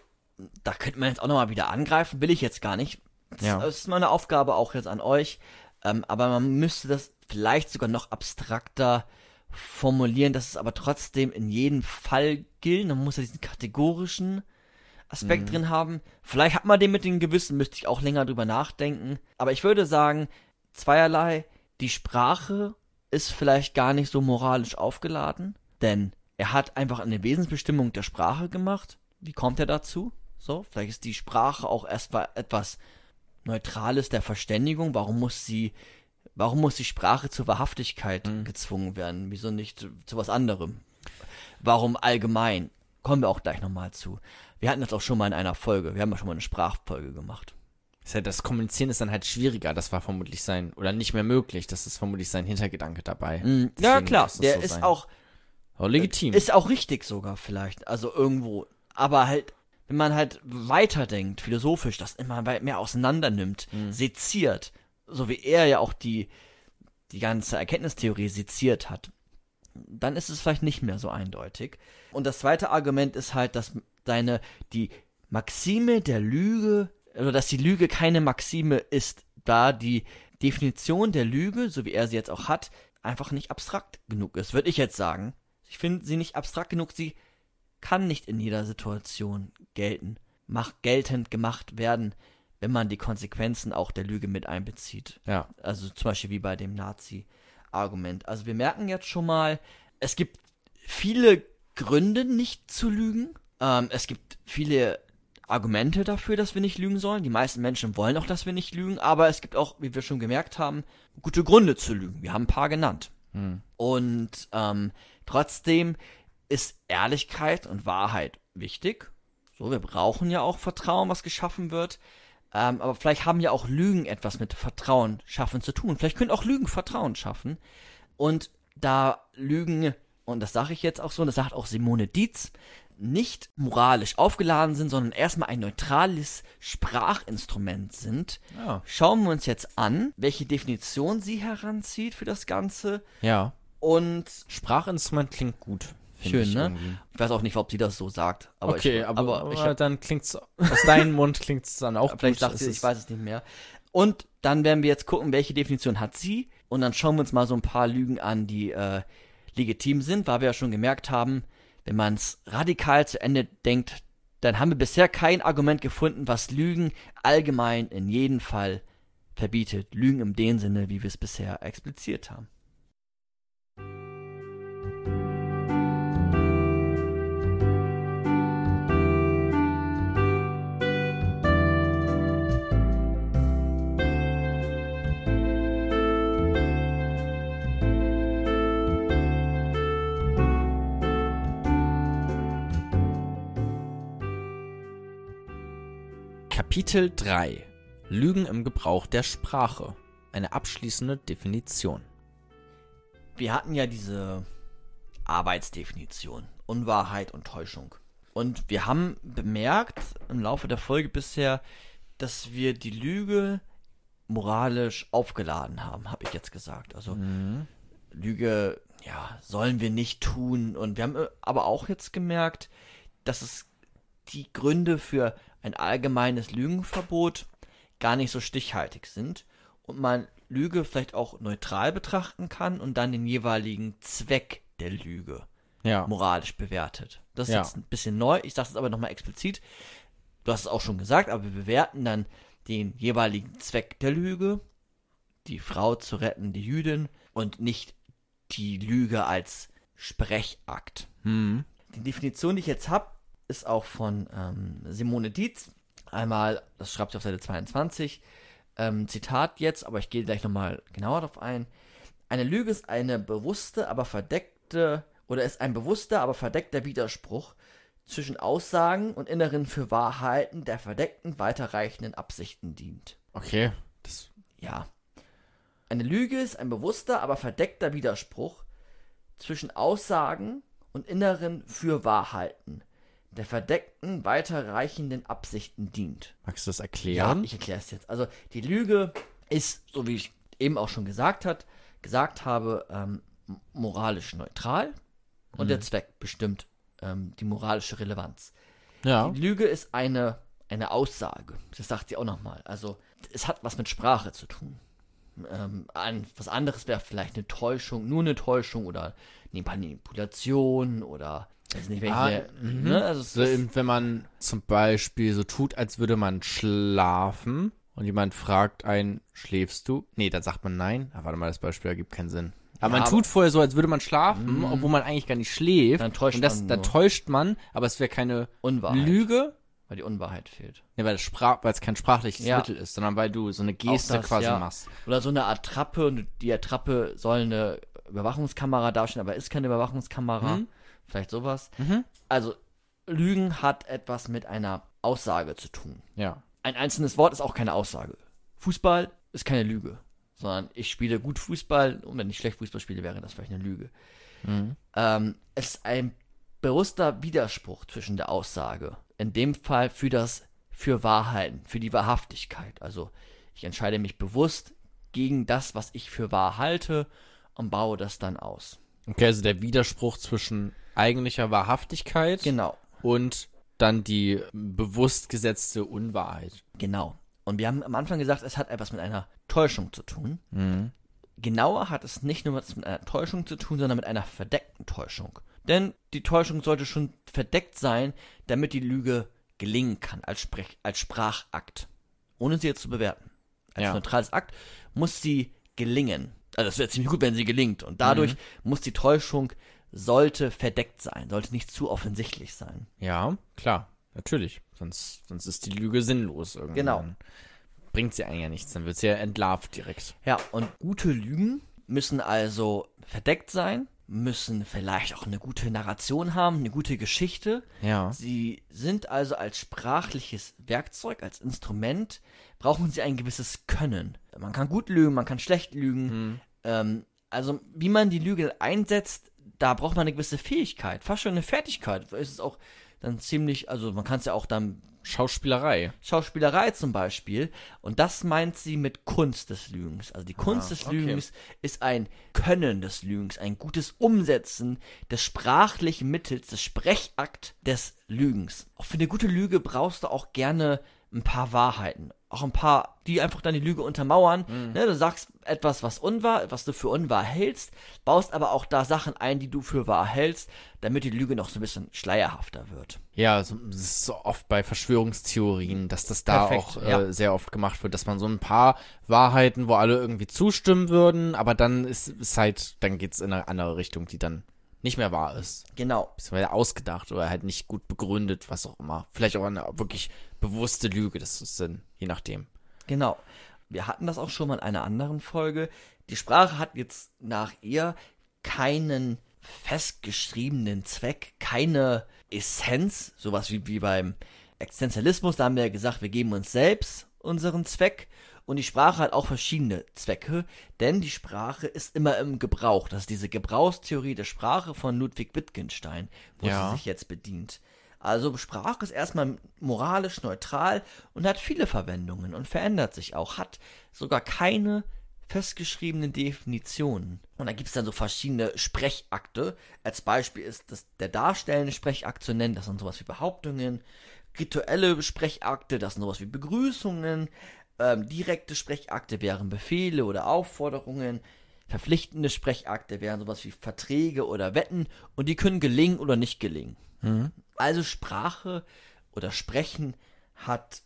Da könnte man jetzt auch nochmal wieder angreifen, will ich jetzt gar nicht. Ja. Das ist meine Aufgabe auch jetzt an euch. Aber man müsste das vielleicht sogar noch abstrakter formulieren, dass es aber trotzdem in jedem Fall gilt. Man muss ja diesen kategorischen Aspekt drin haben. Vielleicht hat man den mit dem Gewissen, müsste ich auch länger drüber nachdenken. Aber ich würde sagen, zweierlei. Die Sprache ist vielleicht gar nicht so moralisch aufgeladen, denn er hat einfach eine Wesensbestimmung der Sprache gemacht. Wie kommt er dazu? So, vielleicht ist die Sprache auch erstmal etwas Neutrales der Verständigung. Warum muss die Sprache zur Wahrhaftigkeit gezwungen werden? Wieso nicht zu was anderem? Warum allgemein? Kommen wir auch gleich nochmal zu. Wir hatten das auch schon mal in einer Folge. Wir haben ja schon mal eine Sprachfolge gemacht. Das Kommunizieren ist dann halt schwieriger. Das war vermutlich oder nicht mehr möglich. Das ist vermutlich sein Hintergedanke dabei. Ja, klar. Der so ist auch legitim. Ist auch richtig sogar vielleicht. Also irgendwo. Aber halt, wenn man halt weiterdenkt, philosophisch, das immer mehr auseinander nimmt, seziert, so wie er ja auch die ganze Erkenntnistheorie seziert hat, dann ist es vielleicht nicht mehr so eindeutig. Und das zweite Argument ist halt, dass die Maxime der Lüge, oder dass die Lüge keine Maxime ist, da die Definition der Lüge, so wie er sie jetzt auch hat, einfach nicht abstrakt genug ist, würde ich jetzt sagen. Ich finde sie nicht abstrakt genug, sie kann nicht in jeder Situation geltend gemacht werden, wenn man die Konsequenzen auch der Lüge mit einbezieht. Ja. Also zum Beispiel wie bei dem Nazi-Argument. Also wir merken jetzt schon mal, es gibt viele Gründe, nicht zu lügen. Es gibt viele Argumente dafür, dass wir nicht lügen sollen. Die meisten Menschen wollen auch, dass wir nicht lügen, aber es gibt auch, wie wir schon gemerkt haben, gute Gründe zu lügen. Wir haben ein paar genannt. Und trotzdem ist Ehrlichkeit und Wahrheit wichtig. So, wir brauchen ja auch Vertrauen, was geschaffen wird. Aber vielleicht haben ja auch Lügen etwas mit Vertrauen schaffen zu tun. Vielleicht können auch Lügen Vertrauen schaffen. Und da Lügen, und das sage ich jetzt auch so, und das sagt auch Simone Dietz, nicht moralisch aufgeladen sind, sondern erstmal ein neutrales Sprachinstrument sind, Ja. schauen wir uns jetzt an, welche Definition sie heranzieht für das Ganze. Ja. Und Sprachinstrument klingt gut. find schön, ich ne? irgendwie. Ich weiß auch nicht, ob sie das so sagt. Aber Okay, ich, aber ich hab, dann klingt's aus deinem Mund klingt's dann auch vielleicht gut. sagt sie, ich weiß es nicht mehr. Und dann werden wir jetzt gucken, welche Definition hat sie. Und dann schauen wir uns mal so ein paar Lügen an, die legitim sind, weil wir ja schon gemerkt haben, wenn man es radikal zu Ende denkt, dann haben wir bisher kein Argument gefunden, was Lügen allgemein in jedem Fall verbietet. Lügen in dem Sinne, wie wir es bisher expliziert haben. Kapitel 3 Lügen im Gebrauch der Sprache. Eine abschließende Definition. Wir hatten ja diese Arbeitsdefinition, Unwahrheit und Täuschung. Und wir haben bemerkt im Laufe der Folge bisher, dass wir die Lüge moralisch aufgeladen haben, habe ich jetzt gesagt. Also Lüge, ja, sollen wir nicht tun. Und wir haben aber auch jetzt gemerkt, dass es die Gründe für ein allgemeines Lügenverbot gar nicht so stichhaltig sind und man Lüge vielleicht auch neutral betrachten kann und dann den jeweiligen Zweck der Lüge Ja. moralisch bewertet. Das ist Ja. jetzt ein bisschen neu, ich sage es aber nochmal explizit. Du hast es auch schon gesagt, aber wir bewerten dann den jeweiligen Zweck der Lüge, die Frau zu retten, die Jüdin, und nicht die Lüge als Sprechakt. Hm. Die Definition, die ich jetzt habe, ist auch von Simone Dietz. Einmal, das schreibt sie auf Seite 22, Zitat jetzt, aber ich gehe gleich nochmal genauer darauf ein. Eine Lüge ist eine bewusste, aber verdeckte, oder ist ein bewusster, aber verdeckter Widerspruch zwischen Aussagen und inneren für Wahrheiten der verdeckten, weiterreichenden Absichten dient. Okay. Das, Ja. Eine Lüge ist ein bewusster, aber verdeckter Widerspruch zwischen Aussagen und inneren für Wahrheiten der verdeckten, weiterreichenden Absichten dient. magst du das Ja, erklären? ich erkläre es jetzt. Also die Lüge ist, so wie ich eben auch schon gesagt habe, moralisch neutral und der Zweck bestimmt die moralische Relevanz. Ja. Die Lüge ist eine Aussage. Das sagt sie auch nochmal. Also es hat was mit Sprache zu tun. Was anderes wäre vielleicht eine Täuschung, nur eine Täuschung oder eine Manipulation oder weiß nicht, welche. Ne? Also es So, ist, wenn man zum Beispiel so tut, als würde man schlafen und jemand fragt einen, schläfst du? Nee, dann sagt man nein. Warte mal, das Beispiel ergibt keinen Sinn. Aber Ja, man tut vorher so, als würde man schlafen, obwohl man eigentlich gar nicht schläft. Dann täuscht und das, man dann nur. täuscht man, aber es wäre keine Unwahrheit. Lüge, Weil die Unwahrheit fehlt. ja, weil es kein sprachliches Ja. Mittel ist, sondern weil du so eine Geste das, quasi ja. machst. Oder so eine Attrappe, und die Attrappe soll eine Überwachungskamera darstellen, aber ist keine Überwachungskamera. Mhm. Vielleicht sowas. Mhm. Also, Lügen hat etwas mit einer Aussage zu tun. Ja. Ein einzelnes Wort ist auch keine Aussage. Fußball ist keine Lüge, sondern ich spiele gut Fußball und wenn ich schlecht Fußball spiele, wäre das vielleicht eine Lüge. Mhm. Es ist ein bewusster Widerspruch zwischen der Aussage. In dem Fall für Wahrheiten, für die Wahrhaftigkeit. Also ich entscheide mich bewusst gegen das, was ich für wahr halte und baue das dann aus. Okay, also der Widerspruch zwischen eigentlicher Wahrhaftigkeit Genau, und dann die bewusst gesetzte Unwahrheit. genau. Und wir haben am Anfang gesagt, es hat etwas mit einer Täuschung zu tun. Mhm. Genauer hat es nicht nur was mit einer Täuschung zu tun, sondern mit einer verdeckten Täuschung. Denn die Täuschung sollte schon verdeckt sein, damit die Lüge gelingen kann, als Sprachakt. Ohne sie jetzt zu bewerten. Als Ja. neutrales Akt muss sie gelingen. Also es wäre ziemlich gut, wenn sie gelingt. Und dadurch muss die Täuschung, sollte verdeckt sein, sollte nicht zu offensichtlich sein. Ja, klar, natürlich. Sonst ist die Lüge sinnlos irgendwann. Genau. Bringt sie eigentlich ja nichts, dann wird sie ja entlarvt direkt. Ja, und gute Lügen müssen also verdeckt sein, müssen vielleicht auch eine gute Narration haben, eine gute Geschichte. Ja. Sie sind also als sprachliches Werkzeug, als Instrument, brauchen sie ein gewisses Können. Man kann gut lügen, man kann schlecht lügen, Also, wie man die Lüge einsetzt, da braucht man eine gewisse Fähigkeit, fast schon eine Fertigkeit. Ist es auch dann ziemlich, also man kann es ja auch dann Schauspielerei zum Beispiel. Und das meint sie mit Kunst des Lügens. Also die Kunst des Lügens ist ein Können des Lügens, ein gutes Umsetzen des sprachlichen Mittels, des Sprechakt des Lügens. Auch für eine gute Lüge brauchst du auch gerne ein paar Wahrheiten. Auch ein paar, die einfach dann die Lüge untermauern. Ne, du sagst etwas, was du für unwahr hältst, baust aber auch da Sachen ein, die du für wahr hältst, damit die Lüge noch so ein bisschen schleierhafter wird. Ja, das ist so oft bei Verschwörungstheorien, dass das da Perfekt, auch sehr oft gemacht wird, dass man so ein paar Wahrheiten, wo alle irgendwie zustimmen würden, aber dann dann geht's in eine andere Richtung, die dann nicht mehr wahr ist. Genau. Beziehungsweise ausgedacht oder halt nicht gut begründet, was auch immer. Vielleicht auch eine wirklich bewusste Lüge, das ist dann, je nachdem. Genau. Wir hatten das auch schon mal in einer anderen Folge. Die Sprache hat jetzt nach ihr keinen festgeschriebenen Zweck, keine Essenz, sowas wie beim Existenzialismus. Da haben wir ja gesagt, wir geben uns selbst unseren Zweck. Und die Sprache hat auch verschiedene Zwecke, denn die Sprache ist immer im Gebrauch. Das ist diese Gebrauchstheorie der Sprache von Ludwig Wittgenstein, wo sie sich jetzt bedient. Also Sprache ist erstmal moralisch neutral und hat viele Verwendungen und verändert sich auch, hat sogar keine festgeschriebenen Definitionen. Und da gibt es dann so verschiedene Sprechakte. Als Beispiel ist das der darstellende Sprechakt zu nennen, das sind sowas wie Behauptungen, rituelle Sprechakte, das sind sowas wie Begrüßungen, direkte Sprechakte wären Befehle oder Aufforderungen, verpflichtende Sprechakte wären sowas wie Verträge oder Wetten und die können gelingen oder nicht gelingen. Also Sprache oder Sprechen hat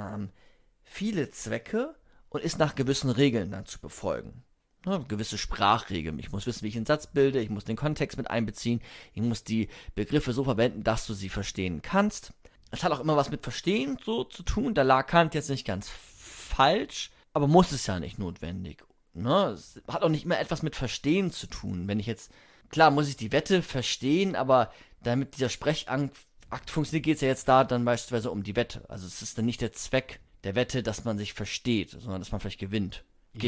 viele Zwecke und ist nach gewissen Regeln dann zu befolgen. Gewisse Sprachregeln. Ich muss wissen, wie ich einen Satz bilde, ich muss den Kontext mit einbeziehen, ich muss die Begriffe so verwenden, dass du sie verstehen kannst. Es hat auch immer was mit Verstehen so zu tun, da lag Kant jetzt nicht ganz falsch, aber muss es ja nicht notwendig. Ne? Es hat auch nicht immer etwas mit Verstehen zu tun. Wenn ich jetzt, klar muss ich die Wette verstehen, aber damit dieser Sprechakt funktioniert, geht es ja jetzt da dann beispielsweise um die Wette. Also es ist dann nicht der Zweck der Wette, dass man sich versteht, sondern dass man vielleicht gewinnt.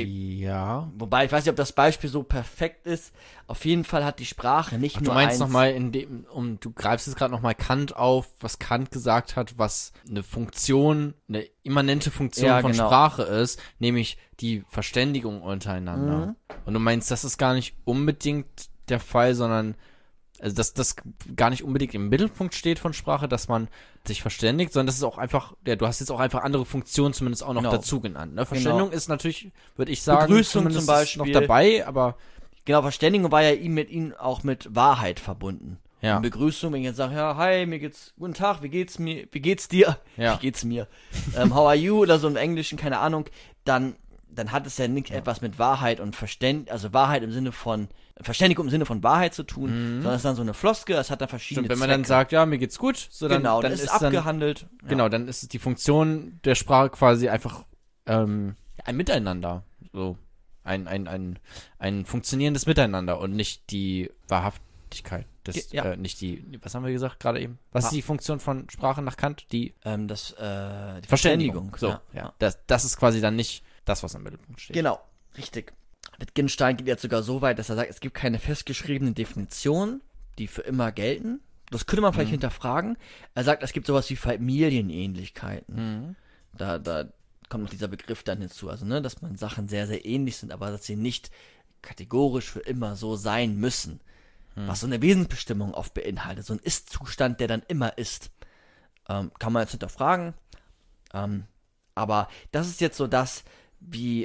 Ja. Wobei, ich weiß nicht, ob das Beispiel so perfekt ist. Auf jeden Fall hat die Sprache nicht nur Du meinst nochmal, du greifst jetzt gerade nochmal Kant auf, was Kant gesagt hat, was eine immanente Funktion von Sprache ist, nämlich die Verständigung untereinander. Und du meinst, das ist gar nicht unbedingt der Fall, sondern also dass das gar nicht unbedingt im Mittelpunkt steht von Sprache, dass man sich verständigt, sondern das ist auch einfach, du hast jetzt auch einfach andere Funktionen zumindest auch noch dazu genannt. Ne? Verständigung ist natürlich, würde ich sagen, Begrüßung zum Beispiel noch dabei, aber genau, Verständigung war ja mit ihnen auch mit Wahrheit verbunden. Ja. Und Begrüßung, wenn ich jetzt sage, ja, hi, guten Tag, wie geht's dir? Ja. Wie geht's mir? How are you? Oder so im Englischen, keine Ahnung, dann hat es ja nicht etwas mit Wahrheit und also Wahrheit im Sinne von Verständigung im Sinne von Wahrheit zu tun, sondern es ist dann so eine Floskel, es hat dann verschiedene Zwecke. Wenn man dann sagt, ja, mir geht's gut, so dann, genau, dann ist es abgehandelt. Genau, dann ist es die Funktion der Sprache quasi einfach ein Miteinander, so ein funktionierendes Miteinander und nicht die Wahrhaftigkeit. Nicht die, was haben wir gesagt gerade eben? Was ist die Funktion von Sprache nach Kant? Die die Verständigung. So, ja. Das ist quasi dann nicht das, was im Mittelpunkt steht. Genau, richtig. Wittgenstein geht jetzt sogar so weit, dass er sagt, es gibt keine festgeschriebenen Definitionen, die für immer gelten. Das könnte man vielleicht hinterfragen. Er sagt, es gibt sowas wie Familienähnlichkeiten. Da kommt noch dieser Begriff dann hinzu. Also, dass man Sachen sehr, sehr ähnlich sind, aber dass sie nicht kategorisch für immer so sein müssen. Was so eine Wesensbestimmung oft beinhaltet. So ein Ist-Zustand, der dann immer ist. Kann man jetzt hinterfragen. Aber das ist jetzt so das, wie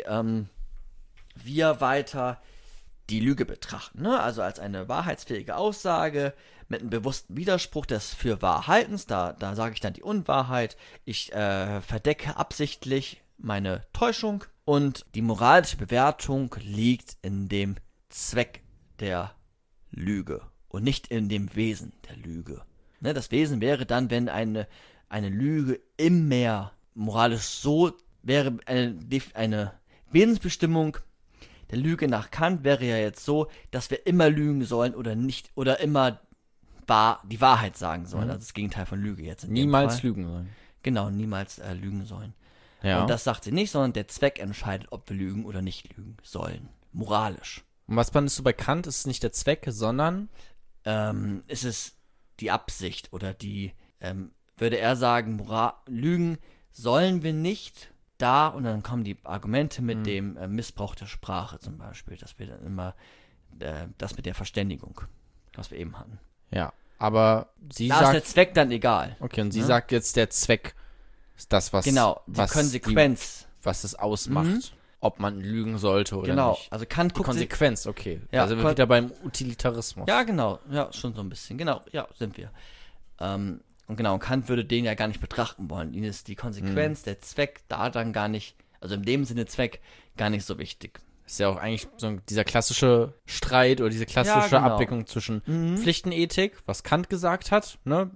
wir weiter die Lüge betrachten. Ne? Also als eine wahrheitsfähige Aussage mit einem bewussten Widerspruch des für Wahrhaltens. Da sage ich dann die Unwahrheit. Ich verdecke absichtlich meine Täuschung. Und die moralische Bewertung liegt in dem Zweck der Lüge und nicht in dem Wesen der Lüge. Ne? Das Wesen wäre dann, wenn eine Lüge immer moralisch so wäre, eine Wesensbestimmung der Lüge nach Kant wäre ja jetzt so, dass wir immer lügen sollen oder nicht, oder immer die Wahrheit sagen sollen. Also das Gegenteil von Lüge jetzt. Niemals lügen sollen. Genau, niemals lügen sollen. Ja. Und das sagt sie nicht, sondern der Zweck entscheidet, ob wir lügen oder nicht lügen sollen. Moralisch. Und was fandest du bei Kant? Ist es nicht der Zweck, sondern Ist es die Absicht oder würde er sagen, Lügen sollen wir nicht da, und dann kommen die Argumente mit dem Missbrauch der Sprache zum Beispiel, dass wir dann immer das mit der Verständigung, was wir eben hatten. ja, aber sie Da ist der sagt, Zweck dann egal. okay, und sie ne? sagt jetzt, der Zweck ist das, was Genau, die was Konsequenz. was es ausmacht, ob man lügen sollte oder Genau, nicht. also Kant Die guckt sich, Konsequenz, okay. Ja, Also sind wir wieder beim Utilitarismus. ja genau, ja, schon so ein bisschen, genau, ja, sind wir. Und genau, Kant würde den ja gar nicht betrachten wollen. Ihnen ist die Konsequenz, der Zweck da dann gar nicht, also in dem Sinne Zweck, gar nicht so wichtig. Ist ja auch eigentlich so dieser klassische Streit oder diese klassische Ja, genau. Abwicklung zwischen Pflichtenethik, was Kant gesagt hat, ne,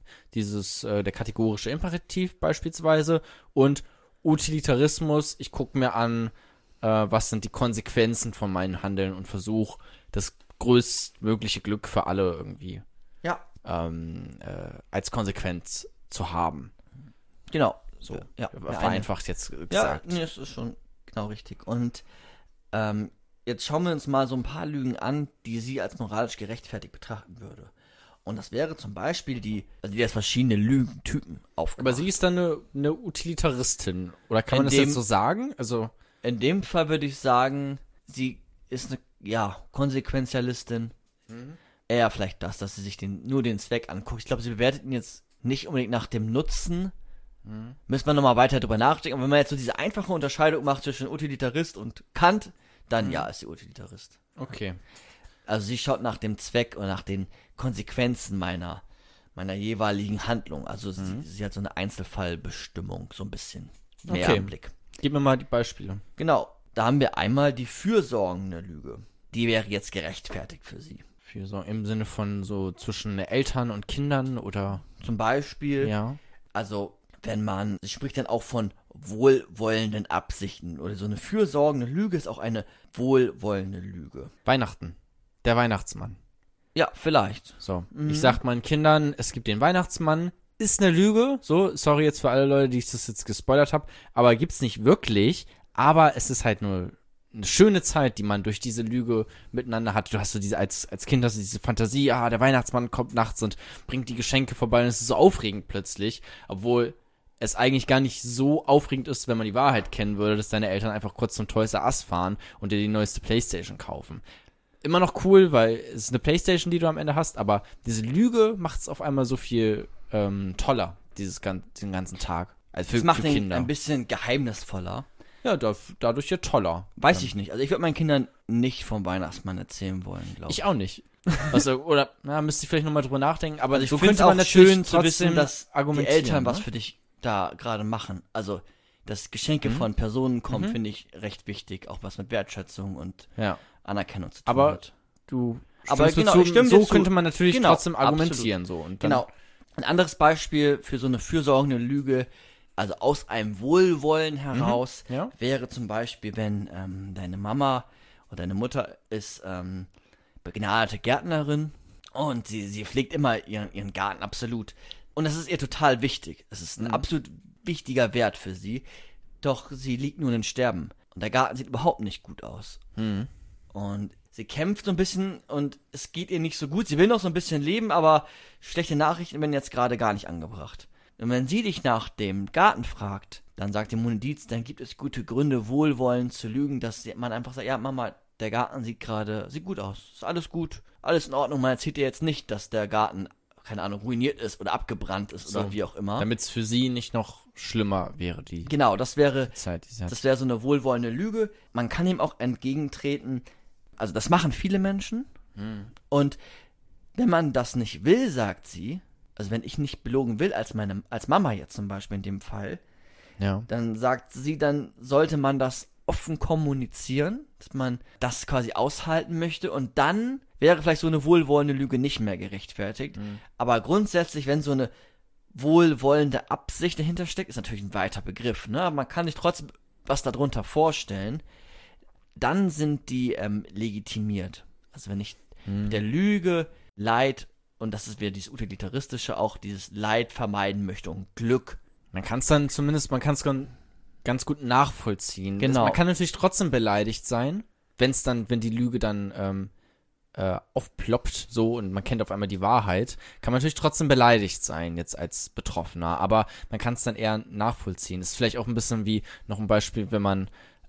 der kategorische Imperativ beispielsweise, und Utilitarismus, ich gucke mir an, was sind die Konsequenzen von meinem Handeln und versuche das größtmögliche Glück für alle irgendwie Ja, als Konsequenz zu haben. genau. So, Ja, vereinfacht jetzt Ja, gesagt. nee, das ist schon genau richtig. Und jetzt schauen wir uns mal so ein paar Lügen an, die sie als moralisch gerechtfertigt betrachten würde. Und das wäre zum Beispiel die hat verschiedene Lügentypen aufgemacht. Aber sie ist dann eine Utilitaristin, oder kann man das In dem- jetzt so sagen? Also, In dem Fall würde ich sagen, sie ist eine, Konsequenzialistin. Eher vielleicht dass sie sich nur den Zweck anguckt. Ich glaube, sie bewertet ihn jetzt nicht unbedingt nach dem Nutzen. Müsste man nochmal weiter drüber nachdenken. Aber wenn man jetzt so diese einfache Unterscheidung macht zwischen Utilitarist und Kant, dann ist sie Utilitarist. okay. Also sie schaut nach dem Zweck und nach den Konsequenzen meiner jeweiligen Handlung. Also sie hat so eine Einzelfallbestimmung, so ein bisschen mehr Okay. im Blick. Gib mir mal die Beispiele. Genau, da haben wir einmal die fürsorgende Lüge. Die wäre jetzt gerechtfertigt für sie. Für so im Sinne von so zwischen Eltern und Kindern oder Zum Beispiel, ja. also sie spricht dann auch von wohlwollenden Absichten. Oder so eine fürsorgende Lüge ist auch eine wohlwollende Lüge. Weihnachten. Der Weihnachtsmann. Ja, vielleicht. So. Ich sag meinen Kindern, es gibt den Weihnachtsmann. Ist eine Lüge. So, sorry jetzt für alle Leute, die ich das jetzt gespoilert habe. Aber gibt's nicht wirklich. Aber es ist halt nur eine schöne Zeit, die man durch diese Lüge miteinander hat. Du hast so als Kind hast du diese Fantasie, der Weihnachtsmann kommt nachts und bringt die Geschenke vorbei und es ist so aufregend plötzlich. Obwohl es eigentlich gar nicht so aufregend ist, wenn man die Wahrheit kennen würde, dass deine Eltern einfach kurz zum Toys R Us fahren und dir die neueste Playstation kaufen. Immer noch cool, weil es ist eine Playstation, die du am Ende hast, aber diese Lüge macht es auf einmal so viel toller, den ganzen Tag. Also Das macht für ihn Kinder. ein bisschen geheimnisvoller. Ja, dadurch ja toller. Weiß ich nicht. Also ich würde meinen Kindern nicht vom Weihnachtsmann erzählen wollen, glaube ich. Ich auch nicht. Also, oder, müsste ich vielleicht nochmal drüber nachdenken, aber Also ich so finde es könnte man auch natürlich schön zu trotzdem wissen, dass die argumentieren, Eltern was ne? für dich da gerade machen. Also, dass Geschenke von Personen kommen, finde ich recht wichtig. Auch was mit Wertschätzung und Ja. Anerkennung zu tun Aber hat. du Aber stimmst mir genau, zu, ich stimme so dir zu. könnte man natürlich Genau, trotzdem argumentieren. So, und dann, Genau. Ein anderes Beispiel für so eine fürsorgende Lüge, also aus einem Wohlwollen heraus, ja. wäre zum Beispiel, wenn deine Mama oder deine Mutter ist begnadete Gärtnerin und sie pflegt immer ihren Garten absolut. Und das ist ihr total wichtig. Es ist ein absolut wichtiger Wert für sie. Doch sie liegt nun im Sterben. Und der Garten sieht überhaupt nicht gut aus. Und sie kämpft so ein bisschen und es geht ihr nicht so gut. Sie will noch so ein bisschen leben, aber schlechte Nachrichten werden jetzt gerade gar nicht angebracht. Und wenn sie dich nach dem Garten fragt, dann sagt der Mundiz, dann gibt es gute Gründe, wohlwollend zu lügen, dass man einfach sagt, ja Mama, der Garten sieht gut aus, ist alles gut, alles in Ordnung. Man erzählt dir jetzt nicht, dass der Garten, keine Ahnung, ruiniert ist oder abgebrannt ist oder wie auch immer. damit es für sie nicht noch schlimmer wäre, die Genau, das wäre Zeit, die sie hat. Das wäre so eine wohlwollende Lüge. Man kann ihm auch entgegentreten. Also das machen viele Menschen. Und wenn man das nicht will, sagt sie, also wenn ich nicht belogen will, als Mama jetzt zum Beispiel in dem Fall, Ja. dann sagt sie, dann sollte man das offen kommunizieren, dass man das quasi aushalten möchte und dann wäre vielleicht so eine wohlwollende Lüge nicht mehr gerechtfertigt. Aber grundsätzlich, wenn so eine wohlwollende Absicht dahinter steckt, ist natürlich ein weiter Begriff, ne? Aber man kann sich trotzdem was darunter vorstellen, dann sind die legitimiert. Also wenn ich mit der Lüge Leid, und das ist wieder dieses Utilitaristische, auch dieses Leid vermeiden möchte und Glück. Man kann es dann zumindest, ganz gut nachvollziehen. Genau. Man kann natürlich trotzdem beleidigt sein, wenn die Lüge dann aufploppt so und man kennt auf einmal die Wahrheit, kann man natürlich trotzdem beleidigt sein, jetzt als Betroffener, aber man kann es dann eher nachvollziehen. Das ist vielleicht auch ein bisschen wie noch ein Beispiel, wenn man,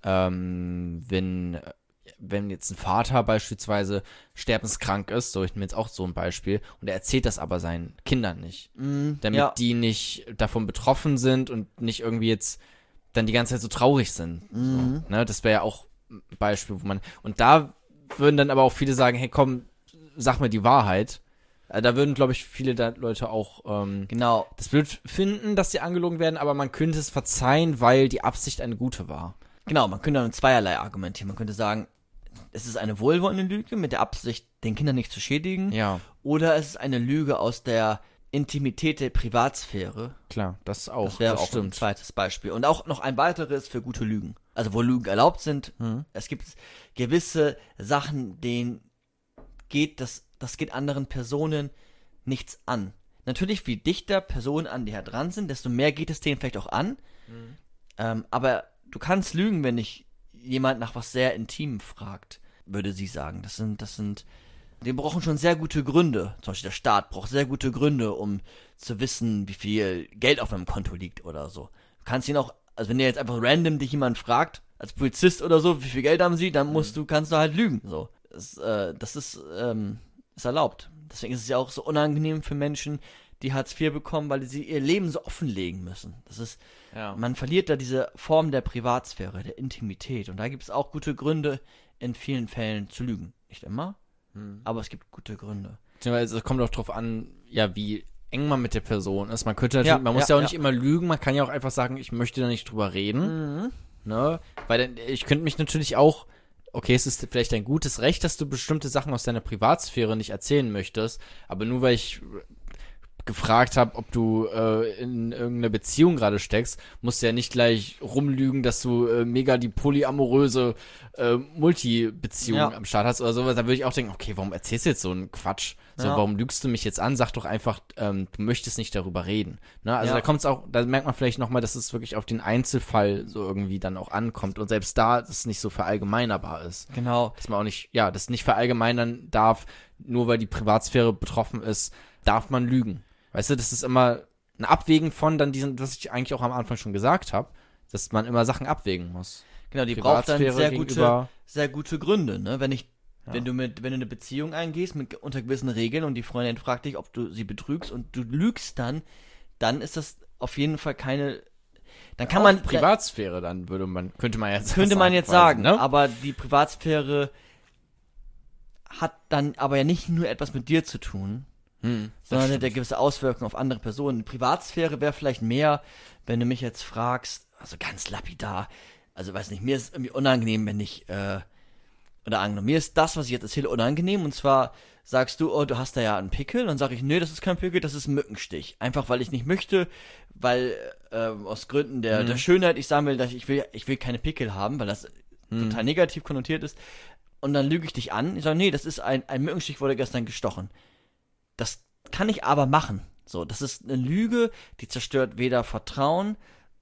wenn jetzt ein Vater beispielsweise sterbenskrank ist, so ich nehme jetzt auch so ein Beispiel, und er erzählt das aber seinen Kindern nicht, damit die nicht davon betroffen sind und nicht irgendwie jetzt dann die ganze Zeit so traurig sind. So, ne? Das wäre ja auch ein Beispiel, wo man, und da würden dann aber auch viele sagen, hey komm, sag mir die Wahrheit. Da würden, glaube ich, viele Leute auch das blöd finden, dass sie angelogen werden, aber man könnte es verzeihen, weil die Absicht eine gute war. Genau, man könnte dann zweierlei argumentieren. Man könnte sagen, es ist eine wohlwollende Lüge mit der Absicht, den Kindern nicht zu schädigen. Ja. Oder es ist eine Lüge aus der Intimität der Privatsphäre. Klar, das auch. Das wäre auch ein zweites Beispiel. Und auch noch ein weiteres für gute Lügen. Also wo Lügen erlaubt sind. Es gibt gewisse Sachen, denen das geht anderen Personen nichts an. Natürlich, wie dichter Personen an dir dran sind, desto mehr geht es denen vielleicht auch an. Aber du kannst lügen, wenn dich jemand nach was sehr Intimem fragt, würde sie sagen. Die brauchen schon sehr gute Gründe. Zum Beispiel der Staat braucht sehr gute Gründe, um zu wissen, wie viel Geld auf meinem Konto liegt oder so. Du kannst ihn auch, also wenn dir jetzt einfach random dich jemand fragt, als Polizist oder so, wie viel Geld haben sie, dann kannst du halt lügen. So. Das ist erlaubt. Deswegen ist es ja auch so unangenehm für Menschen, die Hartz IV bekommen, weil sie ihr Leben so offenlegen müssen. Man verliert da diese Form der Privatsphäre, der Intimität. Und da gibt es auch gute Gründe, in vielen Fällen zu lügen. Nicht immer, aber es gibt gute Gründe. Beziehungsweise es kommt auch drauf an, ja, wie eng man mit der Person ist. Man könnte natürlich, man muss ja auch nicht immer lügen, man kann ja auch einfach sagen, ich möchte da nicht drüber reden. Ne? Weil ich könnte mich natürlich auch, okay, es ist vielleicht ein gutes Recht, dass du bestimmte Sachen aus deiner Privatsphäre nicht erzählen möchtest, aber nur weil ich gefragt habe, ob du in irgendeiner Beziehung gerade steckst, musst du ja nicht gleich rumlügen, dass du mega die polyamoröse Multi-Beziehung am Start hast oder sowas. Da würde ich auch denken, okay, warum erzählst du jetzt so einen Quatsch? So, warum lügst du mich jetzt an? Sag doch einfach, du möchtest nicht darüber reden. Ne? Also da merkt man vielleicht nochmal, dass es wirklich auf den Einzelfall so irgendwie dann auch ankommt und selbst da das nicht so verallgemeinerbar ist. Genau. Dass man auch nicht, das nicht verallgemeinern darf, nur weil die Privatsphäre betroffen ist, darf man lügen. Weißt du, das ist immer ein Abwägen von dann was ich eigentlich auch am Anfang schon gesagt habe, dass man immer Sachen abwägen muss. Genau, die braucht dann sehr gute Gründe, ne? Wenn du eine Beziehung eingehst unter gewissen Regeln und die Freundin fragt dich, ob du sie betrügst und du lügst dann ist das auf jeden Fall keine, dann kann man Privatsphäre, dann könnte man jetzt sagen, ne? Aber die Privatsphäre hat dann aber ja nicht nur etwas mit dir zu tun, sondern hat ja gewisse Auswirkungen auf andere Personen. Die Privatsphäre wäre vielleicht mehr, wenn du mich jetzt fragst, also ganz lapidar, also weiß nicht, mir ist irgendwie unangenehm, wenn ich, oder angenommen, mir ist das, was ich jetzt erzähle, unangenehm, und zwar sagst du, oh, du hast da ja einen Pickel, dann sage ich, nee, das ist kein Pickel, das ist ein Mückenstich. Einfach, weil ich nicht möchte, weil aus Gründen der Schönheit ich sagen will, dass ich will keine Pickel haben, weil das total negativ konnotiert ist. Und dann lüge ich dich an, ich sage, nee, das ist ein Mückenstich, wurde gestern gestochen. Das kann ich aber machen. So, das ist eine Lüge, die zerstört weder Vertrauen,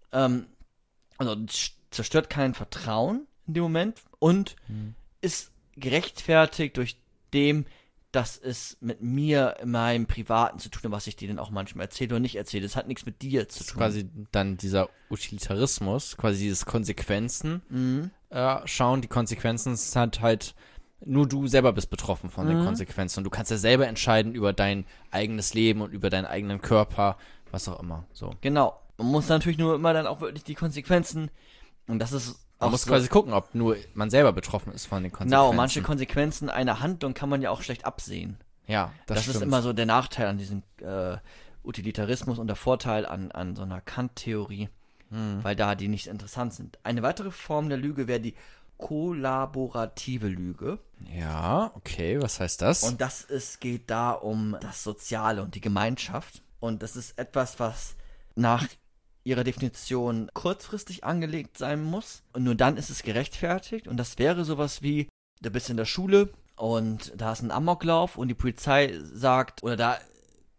zerstört kein Vertrauen in dem Moment und ist gerechtfertigt durch dem, dass es mit mir in meinem Privaten zu tun hat, was ich dir dann auch manchmal erzähle oder nicht erzähle. Das hat nichts mit dir zu tun. Das ist quasi dann dieser Utilitarismus, quasi dieses Konsequenzen schauen. Die Konsequenzen sind halt nur du selber bist betroffen von den Konsequenzen und du kannst ja selber entscheiden über dein eigenes Leben und über deinen eigenen Körper, was auch immer. So. Genau. Man muss natürlich nur immer dann auch wirklich die Konsequenzen, und das ist man muss quasi gucken, ob nur man selber betroffen ist von den Konsequenzen. Genau, manche Konsequenzen einer Handlung kann man ja auch schlecht absehen. Ja, das ist immer so der Nachteil an diesem Utilitarismus und der Vorteil an so einer Kant-Theorie, weil da die nicht interessant sind. Eine weitere Form der Lüge wäre die kollaborative Lüge. Ja, okay, was heißt das? Und geht da um das Soziale und die Gemeinschaft. Und das ist etwas, was nach ihrer Definition kurzfristig angelegt sein muss. Und nur dann ist es gerechtfertigt. Und das wäre sowas wie, du bist in der Schule und da ist ein Amoklauf und die Polizei sagt, oder da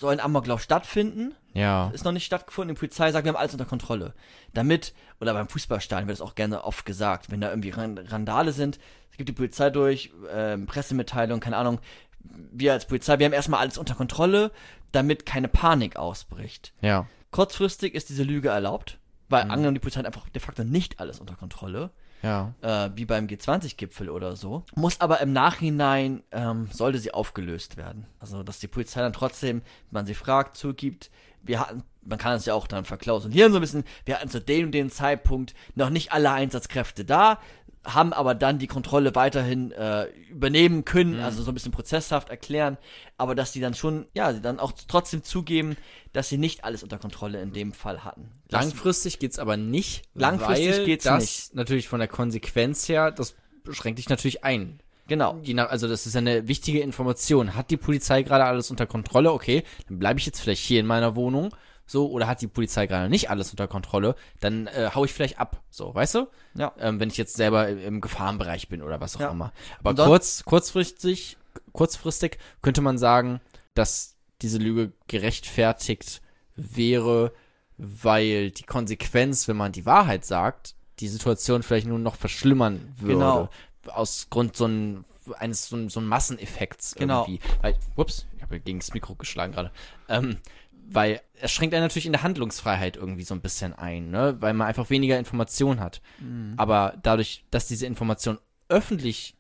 soll ein Amoklauf stattfinden. Ja. Ist noch nicht stattgefunden. Die Polizei sagt, wir haben alles unter Kontrolle. Damit, oder beim Fußballstadion wird es auch gerne oft gesagt, wenn da irgendwie Randale sind, gibt die Polizei durch, Pressemitteilung, keine Ahnung, wir als Polizei, wir haben erstmal alles unter Kontrolle, damit keine Panik ausbricht. Ja. Kurzfristig ist diese Lüge erlaubt, weil angenommen die Polizei hat einfach de facto nicht alles unter Kontrolle, Ja. wie beim G20-Gipfel oder so, muss aber im Nachhinein, sollte sie aufgelöst werden. Also, dass die Polizei dann trotzdem, wenn man sie fragt, zugibt, man kann es ja auch dann verklausulieren so ein bisschen, wir hatten zu dem und dem Zeitpunkt noch nicht alle Einsatzkräfte da, haben aber dann die Kontrolle weiterhin übernehmen können, also so ein bisschen prozesshaft erklären, aber dass die dann schon, ja, sie dann auch trotzdem zugeben, dass sie nicht alles unter Kontrolle in dem Fall hatten. Langfristig geht's aber nicht. Langfristig weil geht's das nicht. natürlich von der Konsequenz her, das beschränkt dich natürlich ein. Genau. Also das ist ja eine wichtige Information. Hat die Polizei gerade alles unter Kontrolle? Okay, dann bleibe ich jetzt vielleicht hier in meiner Wohnung. So, oder hat die Polizei gerade nicht alles unter Kontrolle? Dann hau ich vielleicht ab. So, weißt du? Ja. Wenn ich jetzt selber im Gefahrenbereich bin oder was auch Ja. immer. Aber Und dann- kurzfristig könnte man sagen, dass diese Lüge gerechtfertigt wäre, weil die Konsequenz, wenn man die Wahrheit sagt, die Situation vielleicht nur noch verschlimmern würde. Genau. Aus Grund so ein Masseneffekts Genau. irgendwie. Weil, ich habe gegen das Mikro geschlagen gerade. Weil es schränkt einen natürlich in der Handlungsfreiheit irgendwie so ein bisschen ein, ne? Weil man einfach weniger Informationen hat. Aber dadurch, dass diese Information öffentlich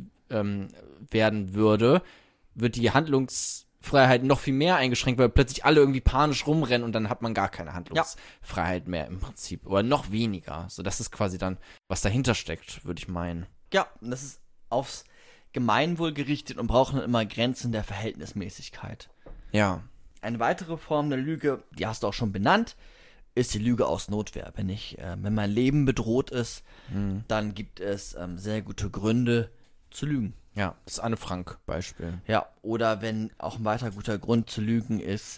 werden würde, wird die Handlungsfreiheit noch viel mehr eingeschränkt, weil plötzlich alle irgendwie panisch rumrennen und dann hat man gar keine Handlungsfreiheit mehr im Prinzip. Oder noch weniger. So, das ist quasi dann, was dahinter steckt, würde ich meinen. Ja, und das ist aufs Gemeinwohl gerichtet und braucht dann immer Grenzen der Verhältnismäßigkeit. Ja. Eine weitere Form der Lüge, die hast du auch schon benannt, ist die Lüge aus Notwehr. Wenn mein Leben bedroht ist, dann gibt es sehr gute Gründe zu lügen. Ja, das Anne Frank Beispiel. Ja, oder wenn auch ein weiter guter Grund zu lügen ist,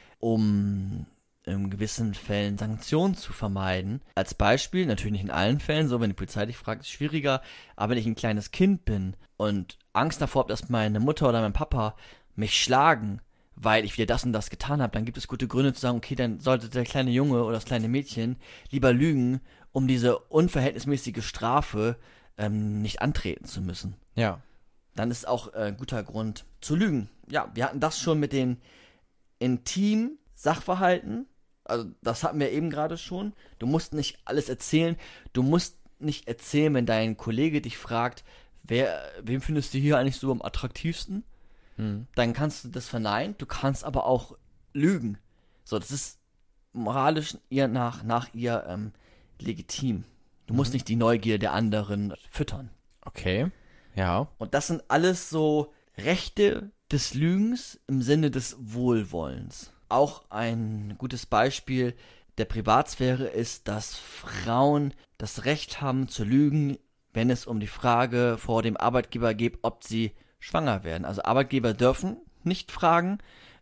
um in gewissen Fällen Sanktionen zu vermeiden. Als Beispiel, natürlich nicht in allen Fällen, so wenn die Polizei dich fragt, ist schwieriger, aber wenn ich ein kleines Kind bin und Angst davor habe, dass meine Mutter oder mein Papa mich schlagen, weil ich wieder das und das getan habe, dann gibt es gute Gründe zu sagen, okay, dann sollte der kleine Junge oder das kleine Mädchen lieber lügen, um diese unverhältnismäßige Strafe nicht antreten zu müssen. Ja. Dann ist auch ein guter Grund zu lügen. Ja, wir hatten das schon mit den intimen Sachverhalten. Also das hatten wir eben gerade schon. Du musst nicht alles erzählen. Du musst nicht erzählen, wenn dein Kollege dich fragt, wem findest du hier eigentlich so am attraktivsten? Dann kannst du das verneinen. Du kannst aber auch lügen. So, das ist moralisch nach ihr legitim. Du musst nicht die Neugier der anderen füttern. Okay. Ja. Und das sind alles so Rechte des Lügens im Sinne des Wohlwollens. Auch ein gutes Beispiel der Privatsphäre ist, dass Frauen das Recht haben zu lügen, wenn es um die Frage vor dem Arbeitgeber geht, ob sie schwanger werden. Also Arbeitgeber dürfen nicht fragen,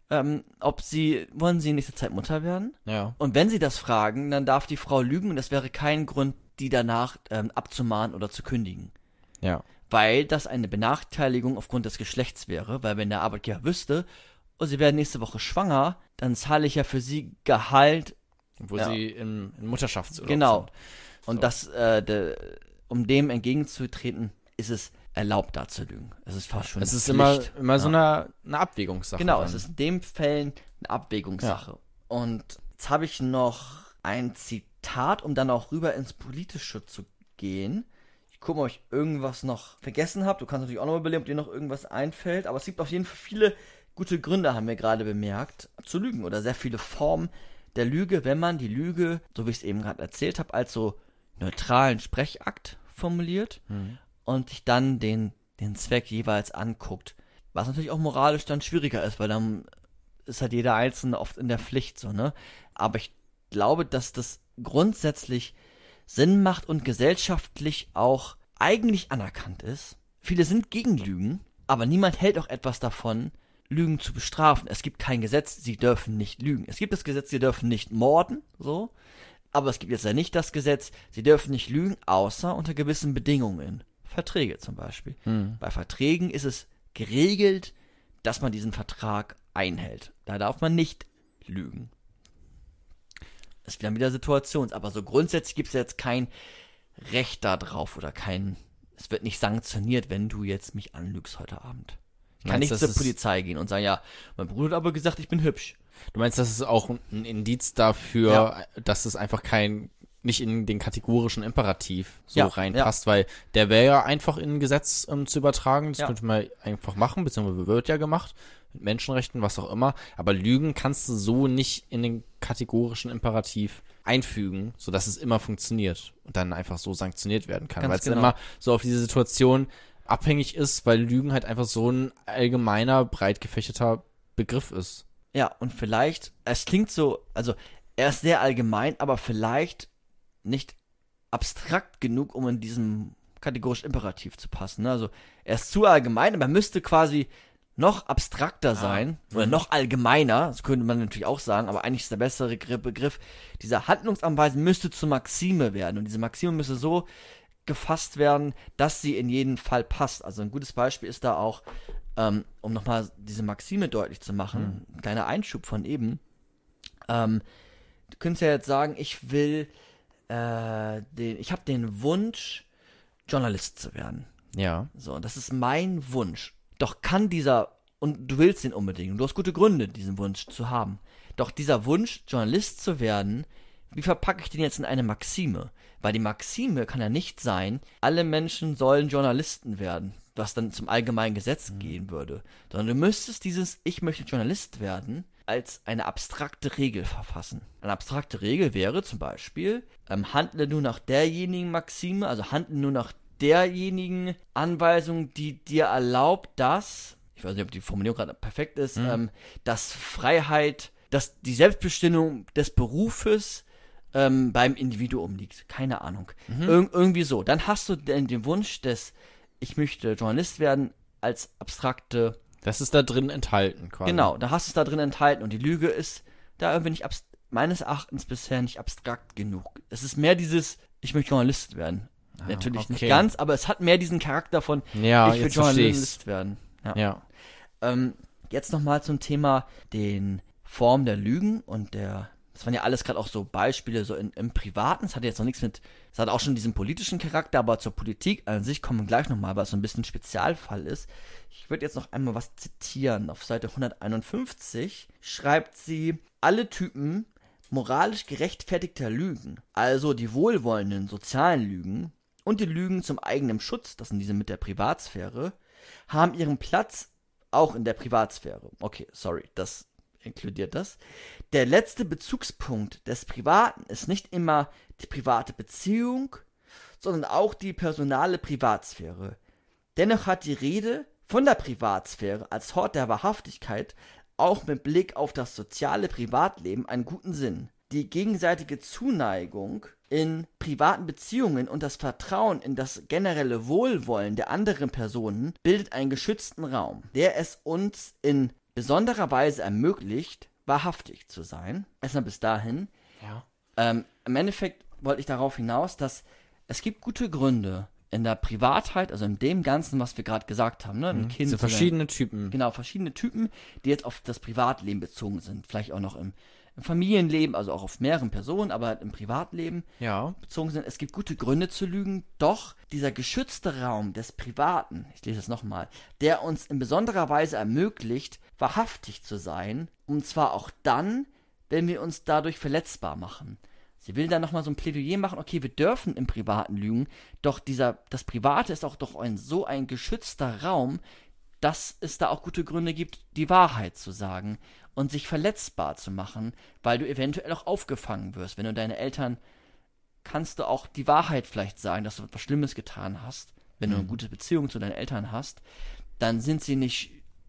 wollen sie in nächster Zeit Mutter werden? Ja. Und wenn sie das fragen, dann darf die Frau lügen und das wäre kein Grund, die danach abzumahnen oder zu kündigen. Ja. Weil das eine Benachteiligung aufgrund des Geschlechts wäre, weil wenn der Arbeitgeber wüsste, oh, sie werden nächste Woche schwanger, dann zahle ich ja für sie Gehalt. Wo sie in Mutterschaftsurlaub Genau. sind. Und das, um dem entgegenzutreten, ist es erlaubt, da zu lügen. Es ist fast schon Es ist Pflicht. immer so eine Abwägungssache. Genau, dann. es ist in den Fällen eine Abwägungssache. Und jetzt habe ich noch ein Zitat, um dann auch rüber ins Politische zu gehen. Ich gucke mal, ob ich irgendwas noch vergessen habe. Du kannst natürlich auch noch überlegen, ob dir noch irgendwas einfällt. Aber es gibt auf jeden Fall viele gute Gründe, haben wir gerade bemerkt, zu lügen. Oder sehr viele Formen der Lüge, wenn man die Lüge, so wie ich es eben gerade erzählt habe, als so neutralen Sprechakt formuliert und sich dann den Zweck jeweils anguckt. Was natürlich auch moralisch dann schwieriger ist, weil dann ist halt jeder Einzelne oft in der Pflicht so, ne? Aber ich glaube, dass das grundsätzlich Sinn macht und gesellschaftlich auch eigentlich anerkannt ist. Viele sind gegen Lügen, aber niemand hält auch etwas davon, Lügen zu bestrafen. Es gibt kein Gesetz, sie dürfen nicht lügen. Es gibt das Gesetz, sie dürfen nicht morden, so. Aber es gibt jetzt ja nicht das Gesetz, sie dürfen nicht lügen, außer unter gewissen Bedingungen. Verträge zum Beispiel. Bei Verträgen ist es geregelt, dass man diesen Vertrag einhält. Da darf man nicht lügen. Das ist wieder situations, aber so grundsätzlich gibt es jetzt kein Recht da drauf oder es wird nicht sanktioniert, wenn du jetzt mich anlügst heute Abend. Ich kann nicht zur Polizei gehen und sagen, ja, mein Bruder hat aber gesagt, ich bin hübsch. Du meinst, das ist auch ein Indiz dafür, dass es einfach nicht in den kategorischen Imperativ reinpasst, weil der wäre ja einfach in ein Gesetz zu übertragen, das könnte man einfach machen, beziehungsweise wird ja gemacht, mit Menschenrechten, was auch immer, aber Lügen kannst du so nicht in den kategorischen Imperativ einfügen, sodass es immer funktioniert und dann einfach so sanktioniert werden kann, weil es immer so auf diese Situation abhängig ist, weil Lügen halt einfach so ein allgemeiner, breit gefächerter Begriff ist. Ja, und vielleicht, es klingt so, also er ist sehr allgemein, aber vielleicht nicht abstrakt genug, um in diesem kategorischen Imperativ zu passen. Ne? Also er ist zu allgemein, aber er müsste quasi noch abstrakter sein oder noch allgemeiner, das könnte man natürlich auch sagen, aber eigentlich ist der bessere Begriff, diese Handlungsanweisung müsste zur Maxime werden und diese Maxime müsste so gefasst werden, dass sie in jeden Fall passt. Also ein gutes Beispiel ist da auch, um nochmal diese Maxime deutlich zu machen, ein kleiner Einschub von eben, du könntest ja jetzt sagen, ich habe den Wunsch, Journalist zu werden. Ja. So, das ist mein Wunsch. Doch und du willst den unbedingt, und du hast gute Gründe, diesen Wunsch zu haben. Doch dieser Wunsch, Journalist zu werden, wie verpacke ich den jetzt in eine Maxime? Weil die Maxime kann ja nicht sein, alle Menschen sollen Journalisten werden, was dann zum allgemeinen Gesetz gehen würde. Sondern du müsstest dieses Ich möchte Journalist werden als eine abstrakte Regel verfassen. Eine abstrakte Regel wäre zum Beispiel, handle nur nach derjenigen Maxime, also handle nur nach derjenigen Anweisung, die dir erlaubt, dass, ich weiß nicht, ob die Formulierung gerade perfekt ist, dass Freiheit, dass die Selbstbestimmung des Berufes beim Individuum liegt. Keine Ahnung. Irgendwie so. Dann hast du den Wunsch ich möchte Journalist werden, als abstrakte. Das ist da drin enthalten, quasi. Genau, da hast du es da drin enthalten. Und die Lüge ist da irgendwie nicht meines Erachtens bisher nicht abstrakt genug. Es ist mehr dieses, ich möchte Journalist werden. Natürlich nicht ganz, aber es hat mehr diesen Charakter von, ich will Journalist werden. Ja. Jetzt nochmal zum Thema den Form der Lügen und das waren ja alles gerade auch so Beispiele so im Privaten. Das hat jetzt noch nichts das hat auch schon diesen politischen Charakter, aber zur Politik an sich kommen wir gleich nochmal, weil es so ein bisschen ein Spezialfall ist. Ich würde jetzt noch einmal was zitieren. Auf Seite 151 schreibt sie, alle Typen moralisch gerechtfertigter Lügen, also die wohlwollenden sozialen Lügen und die Lügen zum eigenen Schutz, das sind diese mit der Privatsphäre, haben ihren Platz auch in der Privatsphäre. Okay, sorry, das inkludiert das. Der letzte Bezugspunkt des Privaten ist nicht immer die private Beziehung, sondern auch die personale Privatsphäre. Dennoch hat die Rede von der Privatsphäre als Hort der Wahrhaftigkeit auch mit Blick auf das soziale Privatleben einen guten Sinn. Die gegenseitige Zuneigung in privaten Beziehungen und das Vertrauen in das generelle Wohlwollen der anderen Personen bildet einen geschützten Raum, der es uns in besonderer Weise ermöglicht, wahrhaftig zu sein. Erstmal bis dahin. Ja. Im Endeffekt wollte ich darauf hinaus, dass es gibt gute Gründe in der Privatheit, also in dem Ganzen, was wir gerade gesagt haben, ne? Ein Kind so verschiedene Typen. Genau, verschiedene Typen, die jetzt auf das Privatleben bezogen sind. Vielleicht auch noch im Familienleben, also auch auf mehreren Personen, aber halt im Privatleben bezogen sind. Es gibt gute Gründe zu lügen, doch dieser geschützte Raum des Privaten, ich lese es nochmal, der uns in besonderer Weise ermöglicht, wahrhaftig zu sein, und zwar auch dann, wenn wir uns dadurch verletzbar machen. Sie will dann nochmal so ein Plädoyer machen, okay, wir dürfen im Privaten lügen, doch das Private ist auch doch so ein geschützter Raum, dass es da auch gute Gründe gibt, die Wahrheit zu sagen und sich verletzbar zu machen, weil du eventuell auch aufgefangen wirst. Wenn du deine Eltern, kannst du auch die Wahrheit vielleicht sagen, dass du etwas Schlimmes getan hast. Wenn du eine gute Beziehung zu deinen Eltern hast, dann sind sie nicht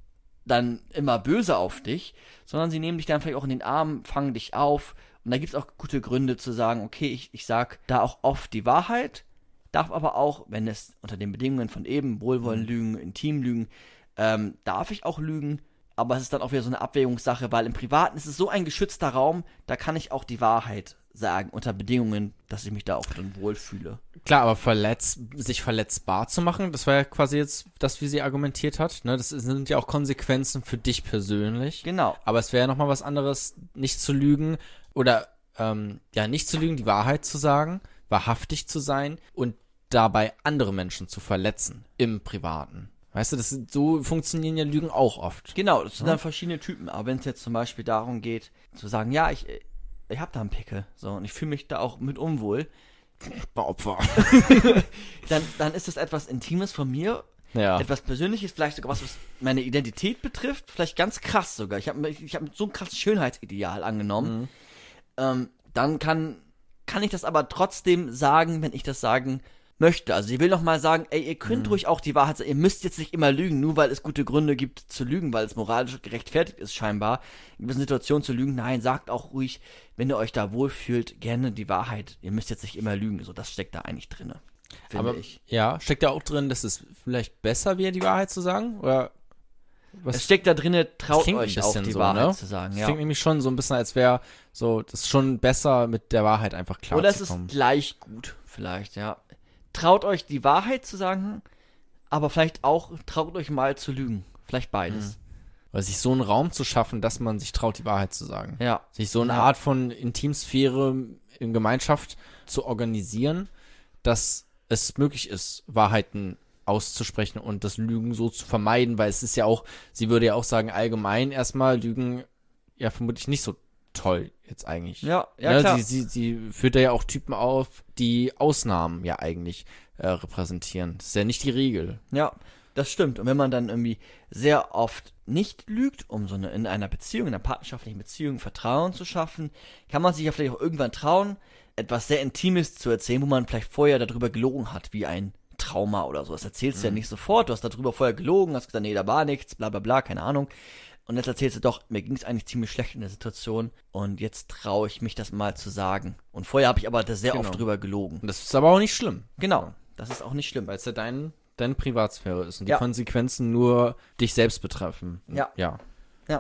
dann immer böse auf dich, sondern sie nehmen dich dann vielleicht auch in den Arm, fangen dich auf. Und da gibt es auch gute Gründe zu sagen, okay, ich sag da auch oft die Wahrheit, darf aber auch, wenn es unter den Bedingungen von eben, Wohlwollen lügen, intim lügen, darf ich auch lügen, aber es ist dann auch wieder so eine Abwägungssache, weil im Privaten ist es so ein geschützter Raum, da kann ich auch die Wahrheit sagen, unter Bedingungen, dass ich mich da auch dann wohlfühle. Klar, aber sich verletzbar zu machen, das war ja quasi jetzt das, wie sie argumentiert hat. Ne? Das sind ja auch Konsequenzen für dich persönlich. Genau. Aber es wäre ja nochmal was anderes, nicht zu lügen oder nicht zu lügen, die Wahrheit zu sagen, wahrhaftig zu sein und dabei andere Menschen zu verletzen im Privaten. Weißt du, so funktionieren ja Lügen auch oft. Genau, das sind dann verschiedene Typen. Aber wenn es jetzt zum Beispiel darum geht, zu sagen, ja, ich habe da einen Pickel, so, und ich fühle mich da auch mit unwohl, Opfer. dann ist das etwas Intimes von mir, Ja. etwas Persönliches, vielleicht sogar was meine Identität betrifft, vielleicht ganz krass sogar. Ich hab so ein krasses Schönheitsideal angenommen. Dann kann ich das aber trotzdem sagen, wenn ich das sagen möchte. Also ich will noch mal sagen, ey, ihr könnt ruhig auch die Wahrheit sagen. Ihr müsst jetzt nicht immer lügen, nur weil es gute Gründe gibt zu lügen, weil es moralisch gerechtfertigt ist scheinbar, in gewissen Situationen zu lügen. Nein, sagt auch ruhig, wenn ihr euch da wohlfühlt, gerne die Wahrheit. Ihr müsst jetzt nicht immer lügen. So, das steckt da eigentlich drin, finde ich. Ja, steckt da auch drin, dass es vielleicht besser wäre, die Wahrheit zu sagen? Oder was? Es steckt da drin, traut Klingt ein euch auch, bisschen die so, Wahrheit ne? zu sagen. Das Ja. klingt nämlich schon so ein bisschen, als wäre so, das ist schon besser, mit der Wahrheit einfach klar Oder zu es kommen. ist gleich gut, vielleicht, ja. Traut euch die Wahrheit zu sagen, aber vielleicht auch traut euch mal zu lügen. Vielleicht beides. Weil sich so einen Raum zu schaffen, dass man sich traut, die Wahrheit zu sagen. Ja. Sich so eine Ja. Art von Intimsphäre in Gemeinschaft zu organisieren, dass es möglich ist, Wahrheiten auszusprechen und das Lügen so zu vermeiden, weil es ist ja auch, sie würde ja auch sagen, allgemein erstmal Lügen ja vermutlich nicht so toll jetzt eigentlich. Ja, Ne, klar. Sie führt da ja auch Typen auf, die Ausnahmen ja eigentlich repräsentieren. Das ist ja nicht die Regel. Ja, das stimmt. Und wenn man dann irgendwie sehr oft nicht lügt, um so in einer Beziehung, in einer partnerschaftlichen Beziehung Vertrauen zu schaffen, kann man sich ja vielleicht auch irgendwann trauen, etwas sehr Intimes zu erzählen, wo man vielleicht vorher darüber gelogen hat, wie ein Trauma oder so. Das erzählst du ja nicht sofort. Du hast darüber vorher gelogen, hast gesagt, nee, da war nichts, bla bla bla, keine Ahnung. Und jetzt erzählst du doch, mir ging es eigentlich ziemlich schlecht in der Situation und jetzt traue ich mich das mal zu sagen. Und vorher habe ich aber da sehr oft drüber gelogen. Und das ist aber auch nicht schlimm. Genau, das ist auch nicht schlimm. Weil es ja deine Privatsphäre ist und die Ja. Konsequenzen nur dich selbst betreffen. Ja. Ja. Ja.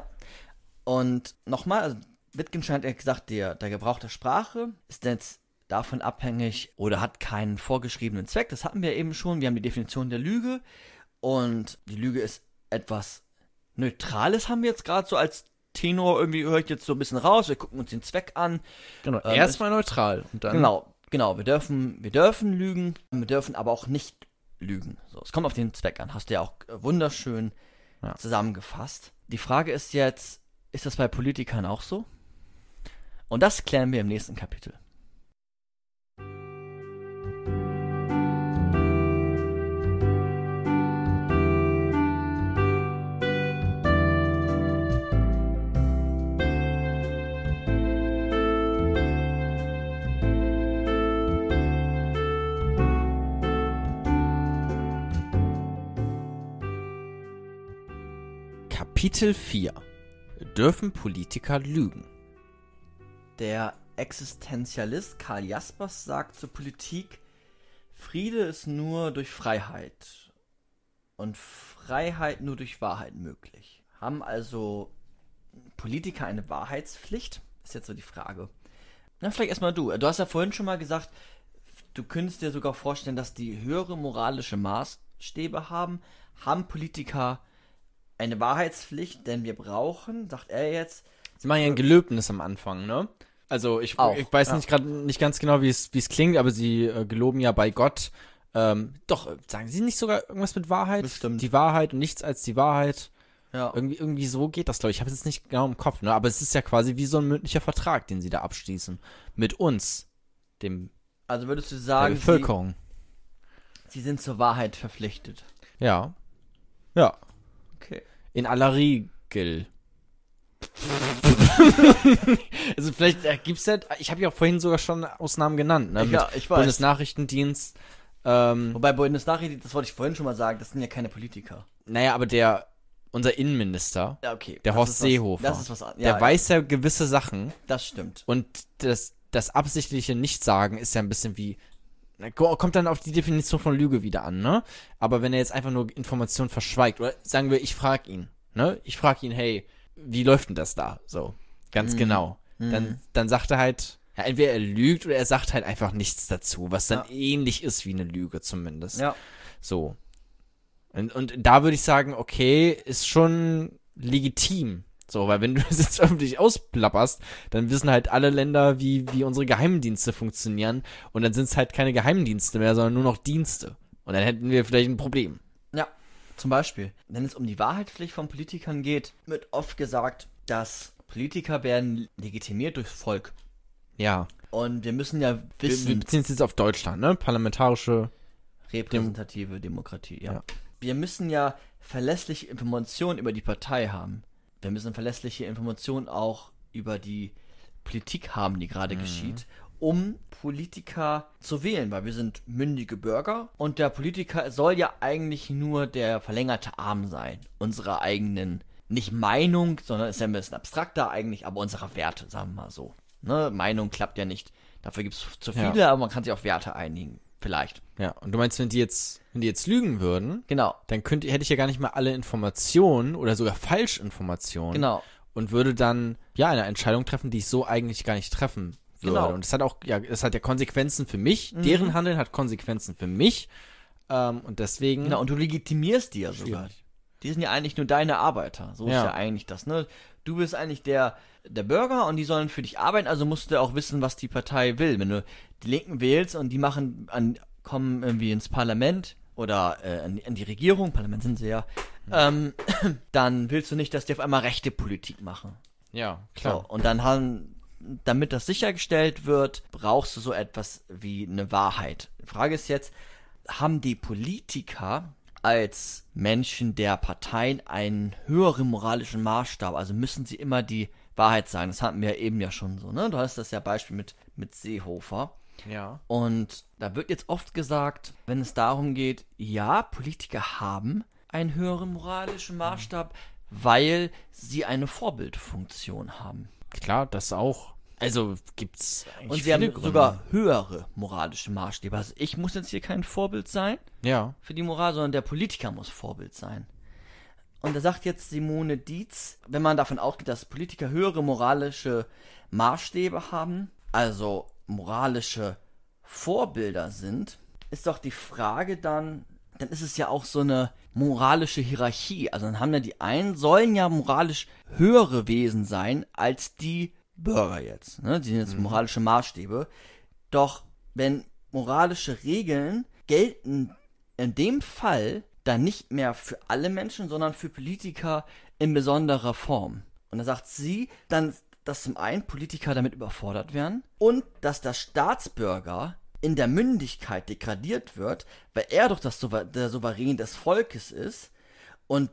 Und nochmal, also Wittgenstein hat ja gesagt, der Gebrauch der Sprache ist jetzt davon abhängig oder hat keinen vorgeschriebenen Zweck. Das hatten wir eben schon. Wir haben die Definition der Lüge und die Lüge ist etwas Neutrales, haben wir jetzt gerade so als Tenor, irgendwie höre ich jetzt so ein bisschen raus, wir gucken uns den Zweck an. Genau. Erstmal neutral und dann. Genau, wir dürfen lügen, wir dürfen aber auch nicht lügen. So, es kommt auf den Zweck an, hast du ja auch wunderschön zusammengefasst. Die Frage ist jetzt, ist das bei Politikern auch so? Und das klären wir im nächsten Kapitel. Kapitel 4. Dürfen Politiker lügen? Der Existenzialist Karl Jaspers sagt zur Politik, Friede ist nur durch Freiheit und Freiheit nur durch Wahrheit möglich. Haben also Politiker eine Wahrheitspflicht? Ist jetzt so die Frage. Na, vielleicht erstmal du. Du hast ja vorhin schon mal gesagt, du könntest dir sogar vorstellen, dass die höhere moralische Maßstäbe haben. Haben Politiker eine Wahrheitspflicht, denn wir brauchen, sagt er jetzt, Sie machen ja ein Gelöbnis am Anfang, ne? Also ich weiß nicht ganz genau, wie es klingt, aber sie geloben ja bei Gott. Doch, sagen sie nicht sogar irgendwas mit Wahrheit? Bestimmt. Die Wahrheit und nichts als die Wahrheit. ja, Irgendwie so geht das, glaube ich. Ich habe es jetzt nicht genau im Kopf, ne? Aber es ist ja quasi wie so ein mündlicher Vertrag, den sie da abschließen. Mit uns, der also würdest du sagen, Bevölkerung. sie sind zur Wahrheit verpflichtet. Ja. Ja. Okay. In aller Regel. Also vielleicht gibt's ja, ich habe ja auch vorhin sogar schon Ausnahmen genannt, ne? Ja, ich weiß. Bundesnachrichtendienst, Wobei Bundesnachrichten, das wollte ich vorhin schon mal sagen, das sind ja keine Politiker. naja, aber unser Innenminister, Ja, okay. der das Horst ist Seehofer, Das ist was anderes. der weiß ja gewisse Sachen Das stimmt. und das absichtliche Nichtsagen ist ja ein bisschen wie, kommt dann auf die Definition von Lüge wieder an, ne? Aber wenn er jetzt einfach nur Informationen verschweigt, oder sagen wir, ich frage ihn, ne? Ich frage ihn, hey, wie läuft denn das da? So, ganz genau. Dann sagt er halt Ja, entweder er lügt oder er sagt halt einfach nichts dazu, was dann Ja. ähnlich ist wie eine Lüge zumindest. Ja. So. Und da würde ich sagen, okay, ist schon legitim. So, weil wenn du das jetzt öffentlich ausplapperst, dann wissen halt alle Länder, wie unsere Geheimdienste funktionieren. Und dann sind es halt keine Geheimdienste mehr, sondern nur noch Dienste. Und dann hätten wir vielleicht ein Problem. Ja, zum Beispiel, wenn es um die Wahrheitspflicht von Politikern geht, wird oft gesagt, dass Politiker werden legitimiert durchs Volk. Ja. Und wir müssen ja Wir wissen, beziehen uns jetzt auf Deutschland, ne? Parlamentarische. repräsentative Demokratie, ja. Ja. Wir müssen ja verlässliche Informationen über die Partei haben. Wir müssen verlässliche Informationen auch über die Politik haben, die gerade geschieht, um Politiker zu wählen, weil wir sind mündige Bürger und der Politiker soll ja eigentlich nur der verlängerte Arm sein, unserer eigenen, nicht Meinung, sondern ist ja ein bisschen abstrakter eigentlich, aber unserer Werte, sagen wir mal so. Ne? Meinung klappt ja nicht, dafür gibt es zu viele, Ja. aber man kann sich auf Werte einigen, vielleicht. Ja. Und du meinst, wenn die jetzt lügen würden, Genau, dann hätte ich ja gar nicht mal alle Informationen oder sogar Falschinformationen. genau. Und würde dann, ja, eine Entscheidung treffen, die ich so eigentlich gar nicht treffen würde. Genau. Und es hat ja Konsequenzen für mich. Deren Handeln hat Konsequenzen für mich. Und deswegen. Genau, und du legitimierst die ja sogar. Schwierig. Die sind ja eigentlich nur deine Arbeiter. So ist Ja. ja eigentlich das, ne? Du bist eigentlich der Bürger und die sollen für dich arbeiten, also musst du auch wissen, was die Partei will. Wenn du die Linken wählst und die kommen irgendwie ins Parlament oder an die Regierung, Parlament sind sie ja, dann willst du nicht, dass die auf einmal rechte Politik machen. Ja, So, klar. und damit das sichergestellt wird, brauchst du so etwas wie eine Wahrheit. Die Frage ist jetzt, haben die Politiker als Menschen der Parteien einen höheren moralischen Maßstab? Also müssen sie immer die Wahrheit sagen? Das hatten wir ja eben ja schon so, ne? Du hast das ja Beispiel mit Seehofer. Ja. Und da wird jetzt oft gesagt, wenn es darum geht, ja, Politiker haben einen höheren moralischen Maßstab, weil sie eine Vorbildfunktion haben. Klar, das auch. Also gibt's eigentlich Und sie haben viele Gründe. sogar höhere moralische Maßstäbe. Also ich muss jetzt hier kein Vorbild sein Ja. für die Moral, sondern der Politiker muss Vorbild sein. Und da sagt jetzt Simone Dietz, wenn man davon ausgeht, dass Politiker höhere moralische Maßstäbe haben, also moralische Vorbilder sind, ist doch die Frage dann ist es ja auch so eine moralische Hierarchie. Also dann haben ja die einen, sollen ja moralisch höhere Wesen sein als die Bürger jetzt. Ne? Die sind jetzt moralische Maßstäbe. Doch wenn moralische Regeln gelten in dem Fall dann nicht mehr für alle Menschen, sondern für Politiker in besonderer Form. Und da sagt sie dann, dass zum einen Politiker damit überfordert werden und dass der Staatsbürger in der Mündigkeit degradiert wird, weil er doch der Souverän des Volkes ist und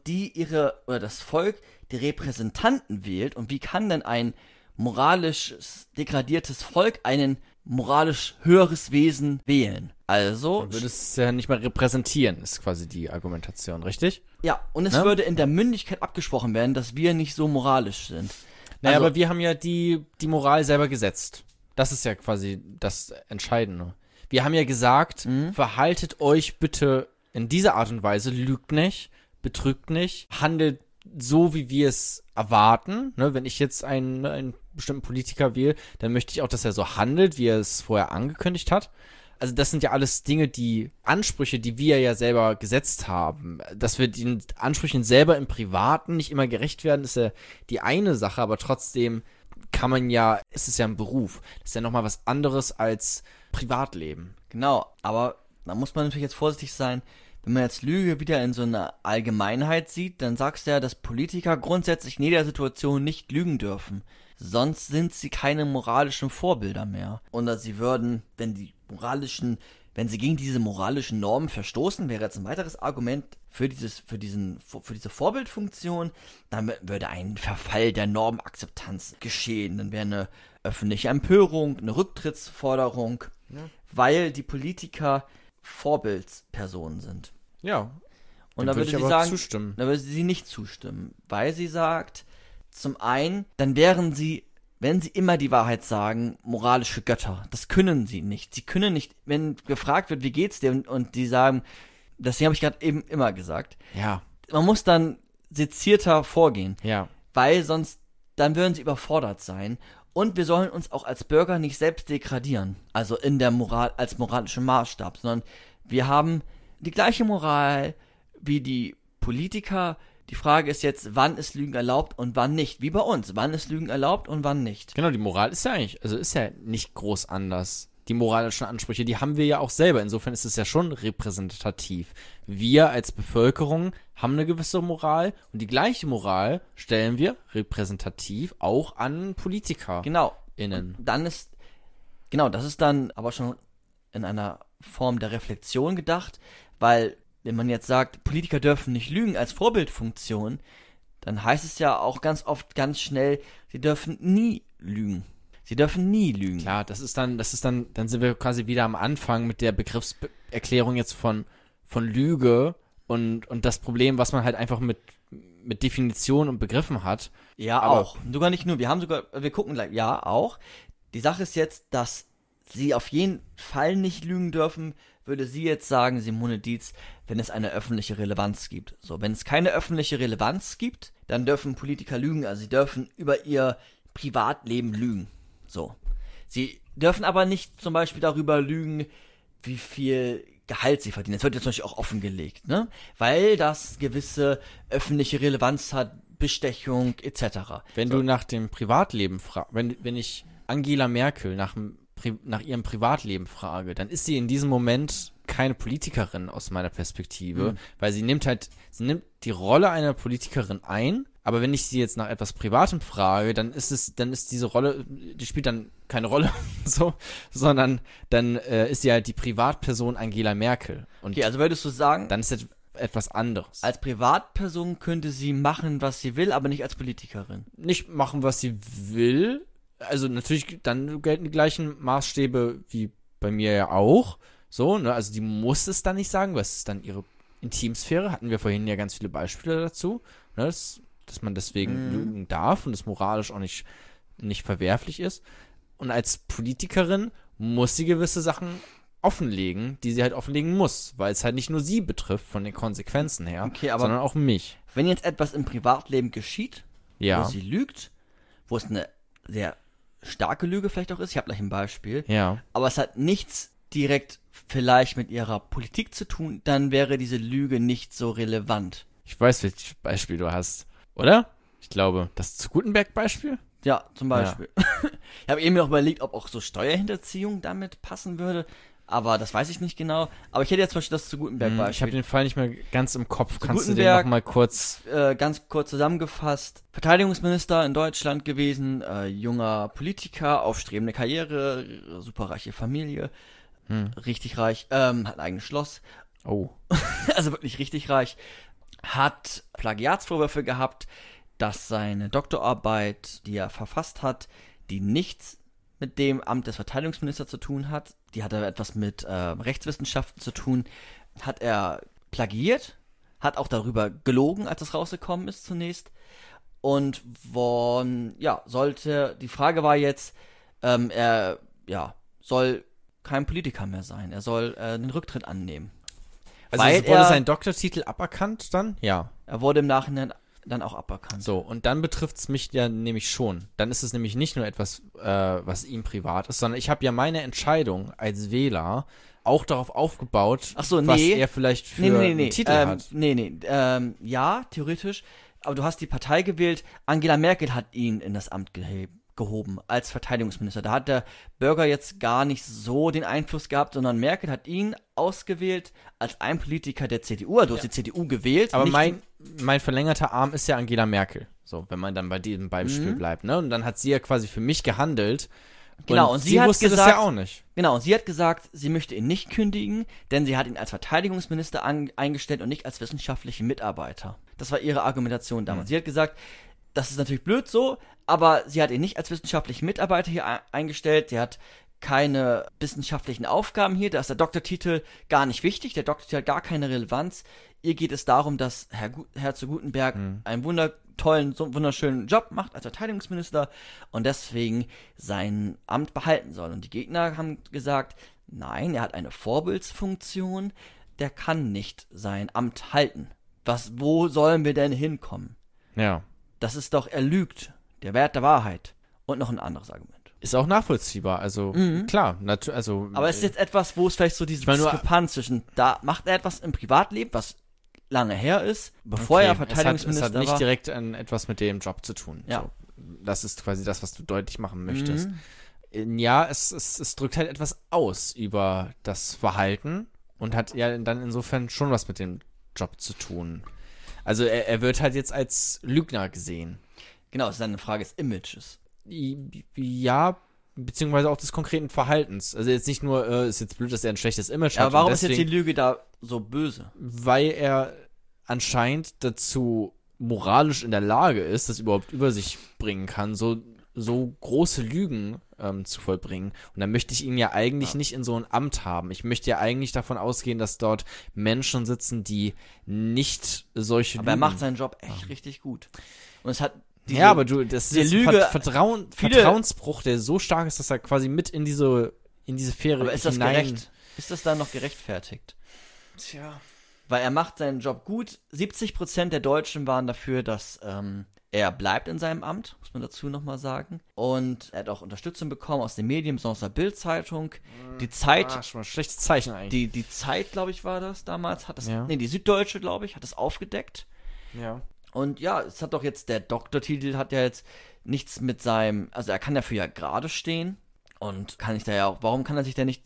das Volk die Repräsentanten wählt. Und wie kann denn ein moralisch degradiertes Volk einen moralisch höheres Wesen wählen? Also, Du würdest es ja nicht mal repräsentieren, ist quasi die Argumentation, richtig? ja, und es Ne? würde in der Mündigkeit abgesprochen werden, dass wir nicht so moralisch sind. Naja, Also- aber wir haben ja die Moral selber gesetzt. Das ist ja quasi das Entscheidende. Wir haben ja gesagt, verhaltet euch bitte in dieser Art und Weise, lügt nicht, betrügt nicht, handelt so, wie wir es erwarten. Ne, wenn ich jetzt einen bestimmten Politiker wähle, dann möchte ich auch, dass er so handelt, wie er es vorher angekündigt hat. Also das sind ja alles Dinge, Ansprüche, die wir ja selber gesetzt haben. Dass wir den Ansprüchen selber im Privaten nicht immer gerecht werden, ist ja die eine Sache, aber trotzdem ist es ja ein Beruf. Das ist ja nochmal was anderes als Privatleben. Genau, aber da muss man natürlich jetzt vorsichtig sein. Wenn man jetzt Lüge wieder in so einer Allgemeinheit sieht, dann sagst du ja, dass Politiker grundsätzlich in jeder Situation nicht lügen dürfen. Sonst sind sie keine moralischen Vorbilder mehr. Und dass sie würden, wenn sie gegen diese moralischen Normen verstoßen, wäre jetzt ein weiteres Argument für diese Vorbildfunktion, dann würde ein Verfall der Normakzeptanz geschehen. Dann wäre eine öffentliche Empörung, eine Rücktrittsforderung, weil die Politiker Vorbildspersonen sind. Ja. Und Dem da würde ich sie aber sagen, zustimmen. da würde sie nicht zustimmen, weil sie sagt, zum einen, dann wären sie, wenn sie immer die Wahrheit sagen, moralische Götter. Das können sie nicht. Sie können nicht, wenn gefragt wird, wie geht's dir, und die sagen, deswegen habe ich gerade eben immer gesagt, Ja. man muss dann sezierter vorgehen, Ja. weil sonst, dann würden sie überfordert sein Und wir sollen uns auch als Bürger nicht selbst degradieren, also in der Moral, als moralischen Maßstab, sondern wir haben die gleiche Moral wie die Politiker. Die Frage ist jetzt, wann ist Lügen erlaubt und wann nicht. Wie bei uns, wann ist Lügen erlaubt und wann nicht. Genau, die Moral ist ja eigentlich, also ist ja nicht groß anders. Die moralischen Ansprüche, die haben wir ja auch selber. Insofern ist es ja schon repräsentativ. Wir als Bevölkerung haben eine gewisse Moral und die gleiche Moral stellen wir repräsentativ auch an PolitikerInnen. Genau. Das ist dann aber schon in einer Form der Reflexion gedacht, weil wenn man jetzt sagt, Politiker dürfen nicht lügen als Vorbildfunktion, dann heißt es ja auch ganz oft ganz schnell, sie dürfen nie lügen. Sie dürfen nie lügen. Klar, dann sind wir quasi wieder am Anfang mit der Begriffserklärung jetzt von Lüge und das Problem, was man halt einfach mit Definition und Begriffen hat. Ja, aber auch. Sogar nicht nur. Wir gucken gleich. Ja, auch. Die Sache ist jetzt, dass sie auf jeden Fall nicht lügen dürfen, würde sie jetzt sagen, Simone Dietz, wenn es eine öffentliche Relevanz gibt. So, wenn es keine öffentliche Relevanz gibt, dann dürfen Politiker lügen. Also sie dürfen über ihr Privatleben lügen. So. Sie dürfen aber nicht zum Beispiel darüber lügen, wie viel Gehalt sie verdienen. Das wird jetzt natürlich auch offengelegt, ne? Weil das gewisse öffentliche Relevanz hat, Bestechung etc. Wenn du nach dem Privatleben fragst, wenn ich Angela Merkel nach ihrem Privatleben frage, dann ist sie in diesem Moment keine Politikerin aus meiner Perspektive, weil sie nimmt die Rolle einer Politikerin ein, aber wenn ich sie jetzt nach etwas Privatem frage, dann ist diese Rolle, die spielt dann keine Rolle, so, sondern dann ist sie halt die Privatperson Angela Merkel. Und okay, also würdest du sagen, dann ist das etwas anderes. Als Privatperson könnte sie machen, was sie will, aber nicht als Politikerin. Nicht machen, was sie will. Also natürlich, dann gelten die gleichen Maßstäbe wie bei mir ja auch. So, ne, also die muss es dann nicht sagen, weil es ist dann ihre Intimsphäre. Hatten wir vorhin ja ganz viele Beispiele dazu, ne, dass man deswegen lügen darf und es moralisch auch nicht verwerflich ist. Und als Politikerin muss sie gewisse Sachen offenlegen, die sie halt offenlegen muss, weil es halt nicht nur sie betrifft von den Konsequenzen her, sondern auch mich. Wenn jetzt etwas im Privatleben geschieht, ja, wo sie lügt, wo es eine sehr starke Lüge vielleicht auch ist, ich habe gleich ein Beispiel, ja, aber es hat nichts direkt vielleicht mit ihrer Politik zu tun, dann wäre diese Lüge nicht so relevant. Ich weiß, welches Beispiel du hast, oder? Ich glaube, das zu Gutenberg-Beispiel? Ja, zum Beispiel. Ja. Ich habe eben noch überlegt, ob auch so Steuerhinterziehung damit passen würde, aber das weiß ich nicht genau. Aber ich hätte jetzt zum Beispiel das zu Gutenberg-Beispiel. Ich habe den Fall nicht mehr ganz im Kopf. Kannst du Gutenberg, den nochmal kurz... ganz kurz zusammengefasst. Verteidigungsminister in Deutschland gewesen, junger Politiker, aufstrebende Karriere, superreiche Familie, richtig reich, hat ein eigenes Schloss. Oh. Also wirklich richtig reich. Hat Plagiatsvorwürfe gehabt, dass seine Doktorarbeit, die er verfasst hat, die nichts mit dem Amt des Verteidigungsministers zu tun hat, die hatte etwas mit Rechtswissenschaften zu tun, hat er plagiiert, hat auch darüber gelogen, als es rausgekommen ist zunächst. Und die Frage war jetzt, er soll kein Politiker mehr sein, er soll den Rücktritt annehmen. Also wurde sein Doktortitel aberkannt dann? Ja. Er wurde im Nachhinein dann auch aberkannt. So, und dann betrifft es mich ja nämlich schon. Dann ist es nämlich nicht nur etwas, was ihm privat ist, sondern ich habe ja meine Entscheidung als Wähler auch darauf aufgebaut, was er vielleicht für einen Titel hat. Ja, theoretisch. Aber du hast die Partei gewählt. Angela Merkel hat ihn in das Amt gehoben als Verteidigungsminister. Da hat der Bürger jetzt gar nicht so den Einfluss gehabt, sondern Merkel hat ihn ausgewählt als ein Politiker der CDU. Also du hast die CDU gewählt. Aber mein verlängerter Arm ist ja Angela Merkel. So, wenn man dann bei diesem Beispiel bleibt, ne? Und dann hat sie ja quasi für mich gehandelt. Genau, und sie hat wusste gesagt, das ja auch nicht. Genau, und sie hat gesagt, sie möchte ihn nicht kündigen, denn sie hat ihn als Verteidigungsminister eingestellt und nicht als wissenschaftlichen Mitarbeiter. Das war ihre Argumentation damals. Sie hat gesagt, das ist natürlich blöd so, aber sie hat ihn nicht als wissenschaftlichen Mitarbeiter hier eingestellt. Sie hat keine wissenschaftlichen Aufgaben hier. Da ist der Doktortitel gar nicht wichtig. Der Doktortitel hat gar keine Relevanz. Ihr geht es darum, dass Herr zu Gutenberg einen wunderschönen Job macht als Verteidigungsminister und deswegen sein Amt behalten soll. Und die Gegner haben gesagt, nein, er hat eine Vorbildsfunktion, der kann nicht sein Amt halten. Wo sollen wir denn hinkommen? Ja. Das ist doch, er lügt, der Wert der Wahrheit. und noch ein anderes Argument. Ist auch nachvollziehbar, also klar, also. Aber es ist jetzt etwas, wo es vielleicht so diese Diskrepanz zwischen, da macht er etwas im Privatleben, was lange her ist, bevor er Verteidigungsminister war. Es hat nicht direkt etwas mit dem Job zu tun. Ja. So. Das ist quasi das, was du deutlich machen möchtest. Ja, es drückt halt etwas aus über das Verhalten und hat ja dann insofern schon was mit dem Job zu tun. Also er wird halt jetzt als Lügner gesehen. Genau, es ist eine Frage des Images. Ja, beziehungsweise auch des konkreten Verhaltens. Also jetzt nicht nur, ist jetzt blöd, dass er ein schlechtes Image hat. Aber warum ist jetzt die Lüge da so böse? Weil er anscheinend dazu moralisch in der Lage ist, das überhaupt über sich bringen kann, so große Lügen zu vollbringen. Und dann möchte ich ihn ja eigentlich nicht in so ein Amt haben. Ich möchte ja eigentlich davon ausgehen, dass dort Menschen sitzen, die nicht solche Aber Lügen... er macht seinen Job echt richtig gut. Und es hat aber das ist ein Lüge, Vertrauensbruch, der so stark ist, dass er quasi mit in diese Fähre aber ist das gerecht? Ist das dann noch gerechtfertigt? Tja. Weil er macht seinen Job gut. 70% der Deutschen waren dafür, dass er bleibt in seinem Amt, muss man dazu nochmal sagen. Und er hat auch Unterstützung bekommen aus den Medien, besonders aus der Bild-Zeitung. Die Zeit... schon mal ein schlechtes Zeichen eigentlich. Die Zeit, glaube ich, war das damals. Hat das, Ja. die Süddeutsche, glaube ich, hat das aufgedeckt. Ja. Und ja, es hat doch jetzt, der Doktortitel hat ja jetzt nichts mit seinem, also er kann dafür ja gerade stehen und kann ich da ja auch, warum kann er sich denn nicht,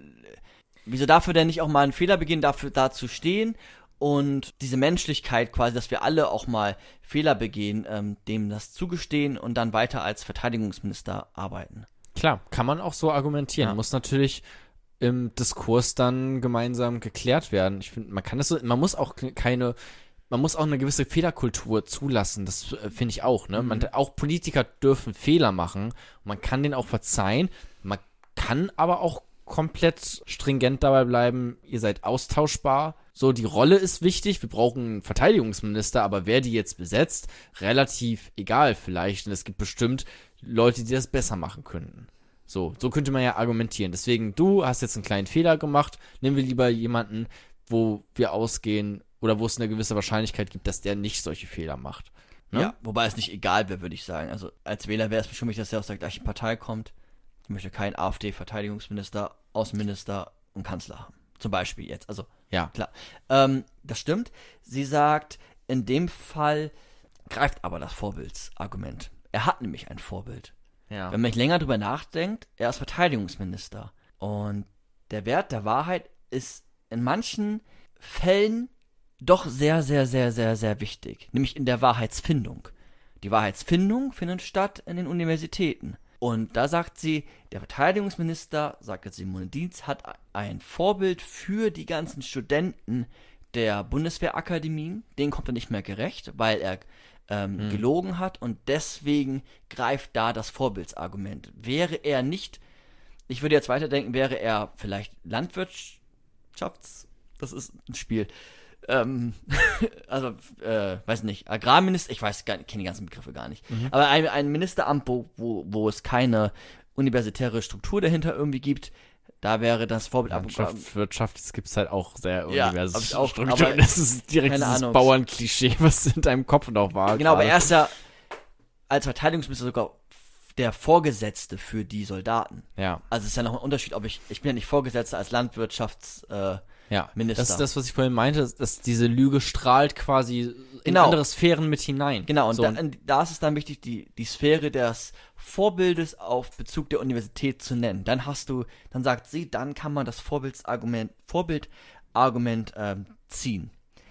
wieso darf er denn nicht auch mal einen Fehler begehen, dafür da zu stehen und diese Menschlichkeit quasi, dass wir alle auch mal Fehler begehen, dem das zugestehen und dann weiter als Verteidigungsminister arbeiten. Klar, kann man auch so argumentieren. Ja. Muss natürlich im Diskurs dann gemeinsam geklärt werden. Ich finde, man muss auch eine gewisse Fehlerkultur zulassen, das finde ich auch, ne? Auch Politiker dürfen Fehler machen, und man kann denen auch verzeihen, man kann aber auch komplett stringent dabei bleiben, ihr seid austauschbar, so, die Rolle ist wichtig, wir brauchen einen Verteidigungsminister, aber wer die jetzt besetzt, relativ egal vielleicht, und es gibt bestimmt Leute, die das besser machen könnten. So könnte man ja argumentieren, deswegen, du hast jetzt einen kleinen Fehler gemacht, nehmen wir lieber jemanden, wo wir ausgehen, oder wo es eine gewisse Wahrscheinlichkeit gibt, dass der nicht solche Fehler macht. Ne? Ja, wobei es nicht egal wäre, würde ich sagen. Also als Wähler wäre es bestimmt nicht, dass er aus der gleichen Partei kommt. Ich möchte keinen AfD-Verteidigungsminister, Außenminister und Kanzler haben. Zum Beispiel jetzt. Also, Ja. klar. Das stimmt. Sie sagt, in dem Fall greift aber das Vorbildsargument. Er hat nämlich ein Vorbild. Ja. Wenn man länger drüber nachdenkt, er ist Verteidigungsminister. Und der Wert der Wahrheit ist in manchen Fällen doch sehr, sehr, sehr, sehr, sehr wichtig. Nämlich in der Wahrheitsfindung. Die Wahrheitsfindung findet statt in den Universitäten. Und da sagt sie, der Verteidigungsminister, sagt jetzt Simone Dietz, hat ein Vorbild für die ganzen Studenten der Bundeswehrakademien. Denen kommt er nicht mehr gerecht, weil er gelogen hat. Und deswegen greift da das Vorbildsargument. Wäre er nicht, ich würde jetzt weiterdenken, wäre er vielleicht das ist ein Spiel. Weiß nicht, Agrarminister, ich kenne die ganzen Begriffe gar nicht. Aber ein Ministeramt, wo es keine universitäre Struktur dahinter irgendwie gibt, da wäre das Vorbild Wirtschaft, das gibt es halt auch sehr Ja, universelle hab ich auch, Strukturen. aber Das ist direkt keine dieses Ahnung. Bauernklischee, was in deinem Kopf noch war. Genau, aber gerade. er ist ja als Verteidigungsminister sogar der Vorgesetzte für die Soldaten. Ja. Also es ist ja noch ein Unterschied, ob ich bin ja nicht Vorgesetzter als Landwirtschafts Ja, Minister. das ist das, was ich vorhin meinte, dass diese Lüge strahlt quasi in Genau. andere Sphären mit hinein. Genau, und so, da ist es dann wichtig, die Sphäre des Vorbildes auf Bezug der Universität zu nennen. Dann sagt sie, dann kann man das Vorbildargument ziehen.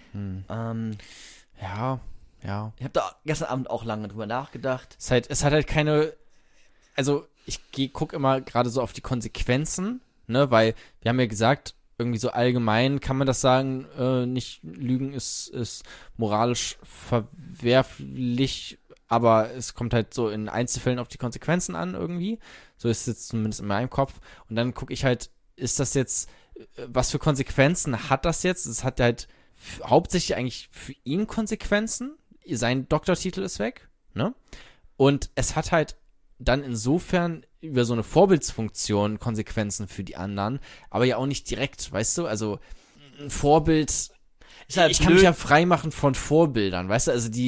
ja. Ich habe da gestern Abend auch lange drüber nachgedacht. Es hat halt keine, also ich gucke immer gerade so auf die Konsequenzen, ne, weil wir haben ja gesagt, irgendwie so allgemein kann man das sagen, nicht Lügen ist moralisch verwerflich, aber es kommt halt so in Einzelfällen auf die Konsequenzen an irgendwie. So ist es jetzt zumindest in meinem Kopf. Und dann gucke ich halt, ist das jetzt, was für Konsequenzen hat das jetzt? Es hat halt hauptsächlich eigentlich für ihn Konsequenzen. Sein Doktortitel ist weg, ne? Und es hat halt dann insofern über so eine Vorbildsfunktion Konsequenzen für die anderen, aber ja auch nicht direkt, weißt du? Also ein Vorbild, Ist halt ich kann mich ja frei machen von Vorbildern, weißt du? Also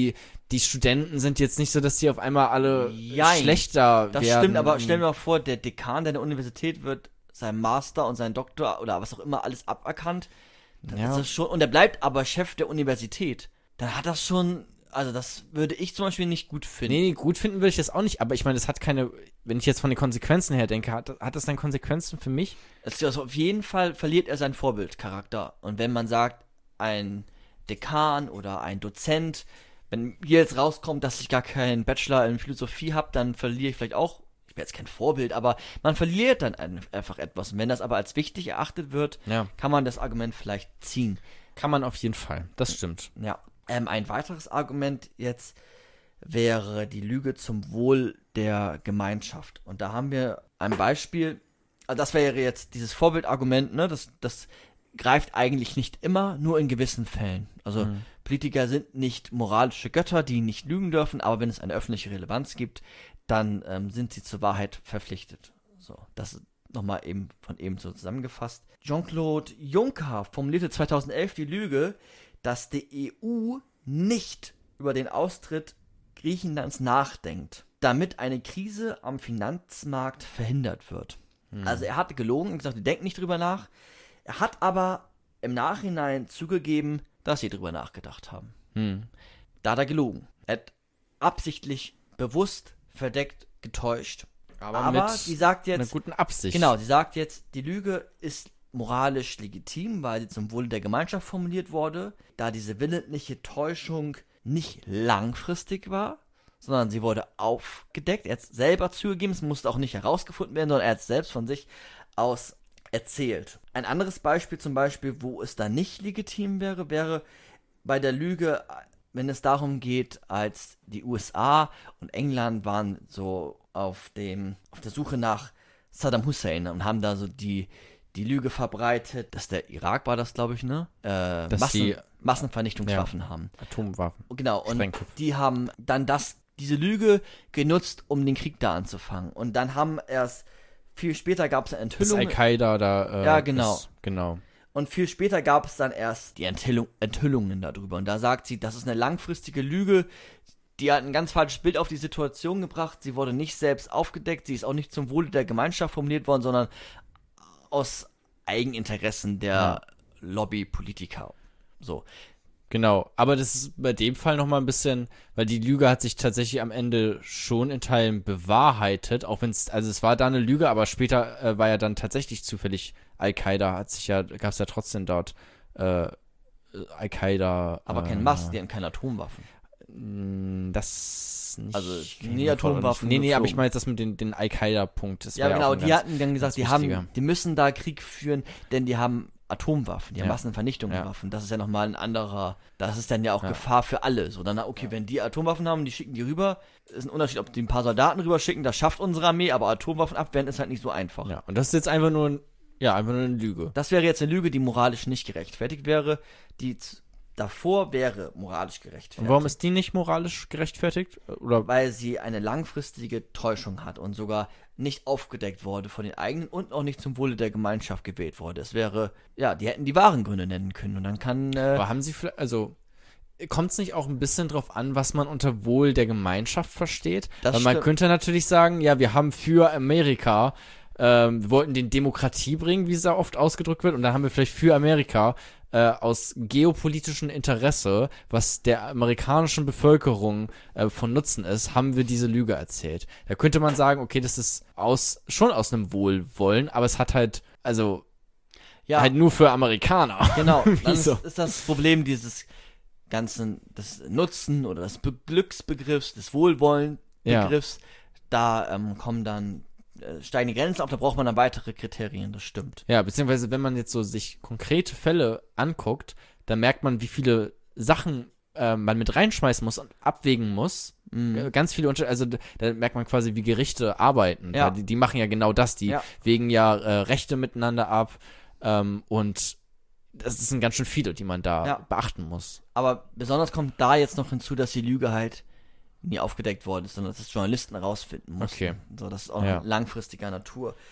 die Studenten sind jetzt nicht so, dass die auf einmal alle Jein. schlechter Das werden. stimmt, aber stell dir mal vor, der Dekan der Universität wird sein Master und sein Doktor oder was auch immer alles aberkannt. Dann Ja. ist das schon, und er bleibt aber Chef der Universität. Dann hat das schon, also das würde ich zum Beispiel nicht gut finden. Nee, gut finden würde ich das auch nicht, aber ich meine, das hat keine, wenn ich jetzt von den Konsequenzen her denke, hat das dann Konsequenzen für mich? Also auf jeden Fall verliert er seinen Vorbildcharakter. Und wenn man sagt, ein Dekan oder ein Dozent, wenn hier jetzt rauskommt, dass ich gar keinen Bachelor in Philosophie habe, dann verliere ich vielleicht auch, ich bin jetzt kein Vorbild, aber man verliert dann einfach etwas. Und wenn das aber als wichtig erachtet wird, Ja. kann man das Argument vielleicht ziehen. Kann man auf jeden Fall, das stimmt. Ja. Ein weiteres Argument jetzt wäre die Lüge zum Wohl der Gemeinschaft. Und da haben wir ein Beispiel, also das wäre jetzt dieses Vorbildargument, ne, das greift eigentlich nicht immer, nur in gewissen Fällen. Also Politiker sind nicht moralische Götter, die nicht lügen dürfen, aber wenn es eine öffentliche Relevanz gibt, dann sind sie zur Wahrheit verpflichtet. So, das ist nochmal eben von eben so zusammengefasst. Jean-Claude Juncker formulierte 2011 die Lüge, dass die EU nicht über den Austritt Griechenlands nachdenkt, damit eine Krise am Finanzmarkt verhindert wird. Also er hatte gelogen und gesagt, die denken nicht drüber nach. Er hat aber im Nachhinein zugegeben, dass sie drüber nachgedacht haben. Da hat er gelogen. Er hat absichtlich, bewusst, verdeckt, getäuscht. Aber mit sie sagt einer jetzt, guten Absicht. genau, sie sagt jetzt, die Lüge ist moralisch legitim, weil sie zum Wohle der Gemeinschaft formuliert wurde, da diese willentliche Täuschung nicht langfristig war, sondern sie wurde aufgedeckt. Er hat es selber zugegeben, es musste auch nicht herausgefunden werden, sondern er hat es selbst von sich aus erzählt. Ein anderes Beispiel zum Beispiel, wo es da nicht legitim wäre, wäre bei der Lüge, wenn es darum geht, als die USA und England waren so auf der Suche nach Saddam Hussein und haben da so die Lüge verbreitet, dass der Irak war das, glaube ich, ne? Dass die Massenvernichtungswaffen haben. Atomwaffen. Genau, und Sprengköpfe. die haben dann diese Lüge genutzt, um den Krieg da anzufangen. Und dann haben erst viel später gab es eine Das Enthüllung. Al-Qaida da. Ja, genau. Genau. Und viel später gab es dann erst die Enthüllungen darüber. Und da sagt sie, das ist eine langfristige Lüge. Die hat ein ganz falsches Bild auf die Situation gebracht. Sie wurde nicht selbst aufgedeckt. Sie ist auch nicht zum Wohle der Gemeinschaft formuliert worden, sondern aus Eigeninteressen der Lobbypolitiker. So. Genau, aber das ist bei dem Fall nochmal ein bisschen, weil die Lüge hat sich tatsächlich am Ende schon in Teilen bewahrheitet, auch wenn es war da eine Lüge, aber später war ja dann tatsächlich zufällig Al-Qaida, gab es ja trotzdem dort Al-Qaida. Aber kein Mass, die hatten keine Atomwaffen. Das nicht. Also nie Atomwaffen. Nee, aber geflogen. ich meine jetzt das mit den Al-Qaida-Punkt. Ja, genau, die hatten dann gesagt, wichtiger. die müssen da Krieg führen, denn die haben Atomwaffen, die haben Ja. Massenvernichtungswaffen. Das ist ja nochmal ein anderer, das ist dann ja auch Gefahr für alle. So, dann, okay, wenn die Atomwaffen haben, die schicken die rüber, ist ein Unterschied, ob die ein paar Soldaten rüber schicken, das schafft unsere Armee, aber Atomwaffen abwehren ist halt nicht so einfach. Ja, und das ist jetzt einfach nur eine Lüge. Das wäre jetzt eine Lüge, die moralisch nicht gerechtfertigt wäre, die davor wäre moralisch gerechtfertigt. Und warum ist die nicht moralisch gerechtfertigt? Oder Weil sie eine langfristige Täuschung hat und sogar nicht aufgedeckt wurde von den eigenen und auch nicht zum Wohle der Gemeinschaft gewählt wurde. Es wäre, die hätten die wahren Gründe nennen können und dann kann... aber haben sie vielleicht, also kommt es nicht auch ein bisschen drauf an, was man unter Wohl der Gemeinschaft versteht? Das Weil man stimmt. könnte natürlich sagen, ja, wir haben für Amerika, wir wollten den Demokratie bringen, wie es da oft ausgedrückt wird, und dann haben wir vielleicht für Amerika aus geopolitischem Interesse, was der amerikanischen Bevölkerung von Nutzen ist, haben wir diese Lüge erzählt. Da könnte man sagen, okay, das ist schon aus einem Wohlwollen, aber es hat halt, also halt nur für Amerikaner. Genau, dann Wieso? ist das Problem dieses ganzen, des Nutzen oder des Glücksbegriffs, des Wohlwollenbegriffs, da kommen dann steigende Grenzen auf, da braucht man dann weitere Kriterien, das stimmt. Ja, beziehungsweise wenn man jetzt so sich konkrete Fälle anguckt, dann merkt man, wie viele Sachen man mit reinschmeißen muss und abwägen muss. Ganz viele also da merkt man quasi, wie Gerichte arbeiten. Ja. Weil die machen ja genau das, die wägen ja Rechte miteinander ab und das sind ganz schön viele, die man da beachten muss. Aber besonders kommt da jetzt noch hinzu, dass die Lüge halt nie aufgedeckt worden ist, sondern dass es Journalisten rausfinden mussten. Okay. So, das ist auch Ja. langfristiger Natur.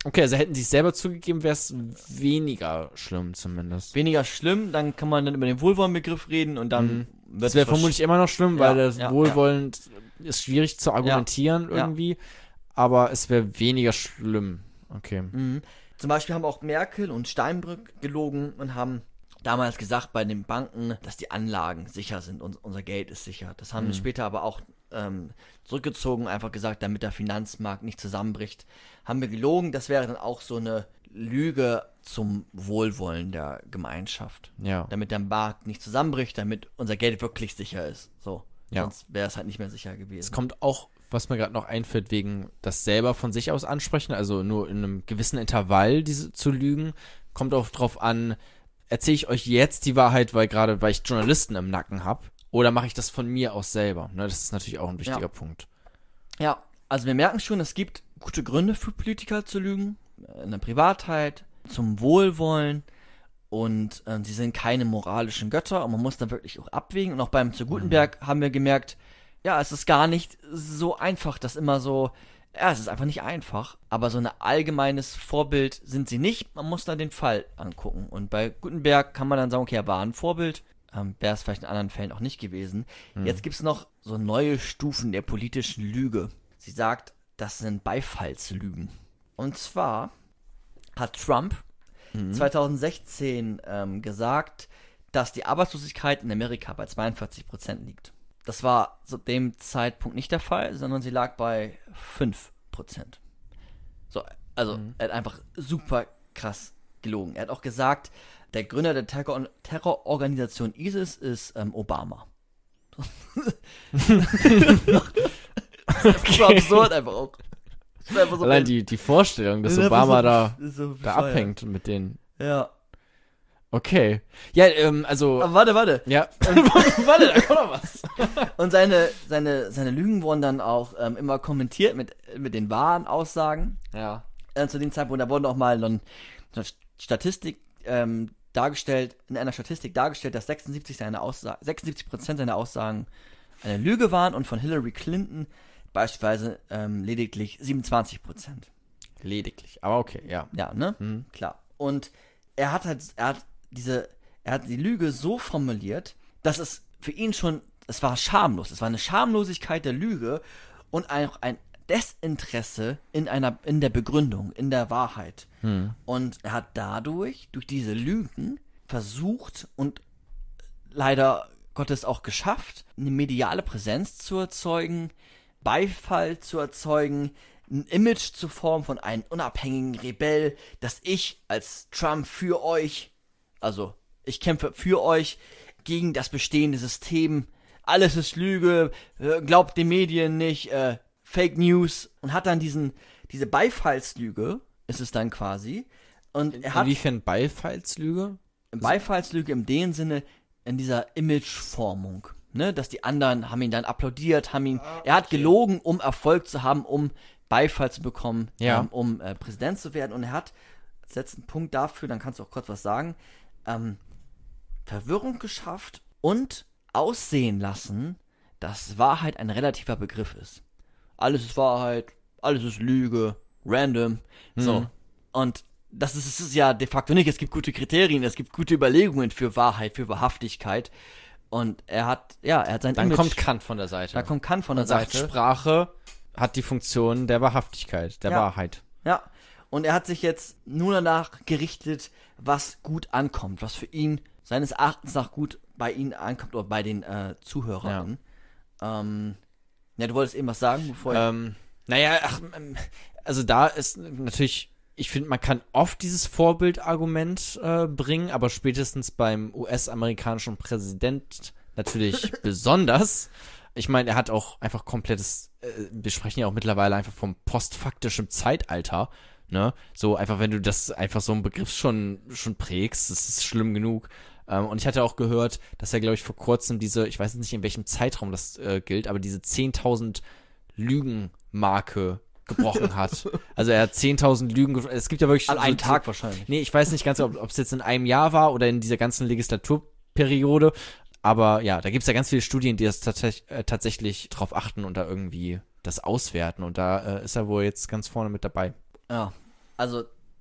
Okay, also hätten sie es selber zugegeben, wäre es weniger schlimm zumindest. Weniger schlimm, dann kann man dann über den Wohlwollenbegriff reden und dann wird Das wäre vermutlich immer noch schlimm, weil das Wohlwollen ist schwierig zu argumentieren irgendwie, aber es wäre weniger schlimm. Okay. Mhm. Zum Beispiel haben auch Merkel und Steinbrück gelogen und haben damals gesagt bei den Banken, dass die Anlagen sicher sind und unser Geld ist sicher. Das haben wir später aber auch zurückgezogen, einfach gesagt, damit der Finanzmarkt nicht zusammenbricht, haben wir gelogen. Das wäre dann auch so eine Lüge zum Wohlwollen der Gemeinschaft. Ja. Damit der Markt nicht zusammenbricht, damit unser Geld wirklich sicher ist. So. Ja. Sonst wäre es halt nicht mehr sicher gewesen. Es kommt auch, was mir gerade noch einfällt, wegen das selber von sich aus ansprechen, also nur in einem gewissen Intervall diese zu lügen, kommt auch drauf an, erzähle ich euch jetzt die Wahrheit, weil ich Journalisten im Nacken habe, oder mache ich das von mir aus selber? Ne, das ist natürlich auch ein wichtiger Punkt. Ja, also wir merken schon, es gibt gute Gründe für Politiker zu lügen, in der Privatheit, zum Wohlwollen, und sie sind keine moralischen Götter und man muss dann wirklich auch abwägen. Und auch zu Gutenberg haben wir gemerkt, ja, es ist gar nicht so einfach, das immer so, ja, es ist einfach nicht einfach, aber so ein allgemeines Vorbild sind sie nicht, man muss da den Fall angucken. Und bei Gutenberg kann man dann sagen, okay, er war ein Vorbild, wäre es vielleicht in anderen Fällen auch nicht gewesen. Jetzt gibt es noch so neue Stufen der politischen Lüge. Sie sagt, das sind Beifallslügen. Und zwar hat Trump 2016 gesagt, dass die Arbeitslosigkeit in Amerika bei 42% liegt. Das war zu dem Zeitpunkt nicht der Fall, sondern sie lag bei 5%. So, also er hat einfach super krass gelogen. Er hat auch gesagt, der Gründer der Terrororganisation ISIS ist Obama. Das ist so absurd einfach auch. Einfach so Allein die Vorstellung, dass Obama da abhängt mit denen. Ja. Okay. Ja, also... Aber warte. Ja. Warte, da kommt noch was. Und seine Lügen wurden dann auch immer kommentiert mit den wahren Aussagen. Ja. Zu dem Zeitpunkt, da wurden auch mal eine Statistik dargestellt, in einer Statistik dargestellt, dass 76% seiner Aussagen eine Lüge waren und von Hillary Clinton beispielsweise lediglich 27%. Lediglich, aber okay, ja. Ja, ne? Klar. Und er hat die Lüge so formuliert, dass es für ihn schon, es war schamlos. Es war eine Schamlosigkeit der Lüge und auch ein Desinteresse in der Begründung, in der Wahrheit. Und er hat durch diese Lügen versucht und leider Gottes auch geschafft, eine mediale Präsenz zu erzeugen, Beifall zu erzeugen, ein Image zu formen von einem unabhängigen Rebell, dass ich als Trump für euch, also ich kämpfe für euch gegen das bestehende System, alles ist Lüge, glaubt den Medien nicht, Fake News, und hat dann diese Beifallslüge, ist es dann quasi, und er hat... Inwiefern Beifallslüge? Beifallslüge in dem Sinne, in dieser Imageformung, ne, dass die anderen haben ihn dann applaudiert, er hat gelogen, um Erfolg zu haben, um Beifall zu bekommen, um Präsident zu werden, und er hat, als letzten Punkt dafür, dann kannst du auch kurz was sagen, Verwirrung geschafft und aussehen lassen, dass Wahrheit ein relativer Begriff ist. Alles ist Wahrheit, alles ist Lüge, random, so. Und das ist es ja de facto nicht. Es gibt gute Kriterien, es gibt gute Überlegungen für Wahrheit, für Wahrhaftigkeit. Und er hat sein Dann Image. kommt Kant von der Seite. Da kommt Kant von der und sagt, Seite. Sprache hat die Funktion der Wahrhaftigkeit, der Wahrheit. Ja. Und er hat sich jetzt nur danach gerichtet, was gut ankommt, was für ihn seines Erachtens nach gut bei ihnen ankommt oder bei den Zuhörern. Ja, du wolltest eben was sagen, bevor also da ist natürlich, ich finde, man kann oft dieses Vorbildargument bringen, aber spätestens beim US-amerikanischen Präsident natürlich besonders. Ich meine, er hat auch einfach komplettes, wir sprechen ja auch mittlerweile einfach vom postfaktischen Zeitalter, ne? So einfach, wenn du das einfach so einen Begriff schon prägst, das ist schlimm genug. Und ich hatte auch gehört, dass er, glaube ich, vor kurzem ich weiß nicht, in welchem Zeitraum das gilt, aber diese 10.000 Lügen-Marke gebrochen hat. Also er hat 10.000 Lügen, es gibt ja wirklich... An einem Tag wahrscheinlich. Nee, ich weiß nicht ganz, ob es jetzt in einem Jahr war oder in dieser ganzen Legislaturperiode, aber ja, da gibt es ja ganz viele Studien, die das tatsächlich drauf achten und da irgendwie das auswerten, und da ist er wohl jetzt ganz vorne mit dabei. Ja, also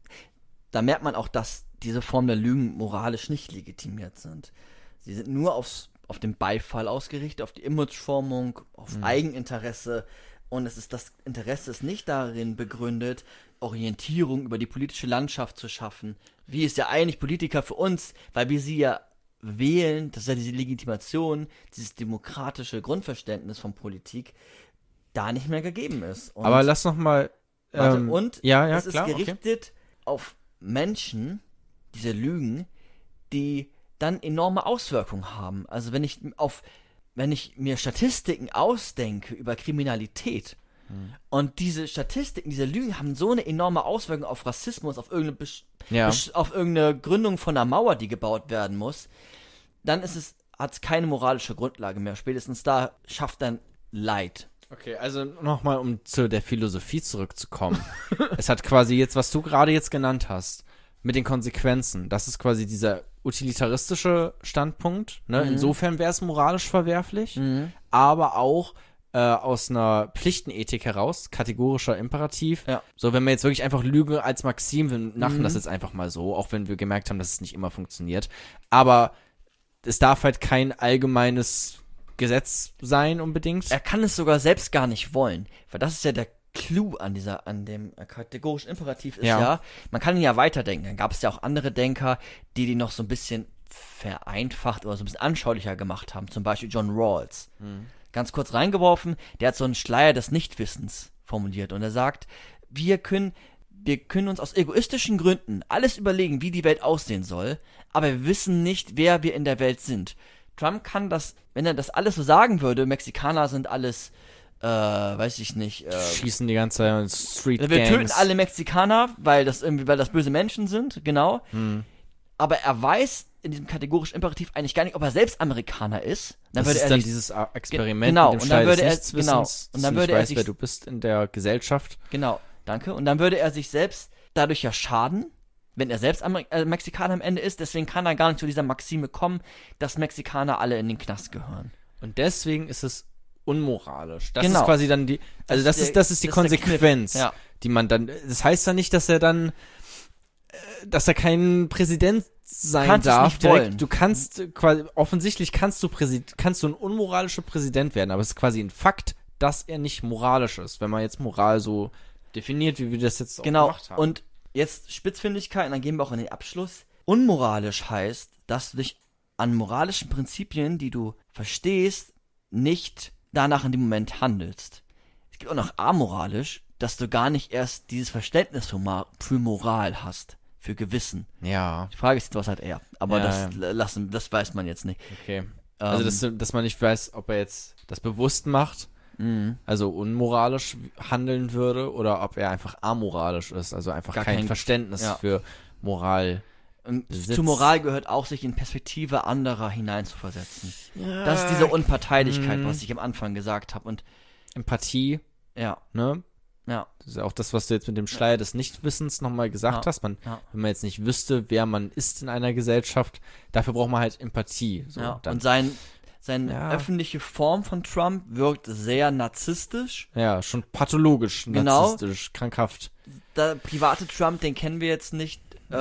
da merkt man auch, dass diese Formen der Lügen moralisch nicht legitimiert sind. Sie sind nur auf den Beifall ausgerichtet, auf die Imageformung, auf Eigeninteresse. Und das Interesse ist nicht darin begründet, Orientierung über die politische Landschaft zu schaffen. Wie es ja eigentlich Politiker für uns, weil wir sie ja wählen, das ist ja diese Legitimation, dieses demokratische Grundverständnis von Politik, da nicht mehr gegeben ist. Und Aber lass noch mal... und ja, es ist klar, gerichtet auf Menschen, diese Lügen, die dann enorme Auswirkungen haben. Also wenn ich mir Statistiken ausdenke über Kriminalität und diese Statistiken, diese Lügen haben so eine enorme Auswirkung auf Rassismus, auf irgendeine Gründung von einer Mauer, die gebaut werden muss, dann hat es keine moralische Grundlage mehr. Spätestens da schafft dann Leid. Okay, also nochmal, um zu der Philosophie zurückzukommen. Es hat quasi jetzt, was du gerade jetzt genannt hast, mit den Konsequenzen, das ist quasi dieser utilitaristische Standpunkt, ne? Insofern wäre es moralisch verwerflich, aber auch aus einer Pflichtenethik heraus, kategorischer Imperativ. Ja. So, wenn wir jetzt wirklich einfach Lüge als Maxim, wir machen das jetzt einfach mal so, auch wenn wir gemerkt haben, dass es nicht immer funktioniert. Aber es darf halt kein allgemeines Gesetz sein unbedingt. Er kann es sogar selbst gar nicht wollen, weil das ist ja der Clou an dem kategorischen Imperativ ist ja, man kann ihn ja weiterdenken. Dann gab es ja auch andere Denker, die noch so ein bisschen vereinfacht oder so ein bisschen anschaulicher gemacht haben. Zum Beispiel John Rawls. Ganz kurz reingeworfen, der hat so einen Schleier des Nichtwissens formuliert und er sagt, wir können uns aus egoistischen Gründen alles überlegen, wie die Welt aussehen soll, aber wir wissen nicht, wer wir in der Welt sind. Trump kann das, wenn er das alles so sagen würde, Mexikaner sind alles, weiß ich nicht, schießen die ganze Zeit Street Gangs. Wir töten alle Mexikaner, weil das böse Menschen sind, genau. Aber er weiß in diesem kategorischen Imperativ eigentlich gar nicht, ob er selbst Amerikaner ist. Das ist dann dieses Experiment genau, mit dem und dann würde er Nichtswissens, und dann würde er wer du bist in der Gesellschaft. Genau, danke. Und dann würde er sich selbst dadurch ja schaden, wenn er selbst Mexikaner am Ende ist. Deswegen kann er gar nicht zu dieser Maxime kommen, dass Mexikaner alle in den Knast gehören. Und deswegen ist es unmoralisch. Das Genau. ist quasi dann die, also das ist die Konsequenz, ja. die man dann, das heißt dann nicht, dass er dann, dass er kein Präsident sein darf. Du kannst quasi, offensichtlich kannst du ein unmoralischer Präsident werden, aber es ist quasi ein Fakt, dass er nicht moralisch ist, wenn man jetzt Moral so definiert, wie wir das jetzt auch gemacht haben. Und jetzt Spitzfindigkeit, und dann gehen wir auch in den Abschluss. Unmoralisch heißt, dass du dich an moralischen Prinzipien, die du verstehst, nicht danach in dem Moment handelst. Es gibt auch noch amoralisch, dass du gar nicht erst dieses Verständnis für Moral hast, für Gewissen. Ja. Die Frage ist, was hat er? Aber Ja, das weiß man jetzt nicht. Okay. Also, dass man nicht weiß, ob er jetzt das bewusst macht, also unmoralisch handeln würde, oder ob er einfach amoralisch ist, also einfach kein Verständnis für Moral besitzt. Zu Moral gehört auch, sich in Perspektive anderer hineinzuversetzen. Ja, das ist diese Unparteilichkeit, was ich am Anfang gesagt habe. Und Empathie, ja, ne? Ja. Das ist ja auch das, was du jetzt mit dem Schleier des Nichtwissens nochmal gesagt hast. Wenn man jetzt nicht wüsste, wer man ist in einer Gesellschaft, dafür braucht man halt Empathie. So, ja. Und seine öffentliche Form von Trump wirkt sehr narzisstisch. Ja, schon pathologisch, narzisstisch, krankhaft. Der private Trump, den kennen wir jetzt nicht,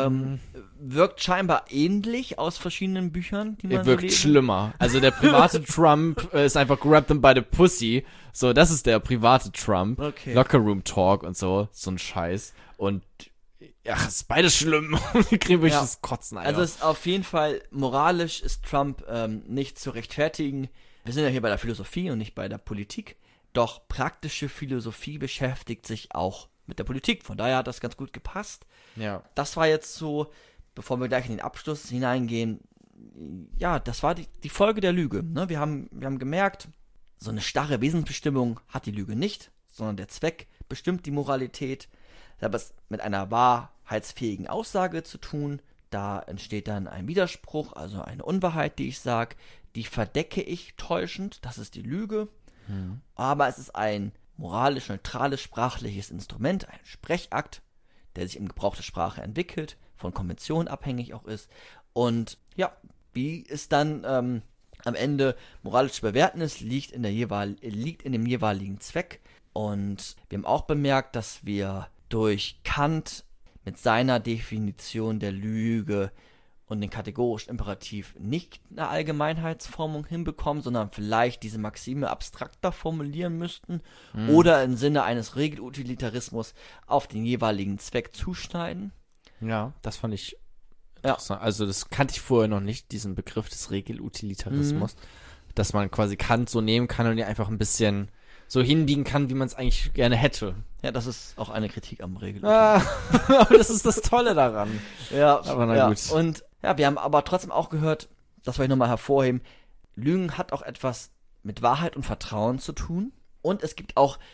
wirkt scheinbar ähnlich aus verschiedenen Büchern, die man Er wirkt schlimmer. Also der private Trump ist einfach grab them by the pussy. So, das ist der private Trump. Okay. Locker Room Talk und so ein Scheiß. Und ja, ist beides schlimm. Wir kriegen wirklich das Kotzen, Alter. Also ist auf jeden Fall, moralisch ist Trump nicht zu rechtfertigen. Wir sind ja hier bei der Philosophie und nicht bei der Politik. Doch praktische Philosophie beschäftigt sich auch mit der Politik. Von daher hat das ganz gut gepasst. Ja. Das war jetzt so, bevor wir gleich in den Abschluss hineingehen, ja, das war die Folge der Lüge. Ne? Wir haben gemerkt, so eine starre Wesensbestimmung hat die Lüge nicht, sondern der Zweck bestimmt die Moralität. Das hat was mit einer wahrheitsfähigen Aussage zu tun. Da entsteht dann ein Widerspruch, also eine Unwahrheit, die ich sage. Die verdecke ich täuschend, das ist die Lüge. Aber es ist ein moralisch neutrales sprachliches Instrument, ein Sprechakt, der sich im Gebrauch der Sprache entwickelt, von Konventionen abhängig auch ist. Und ja, wie es dann am Ende moralisch zu bewerten ist, liegt in dem jeweiligen Zweck. Und wir haben auch bemerkt, dass wir durch Kant mit seiner Definition der Lüge und den kategorischen Imperativ nicht eine Allgemeinheitsformung hinbekommen, sondern vielleicht diese Maxime abstrakter formulieren müssten oder im Sinne eines Regelutilitarismus auf den jeweiligen Zweck zuschneiden. Ja, das fand ich Ja. interessant. Also das kannte ich vorher noch nicht, diesen Begriff des Regelutilitarismus. Dass man quasi Kant so nehmen kann und ihn einfach ein bisschen so hinbiegen kann, wie man es eigentlich gerne hätte. Ja, das ist auch eine Kritik am Regelutilitarismus. Aber das ist das Tolle daran. Ja, Aber na ja. gut. Und ja, wir haben aber trotzdem auch gehört, das wollte ich nochmal hervorheben, Lügen hat auch etwas mit Wahrheit und Vertrauen zu tun. Und es gibt auch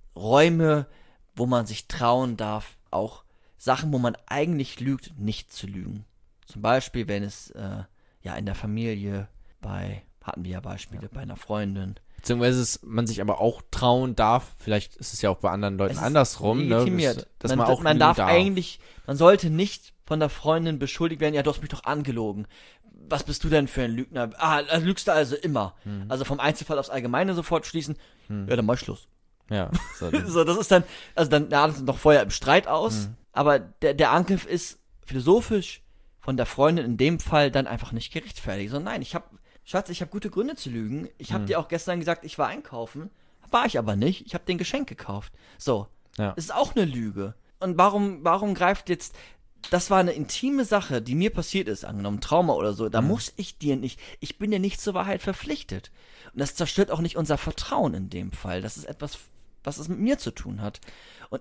Räume, wo man sich trauen darf, auch Sachen, wo man eigentlich lügt, nicht zu lügen. Zum Beispiel, wenn es in der Familie, hatten wir ja Beispiele, bei einer Freundin. Beziehungsweise man sich aber auch trauen darf, vielleicht ist es ja auch bei anderen Leuten Es ist andersrum, legitimiert. ne, dass man auch man lügen darf eigentlich, man sollte nicht von der Freundin beschuldigt werden, ja, du hast mich doch angelogen. Was bist du denn für ein Lügner? Lügst du also immer. Also vom Einzelfall aufs Allgemeine sofort schließen, ja, dann mach ich Schluss. Ja, so, So, das ist dann, also dann das ist noch vorher im Streit aus, aber der Angriff ist philosophisch von der Freundin in dem Fall dann einfach nicht gerechtfertigt. So, nein, Schatz, ich habe gute Gründe zu lügen. Ich habe dir auch gestern gesagt, ich war einkaufen. War ich aber nicht. Ich habe dir ein Geschenk gekauft. So, Ja. das ist auch eine Lüge. Und warum greift jetzt, das war eine intime Sache, die mir passiert ist, angenommen Trauma oder so, da muss ich bin dir nicht zur Wahrheit verpflichtet. Und das zerstört auch nicht unser Vertrauen in dem Fall. Das ist etwas, was es mit mir zu tun hat. Und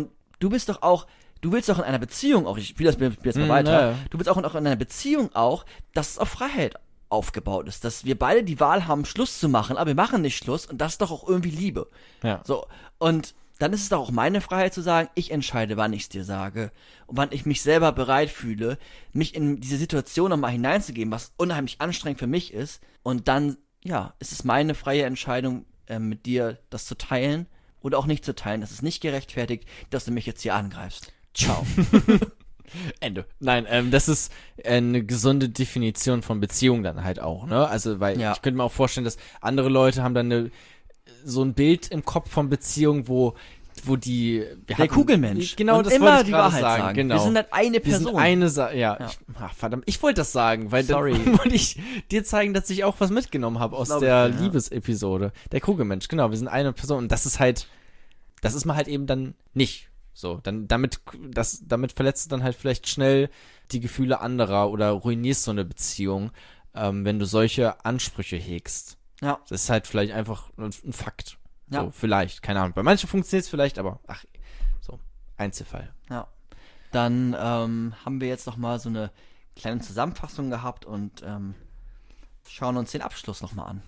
du willst doch in einer Beziehung auch, ich spiele das jetzt mal weiter, ja. du willst auch in einer Beziehung auch, dass es auf Freiheit aufgebaut ist, dass wir beide die Wahl haben, Schluss zu machen, aber wir machen nicht Schluss und das ist doch auch irgendwie Liebe. Ja. So, und dann ist es doch auch meine Freiheit zu sagen, ich entscheide, wann ich es dir sage und wann ich mich selber bereit fühle, mich in diese Situation nochmal hineinzugeben, was unheimlich anstrengend für mich ist und dann, ja, ist es meine freie Entscheidung, mit dir das zu teilen oder auch nicht zu teilen. Das ist nicht gerechtfertigt, dass du mich jetzt hier angreifst. Ciao. Ende. Nein, das ist eine gesunde Definition von Beziehung dann halt auch, ne? Also, weil Ja. ich könnte mir auch vorstellen, dass andere Leute haben dann so ein Bild im Kopf von Beziehung, wo die Der Kugelmensch. Genau, und das immer wollte ich die gerade Wahrheit sagen. Genau. Wir sind halt eine Wir sind Person. eine Ja. Verdammt, ich wollte das sagen, weil Sorry. dann wollte ich dir zeigen, dass ich auch was mitgenommen habe aus Glaub der ich, ja. Liebesepisode. Der Kugelmensch, genau, wir sind eine Person und das ist man halt eben dann nicht. So, dann damit verletzt du dann halt vielleicht schnell die Gefühle anderer oder ruinierst so eine Beziehung, wenn du solche Ansprüche hegst. Ja. Das ist halt vielleicht einfach ein Fakt. Ja. So, vielleicht, keine Ahnung. Bei manchen funktioniert es vielleicht, aber so, Einzelfall. Ja. Dann haben wir jetzt noch mal so eine kleine Zusammenfassung gehabt und schauen uns den Abschluss noch mal an.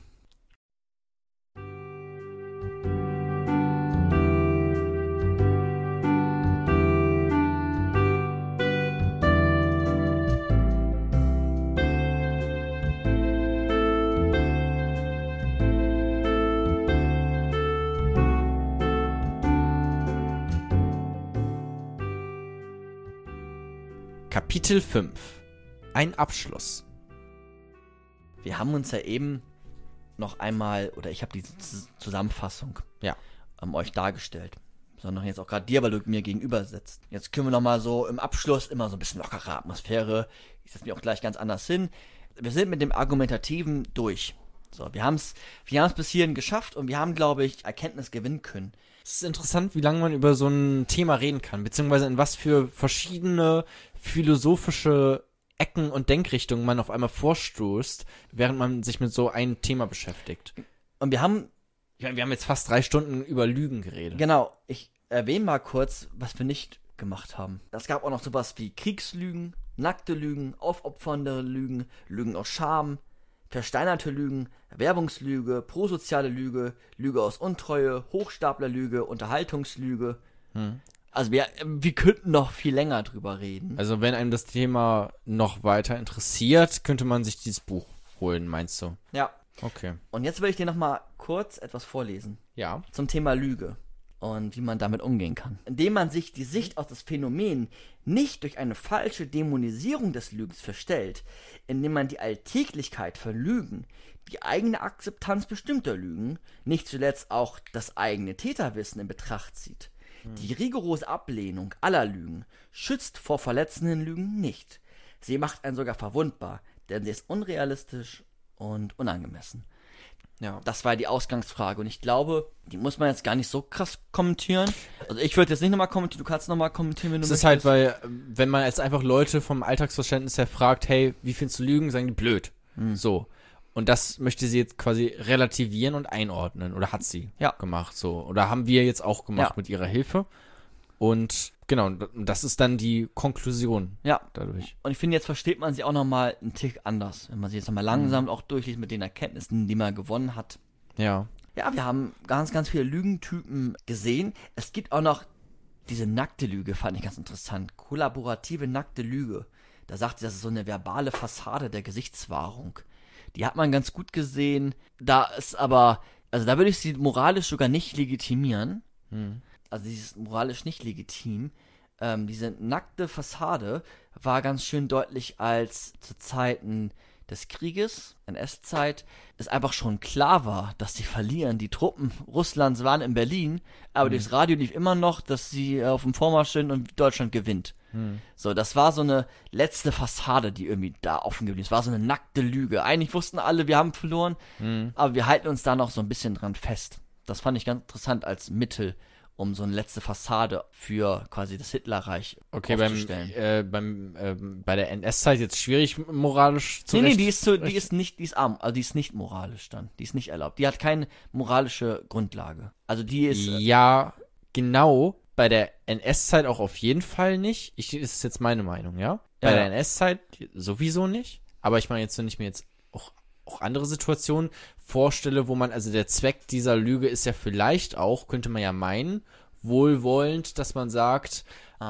Kapitel 5. Ein Abschluss. Wir haben uns ja eben noch einmal, oder ich habe diese Zusammenfassung euch dargestellt. Sondern jetzt auch gerade dir, weil du mir gegenüber sitzt. Jetzt können wir noch mal so im Abschluss immer so ein bisschen lockere Atmosphäre. Ich setze mich auch gleich ganz anders hin. Wir sind mit dem Argumentativen durch. So, wir haben es bis hierhin geschafft und wir haben, glaube ich, Erkenntnis gewinnen können. Es ist interessant, wie lange man über so ein Thema reden kann, beziehungsweise in was für verschiedene philosophische Ecken und Denkrichtungen man auf einmal vorstoßt, während man sich mit so einem Thema beschäftigt. Und wir haben jetzt fast 3 Stunden über Lügen geredet. Genau, ich erwähne mal kurz, was wir nicht gemacht haben. Es gab auch noch sowas wie Kriegslügen, nackte Lügen, aufopfernde Lügen, Lügen aus Scham, versteinerte Lügen, Werbungslüge, prosoziale Lüge, Lüge aus Untreue, Hochstaplerlüge, Unterhaltungslüge. Also wir könnten noch viel länger drüber reden. Also wenn einem das Thema noch weiter interessiert, könnte man sich dieses Buch holen, meinst du? Ja. Okay. Und jetzt will ich dir noch mal kurz etwas vorlesen. Ja. Zum Thema Lüge und wie man damit umgehen kann. Indem man sich die Sicht auf das Phänomen nicht durch eine falsche Dämonisierung des Lügens verstellt, indem man die Alltäglichkeit von Lügen, die eigene Akzeptanz bestimmter Lügen, nicht zuletzt auch das eigene Täterwissen in Betracht zieht, Die rigorose Ablehnung aller Lügen schützt vor verletzenden Lügen nicht. Sie macht einen sogar verwundbar, denn sie ist unrealistisch und unangemessen. Ja. Das war die Ausgangsfrage und ich glaube, die muss man jetzt gar nicht so krass kommentieren. Also ich würde jetzt nicht nochmal kommentieren, du kannst nochmal kommentieren, wenn du Es ist möchtest. halt, weil, wenn man jetzt einfach Leute vom Alltagsverständnis her fragt, hey, wie findest du Lügen, sagen die blöd. So. Und das möchte sie jetzt quasi relativieren und einordnen. Oder hat sie gemacht, so. Oder haben wir jetzt auch gemacht mit ihrer Hilfe. Und genau, das ist dann die Konklusion dadurch. Und ich finde, jetzt versteht man sie auch nochmal einen Tick anders, wenn man sie jetzt nochmal langsam auch durchliest mit den Erkenntnissen, die man gewonnen hat. Ja. Ja, wir haben ganz, ganz viele Lügentypen gesehen. Es gibt auch noch diese nackte Lüge, fand ich ganz interessant. Kollaborative nackte Lüge. Da sagt sie, das ist so eine verbale Fassade der Gesichtswahrung. Die hat man ganz gut gesehen. Da ist aber, also da würde ich sie moralisch sogar nicht legitimieren. Also sie ist moralisch nicht legitim. Diese nackte Fassade war ganz schön deutlich, als zu Zeiten des Krieges, NS-Zeit, es einfach schon klar war, dass sie verlieren. Die Truppen Russlands waren in Berlin, aber durchs Radio lief immer noch, dass sie auf dem Vormarsch sind und Deutschland gewinnt. So, das war so eine letzte Fassade, die irgendwie da offen geblieben ist. Es war so eine nackte Lüge. Eigentlich wussten alle, wir haben verloren, aber wir halten uns da noch so ein bisschen dran fest. Das fand ich ganz interessant als Mittel, um so eine letzte Fassade für quasi das Hitlerreich aufzustellen. Bei der NS-Zeit jetzt schwierig moralisch zu Nee, die ist nicht moralisch dann. Die ist nicht erlaubt. Die hat keine moralische Grundlage. Also die ist... Ja, genau. Bei der NS-Zeit auch auf jeden Fall nicht. Ist jetzt meine Meinung, ja? Bei der NS-Zeit sowieso nicht. Aber ich meine jetzt, wenn ich mir jetzt auch andere Situationen vorstelle, wo man, also der Zweck dieser Lüge ist ja vielleicht auch, könnte man ja meinen, wohlwollend, dass man sagt,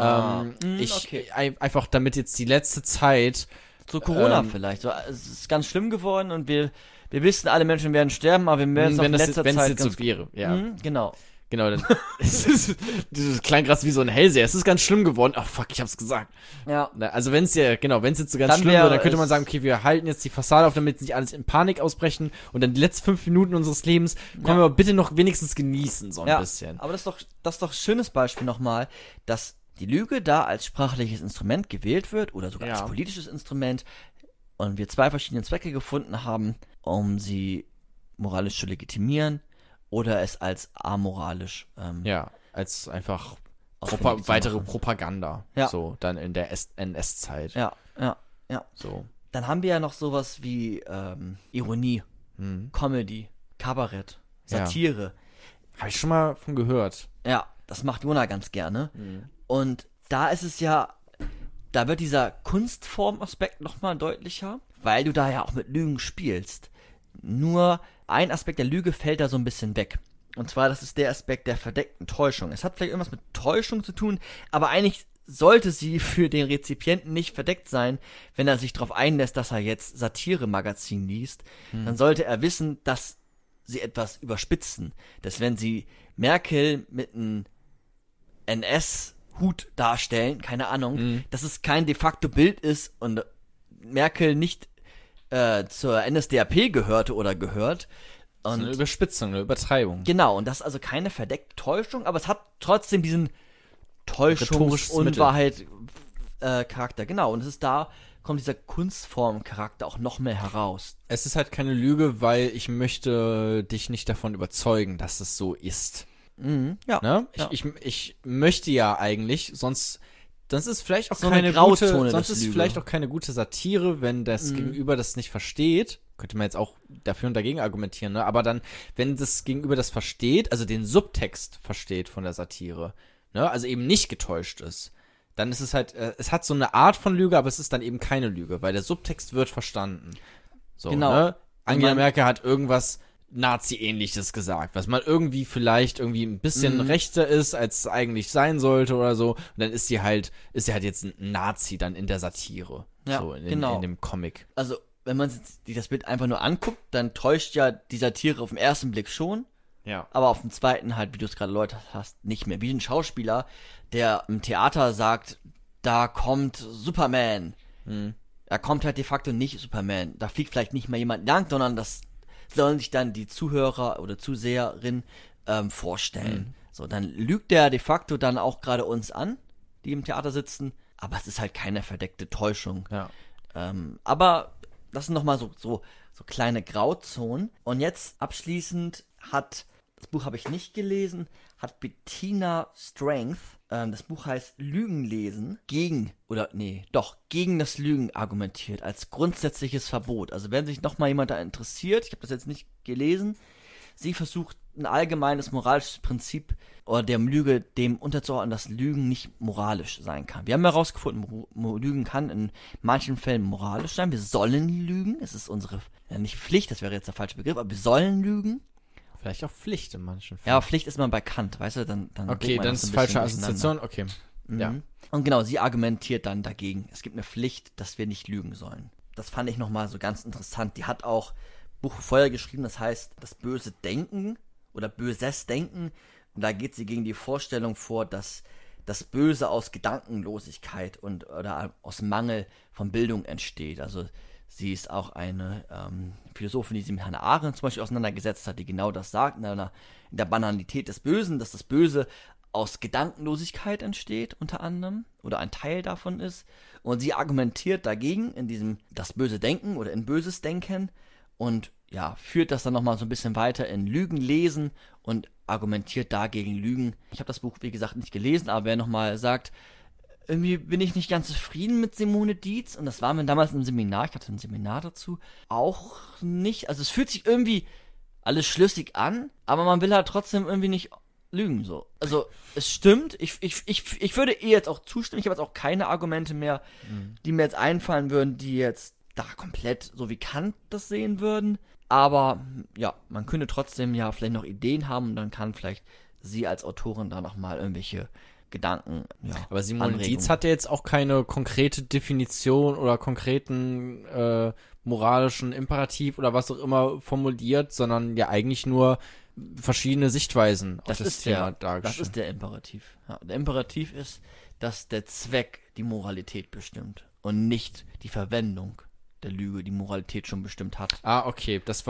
einfach damit jetzt die letzte Zeit zu Corona vielleicht. So, es ist ganz schlimm geworden und wir wissen, alle Menschen werden sterben, aber wir werden es in letzter Zeit wenn es jetzt so wäre, ja. Genau. Genau, dann das klang gerade wie so ein Hellseher. Es ist ganz schlimm geworden. Ach fuck, ich hab's gesagt. Ja. Also wenn es jetzt so ganz schlimm wird, dann könnte man sagen, okay, wir halten jetzt die Fassade auf, damit nicht alles in Panik ausbrechen und dann die letzten 5 Minuten unseres Lebens können wir aber bitte noch wenigstens genießen, so ein bisschen. Aber das ist doch ein schönes Beispiel nochmal, dass die Lüge da als sprachliches Instrument gewählt wird oder sogar als politisches Instrument und wir 2 verschiedene Zwecke gefunden haben, um sie moralisch zu legitimieren oder es als amoralisch. Als einfach weitere Propaganda. Ja. So, dann in der NS-Zeit. Ja. So. Dann haben wir ja noch sowas wie Ironie, Comedy, Kabarett, Satire. Habe ich schon mal von gehört. Ja, das macht Jona ganz gerne. Und da ist es ja, da wird dieser Kunstformaspekt nochmal deutlicher, weil du da ja auch mit Lügen spielst. Nur ein Aspekt der Lüge fällt da so ein bisschen weg. Und zwar, das ist der Aspekt der verdeckten Täuschung. Es hat vielleicht irgendwas mit Täuschung zu tun, aber eigentlich sollte sie für den Rezipienten nicht verdeckt sein, wenn er sich darauf einlässt, dass er jetzt Satire-Magazin liest. Dann sollte er wissen, dass sie etwas überspitzen. Dass wenn sie Merkel mit einem NS-Hut darstellen, keine Ahnung, dass es kein de facto Bild ist und Merkel nicht zur NSDAP gehört. Und das ist eine Überspitzung, eine Übertreibung. Genau, und das ist also keine verdeckte Täuschung, aber es hat trotzdem diesen Täuschungs-Unwahrheit-Charakter. Genau, und kommt dieser Kunstform-Charakter auch noch mehr heraus. Es ist halt keine Lüge, weil ich möchte dich nicht davon überzeugen, dass es so ist. Ja. Ne? Ja. Ich möchte ja eigentlich, sonst ist vielleicht auch So keine eine Grauzone, gute, sonst das ist Lüge. vielleicht auch keine gute Satire, wenn das Gegenüber das nicht versteht. Könnte man jetzt auch dafür und dagegen argumentieren, ne? Aber dann, wenn das Gegenüber das versteht, also den Subtext versteht von der Satire, ne? Also eben nicht getäuscht ist, dann ist es halt, es hat so eine Art von Lüge, aber es ist dann eben keine Lüge, weil der Subtext wird verstanden. So, Genau. ne? Angela Merkel hat irgendwas Nazi-ähnliches gesagt, was man vielleicht ein bisschen rechter ist, als es eigentlich sein sollte oder so. Und dann ist sie halt jetzt ein Nazi dann in der Satire. Ja, so in dem Comic. Also, wenn man sich das Bild einfach nur anguckt, dann täuscht ja die Satire auf den ersten Blick schon, Ja. aber auf dem zweiten halt, wie du es gerade erläutert hast, nicht mehr. Wie ein Schauspieler, der im Theater sagt, da kommt Superman. Da kommt halt de facto nicht Superman. Da fliegt vielleicht nicht mal jemand lang, sondern das sollen sich dann die Zuhörer oder Zuseherin vorstellen. So, dann lügt der de facto dann auch gerade uns an, die im Theater sitzen, aber es ist halt keine verdeckte Täuschung. Ja. Aber das sind nochmal so kleine Grauzonen. Und jetzt abschließend das Buch habe ich nicht gelesen, hat Bettina Strength, das Buch heißt Lügen lesen, gegen das Lügen argumentiert, als grundsätzliches Verbot. Also wenn sich nochmal jemand da interessiert, ich habe das jetzt nicht gelesen, sie versucht ein allgemeines moralisches Prinzip oder der Lüge dem unterzuordnen, dass Lügen nicht moralisch sein kann. Wir haben herausgefunden, Lügen kann in manchen Fällen moralisch sein. Wir sollen lügen. Es ist unsere, nicht Pflicht, das wäre jetzt der falsche Begriff, aber wir sollen lügen. Vielleicht auch Pflicht in manchen Fällen. Ja, aber Pflicht ist man bei Kant, weißt du? Dann Okay, bringt man dann das ist ein falsche bisschen Assoziation. Okay. Ja. Und genau, sie argumentiert dann dagegen. Es gibt eine Pflicht, dass wir nicht lügen sollen. Das fand ich nochmal so ganz interessant. Die hat auch Buch vorher geschrieben, das heißt das böse Denken oder böses Denken. Und da geht sie gegen die Vorstellung vor, dass das Böse aus Gedankenlosigkeit oder aus Mangel von Bildung entsteht. Also sie ist auch eine Philosophin, die sich mit Hannah Arendt zum Beispiel auseinandergesetzt hat, die genau das sagt, in der Banalität des Bösen, dass das Böse aus Gedankenlosigkeit entsteht, unter anderem, oder ein Teil davon ist. Und sie argumentiert dagegen in diesem das böse Denken oder in böses Denken und ja, führt das dann nochmal so ein bisschen weiter in Lügen lesen und argumentiert dagegen Lügen. Ich habe das Buch, wie gesagt, nicht gelesen, aber wer nochmal sagt, irgendwie bin ich nicht ganz zufrieden mit Simone Dietz, und das war mir damals im Seminar, ich hatte ein Seminar dazu, auch nicht, also es fühlt sich irgendwie alles schlüssig an, aber man will halt trotzdem irgendwie nicht lügen, so. Also, es stimmt, ich würde ihr jetzt auch zustimmen, ich habe jetzt auch keine Argumente mehr, die mir jetzt einfallen würden, die jetzt da komplett so wie Kant das sehen würden, aber ja, man könnte trotzdem ja vielleicht noch Ideen haben und dann kann vielleicht sie als Autorin da nochmal irgendwelche Gedanken, ja, Aber Simone Anregungen. Dietz hat ja jetzt auch keine konkrete Definition oder konkreten moralischen Imperativ oder was auch immer formuliert, sondern ja eigentlich nur verschiedene Sichtweisen auf das Thema dargestellt. Das ist der Imperativ. Ja, der Imperativ ist, dass der Zweck die Moralität bestimmt und nicht die Verwendung der Lüge die Moralität schon bestimmt hat. Okay, das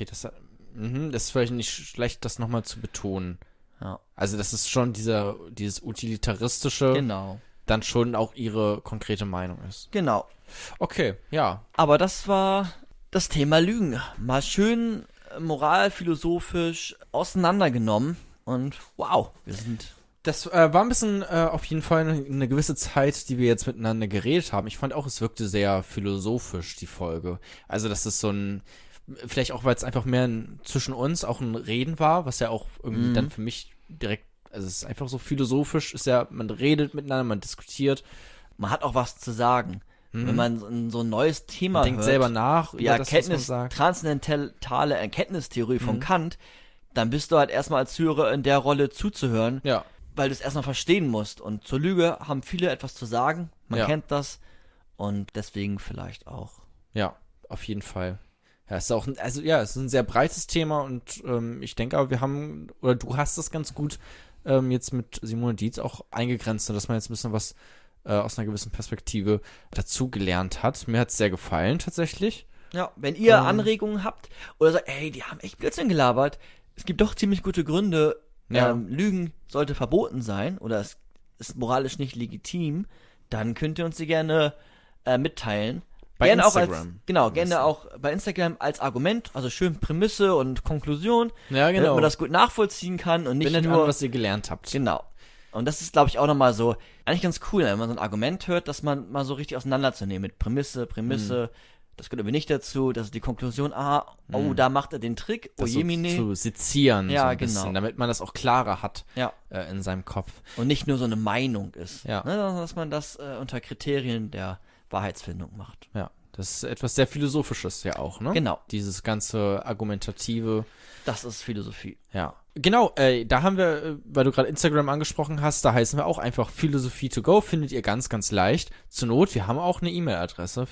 ist vielleicht nicht schlecht, das nochmal zu betonen. Ja. Also das ist schon dieses utilitaristische, Genau. dann schon auch ihre konkrete Meinung ist. Genau. Okay, ja. Aber das war das Thema Lügen. Mal schön moralphilosophisch auseinandergenommen und wow, wir sind... Das war ein bisschen auf jeden Fall eine gewisse Zeit, die wir jetzt miteinander geredet haben. Ich fand auch, es wirkte sehr philosophisch, die Folge. Also das ist so vielleicht auch, weil es einfach mehr zwischen uns auch ein Reden war, was ja auch irgendwie dann für mich direkt, also es ist einfach so philosophisch, ist ja, man redet miteinander, man diskutiert. Man hat auch was zu sagen. Wenn man so ein neues Thema Man denkt hört, selber nach die über das, was man sagt. transzendentale Erkenntnistheorie von Kant, dann bist du halt erstmal als Zuhörer in der Rolle zuzuhören, Ja, weil du es erstmal verstehen musst. Und zur Lüge haben viele etwas zu sagen, man Ja. kennt das und deswegen vielleicht auch. ja, auf jeden Fall. Ja, es ist auch, es ist ein sehr breites Thema und ich denke aber, du hast das ganz gut jetzt mit Simone Dietz auch eingegrenzt, dass man jetzt ein bisschen was aus einer gewissen Perspektive dazu gelernt hat. Mir hat es sehr gefallen, tatsächlich. Ja, wenn ihr Anregungen habt oder sagt, ey, die haben echt Blödsinn gelabert, es gibt doch ziemlich gute Gründe, Ja. Lügen sollte verboten sein oder es ist moralisch nicht legitim, dann könnt ihr uns die gerne mitteilen. Bei gerne Instagram. Gerne auch bei Instagram als Argument, also schön Prämisse und Konklusion, Ja, damit genau. man das gut nachvollziehen kann und nicht Wendet nur an, was ihr gelernt habt. genau. Und das ist, glaube ich, auch nochmal so, eigentlich ganz cool, wenn man so ein Argument hört, dass man mal so richtig auseinanderzunehmen mit Prämisse, das gehört aber nicht dazu, das ist die Konklusion, da macht er den Trick, Das so Jemine. zu sezieren, Ja, so ein bisschen, genau. damit man das auch klarer hat Ja. in seinem Kopf. Und nicht nur so eine Meinung ist, Ja. ne, sondern dass man das unter Kriterien der Wahrheitsfindung macht. Ja, das ist etwas sehr Philosophisches ja auch, ne? Genau. Dieses ganze Argumentative. Das ist Philosophie. Ja, genau, da haben wir, weil du gerade Instagram angesprochen hast, da heißen wir auch einfach Philosophie to go, findet ihr ganz, ganz leicht. Zur Not, wir haben auch eine E-Mail-Adresse,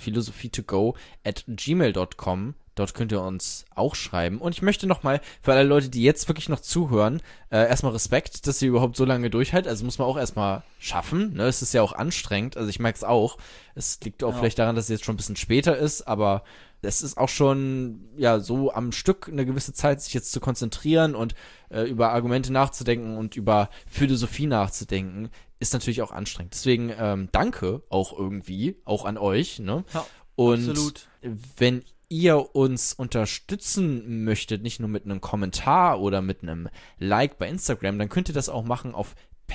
philosophie2go@gmail.com. Dort könnt ihr uns auch schreiben. Und ich möchte nochmal, für alle Leute, die jetzt wirklich noch zuhören, erstmal Respekt, dass ihr überhaupt so lange durchhaltet. Also muss man auch erstmal schaffen, ne? Es ist ja auch anstrengend, also ich merke es auch. Es liegt auch Ja. vielleicht daran, dass es jetzt schon ein bisschen später ist, aber es ist auch schon, ja, so am Stück eine gewisse Zeit, sich jetzt zu konzentrieren und über Argumente nachzudenken und über Philosophie nachzudenken, ist natürlich auch anstrengend. Deswegen danke auch irgendwie, auch an euch, ne? Ja, und absolut. wenn ihr uns unterstützen möchtet, nicht nur mit einem Kommentar oder mit einem Like bei Instagram, dann könnt ihr das auch machen auf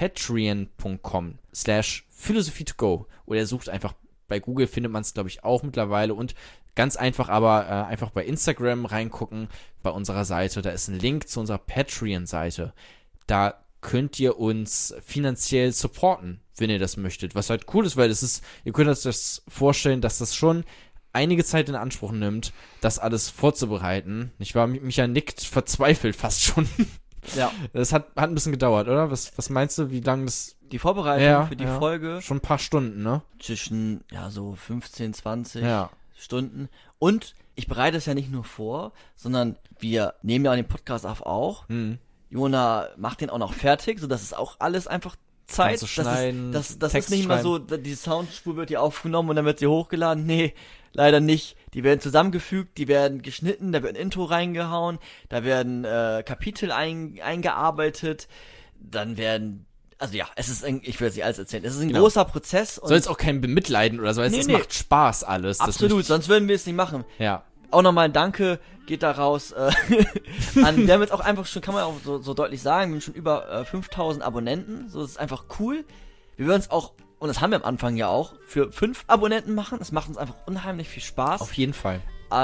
patreon.com/philosophie2go oder ihr sucht einfach bei Google, findet man es glaube ich auch mittlerweile und ganz einfach aber einfach bei Instagram reingucken bei unserer Seite, da ist ein Link zu unserer Patreon-Seite, da könnt ihr uns finanziell supporten, wenn ihr das möchtet, was halt cool ist, weil ihr könnt euch das vorstellen, dass das schon einige Zeit in Anspruch nimmt, das alles vorzubereiten. Ich war, Micha nickt verzweifelt fast schon. Ja. Das hat ein bisschen gedauert, oder? Was meinst du, wie lange das... Die Vorbereitung für die Folge Schon ein paar Stunden, ne? zwischen, so 15, 20 Ja. Stunden. Und ich bereite es ja nicht nur vor, sondern wir nehmen ja den Podcast auch. Mhm. Jona macht den auch noch fertig, sodass es auch alles einfach Zeit. Kannst du schneiden, das ist Text nicht mal schreiben. so, die Soundspur wird hier aufgenommen und dann wird sie hochgeladen. Nee, leider nicht. Die werden zusammengefügt, die werden geschnitten, da wird ein Intro reingehauen, da werden Kapitel eingearbeitet, dann werden, also ja, es ist, ich will jetzt nicht alles erzählen, es ist ein großer Prozess. Und Soll jetzt auch kein bemitleiden oder so, es macht Spaß alles. absolut, sonst würden wir es nicht machen. Ja. Auch nochmal ein Danke geht da raus an, wir haben jetzt auch einfach schon, kann man auch so deutlich sagen, wir haben schon über 5000 Abonnenten, so, das ist einfach cool. Wir würden es auch, und das haben wir am Anfang ja auch, für 5 Abonnenten machen, es macht uns einfach unheimlich viel Spaß. Auf jeden Fall.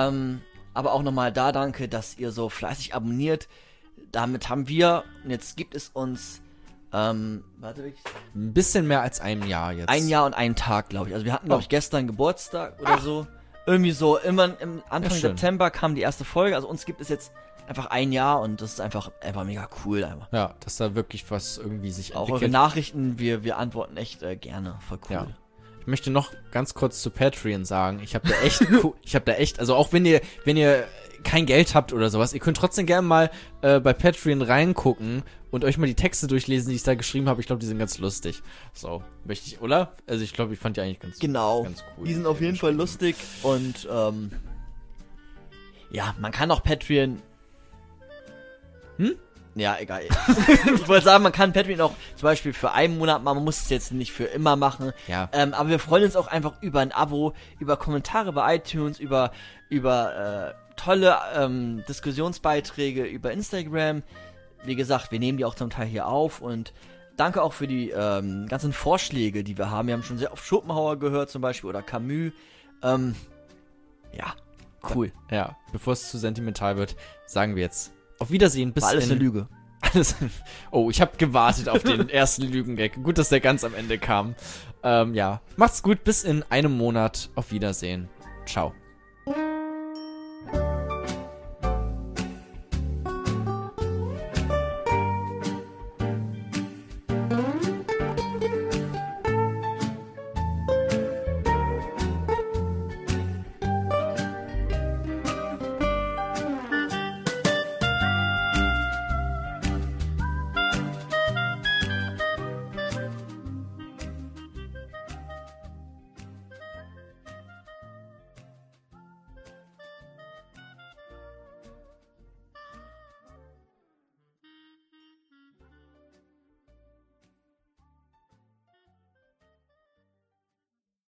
Aber auch nochmal da danke, dass ihr so fleißig abonniert, damit haben wir, und jetzt gibt es uns, Ein bisschen mehr als ein Jahr jetzt. ein Jahr und einen Tag, glaube ich, also wir hatten, glaube ich, gestern Geburtstag oder so. Irgendwie so, immer im Anfang schön. September kam die erste Folge, also uns gibt es jetzt einfach ein Jahr und das ist einfach mega cool einfach. Ja, dass da wirklich was irgendwie sich Auch entwickelt. eure Nachrichten, wir antworten echt gerne, voll cool. Ja. Ich möchte noch ganz kurz zu Patreon sagen, ich habe da echt, also auch wenn ihr kein Geld habt oder sowas, ihr könnt trotzdem gerne mal bei Patreon reingucken und euch mal die Texte durchlesen, die ich da geschrieben habe. Ich glaube, die sind ganz lustig. So, möchte ich, oder? Also ich glaube, ich fand die eigentlich ganz Genau, ganz cool. die sind auf jeden Fall lustig und ja, man kann auch Patreon... Ja, egal. Ich wollte sagen, man kann Patreon auch zum Beispiel für einen Monat machen, man muss es jetzt nicht für immer machen. Ja. Aber wir freuen uns auch einfach über ein Abo, über Kommentare bei iTunes, über tolle Diskussionsbeiträge über Instagram. Wie gesagt, wir nehmen die auch zum Teil hier auf und danke auch für die ganzen Vorschläge, die wir haben. Wir haben schon sehr oft Schopenhauer gehört zum Beispiel oder Camus. Ja, cool. Ja, bevor es zu sentimental wird, sagen wir jetzt auf Wiedersehen. Bis War alles eine Lüge. Oh, ich habe gewartet auf den ersten Lügengag. Gut, dass der ganz am Ende kam. Ja, macht's gut. Bis in einem Monat. Auf Wiedersehen. Ciao.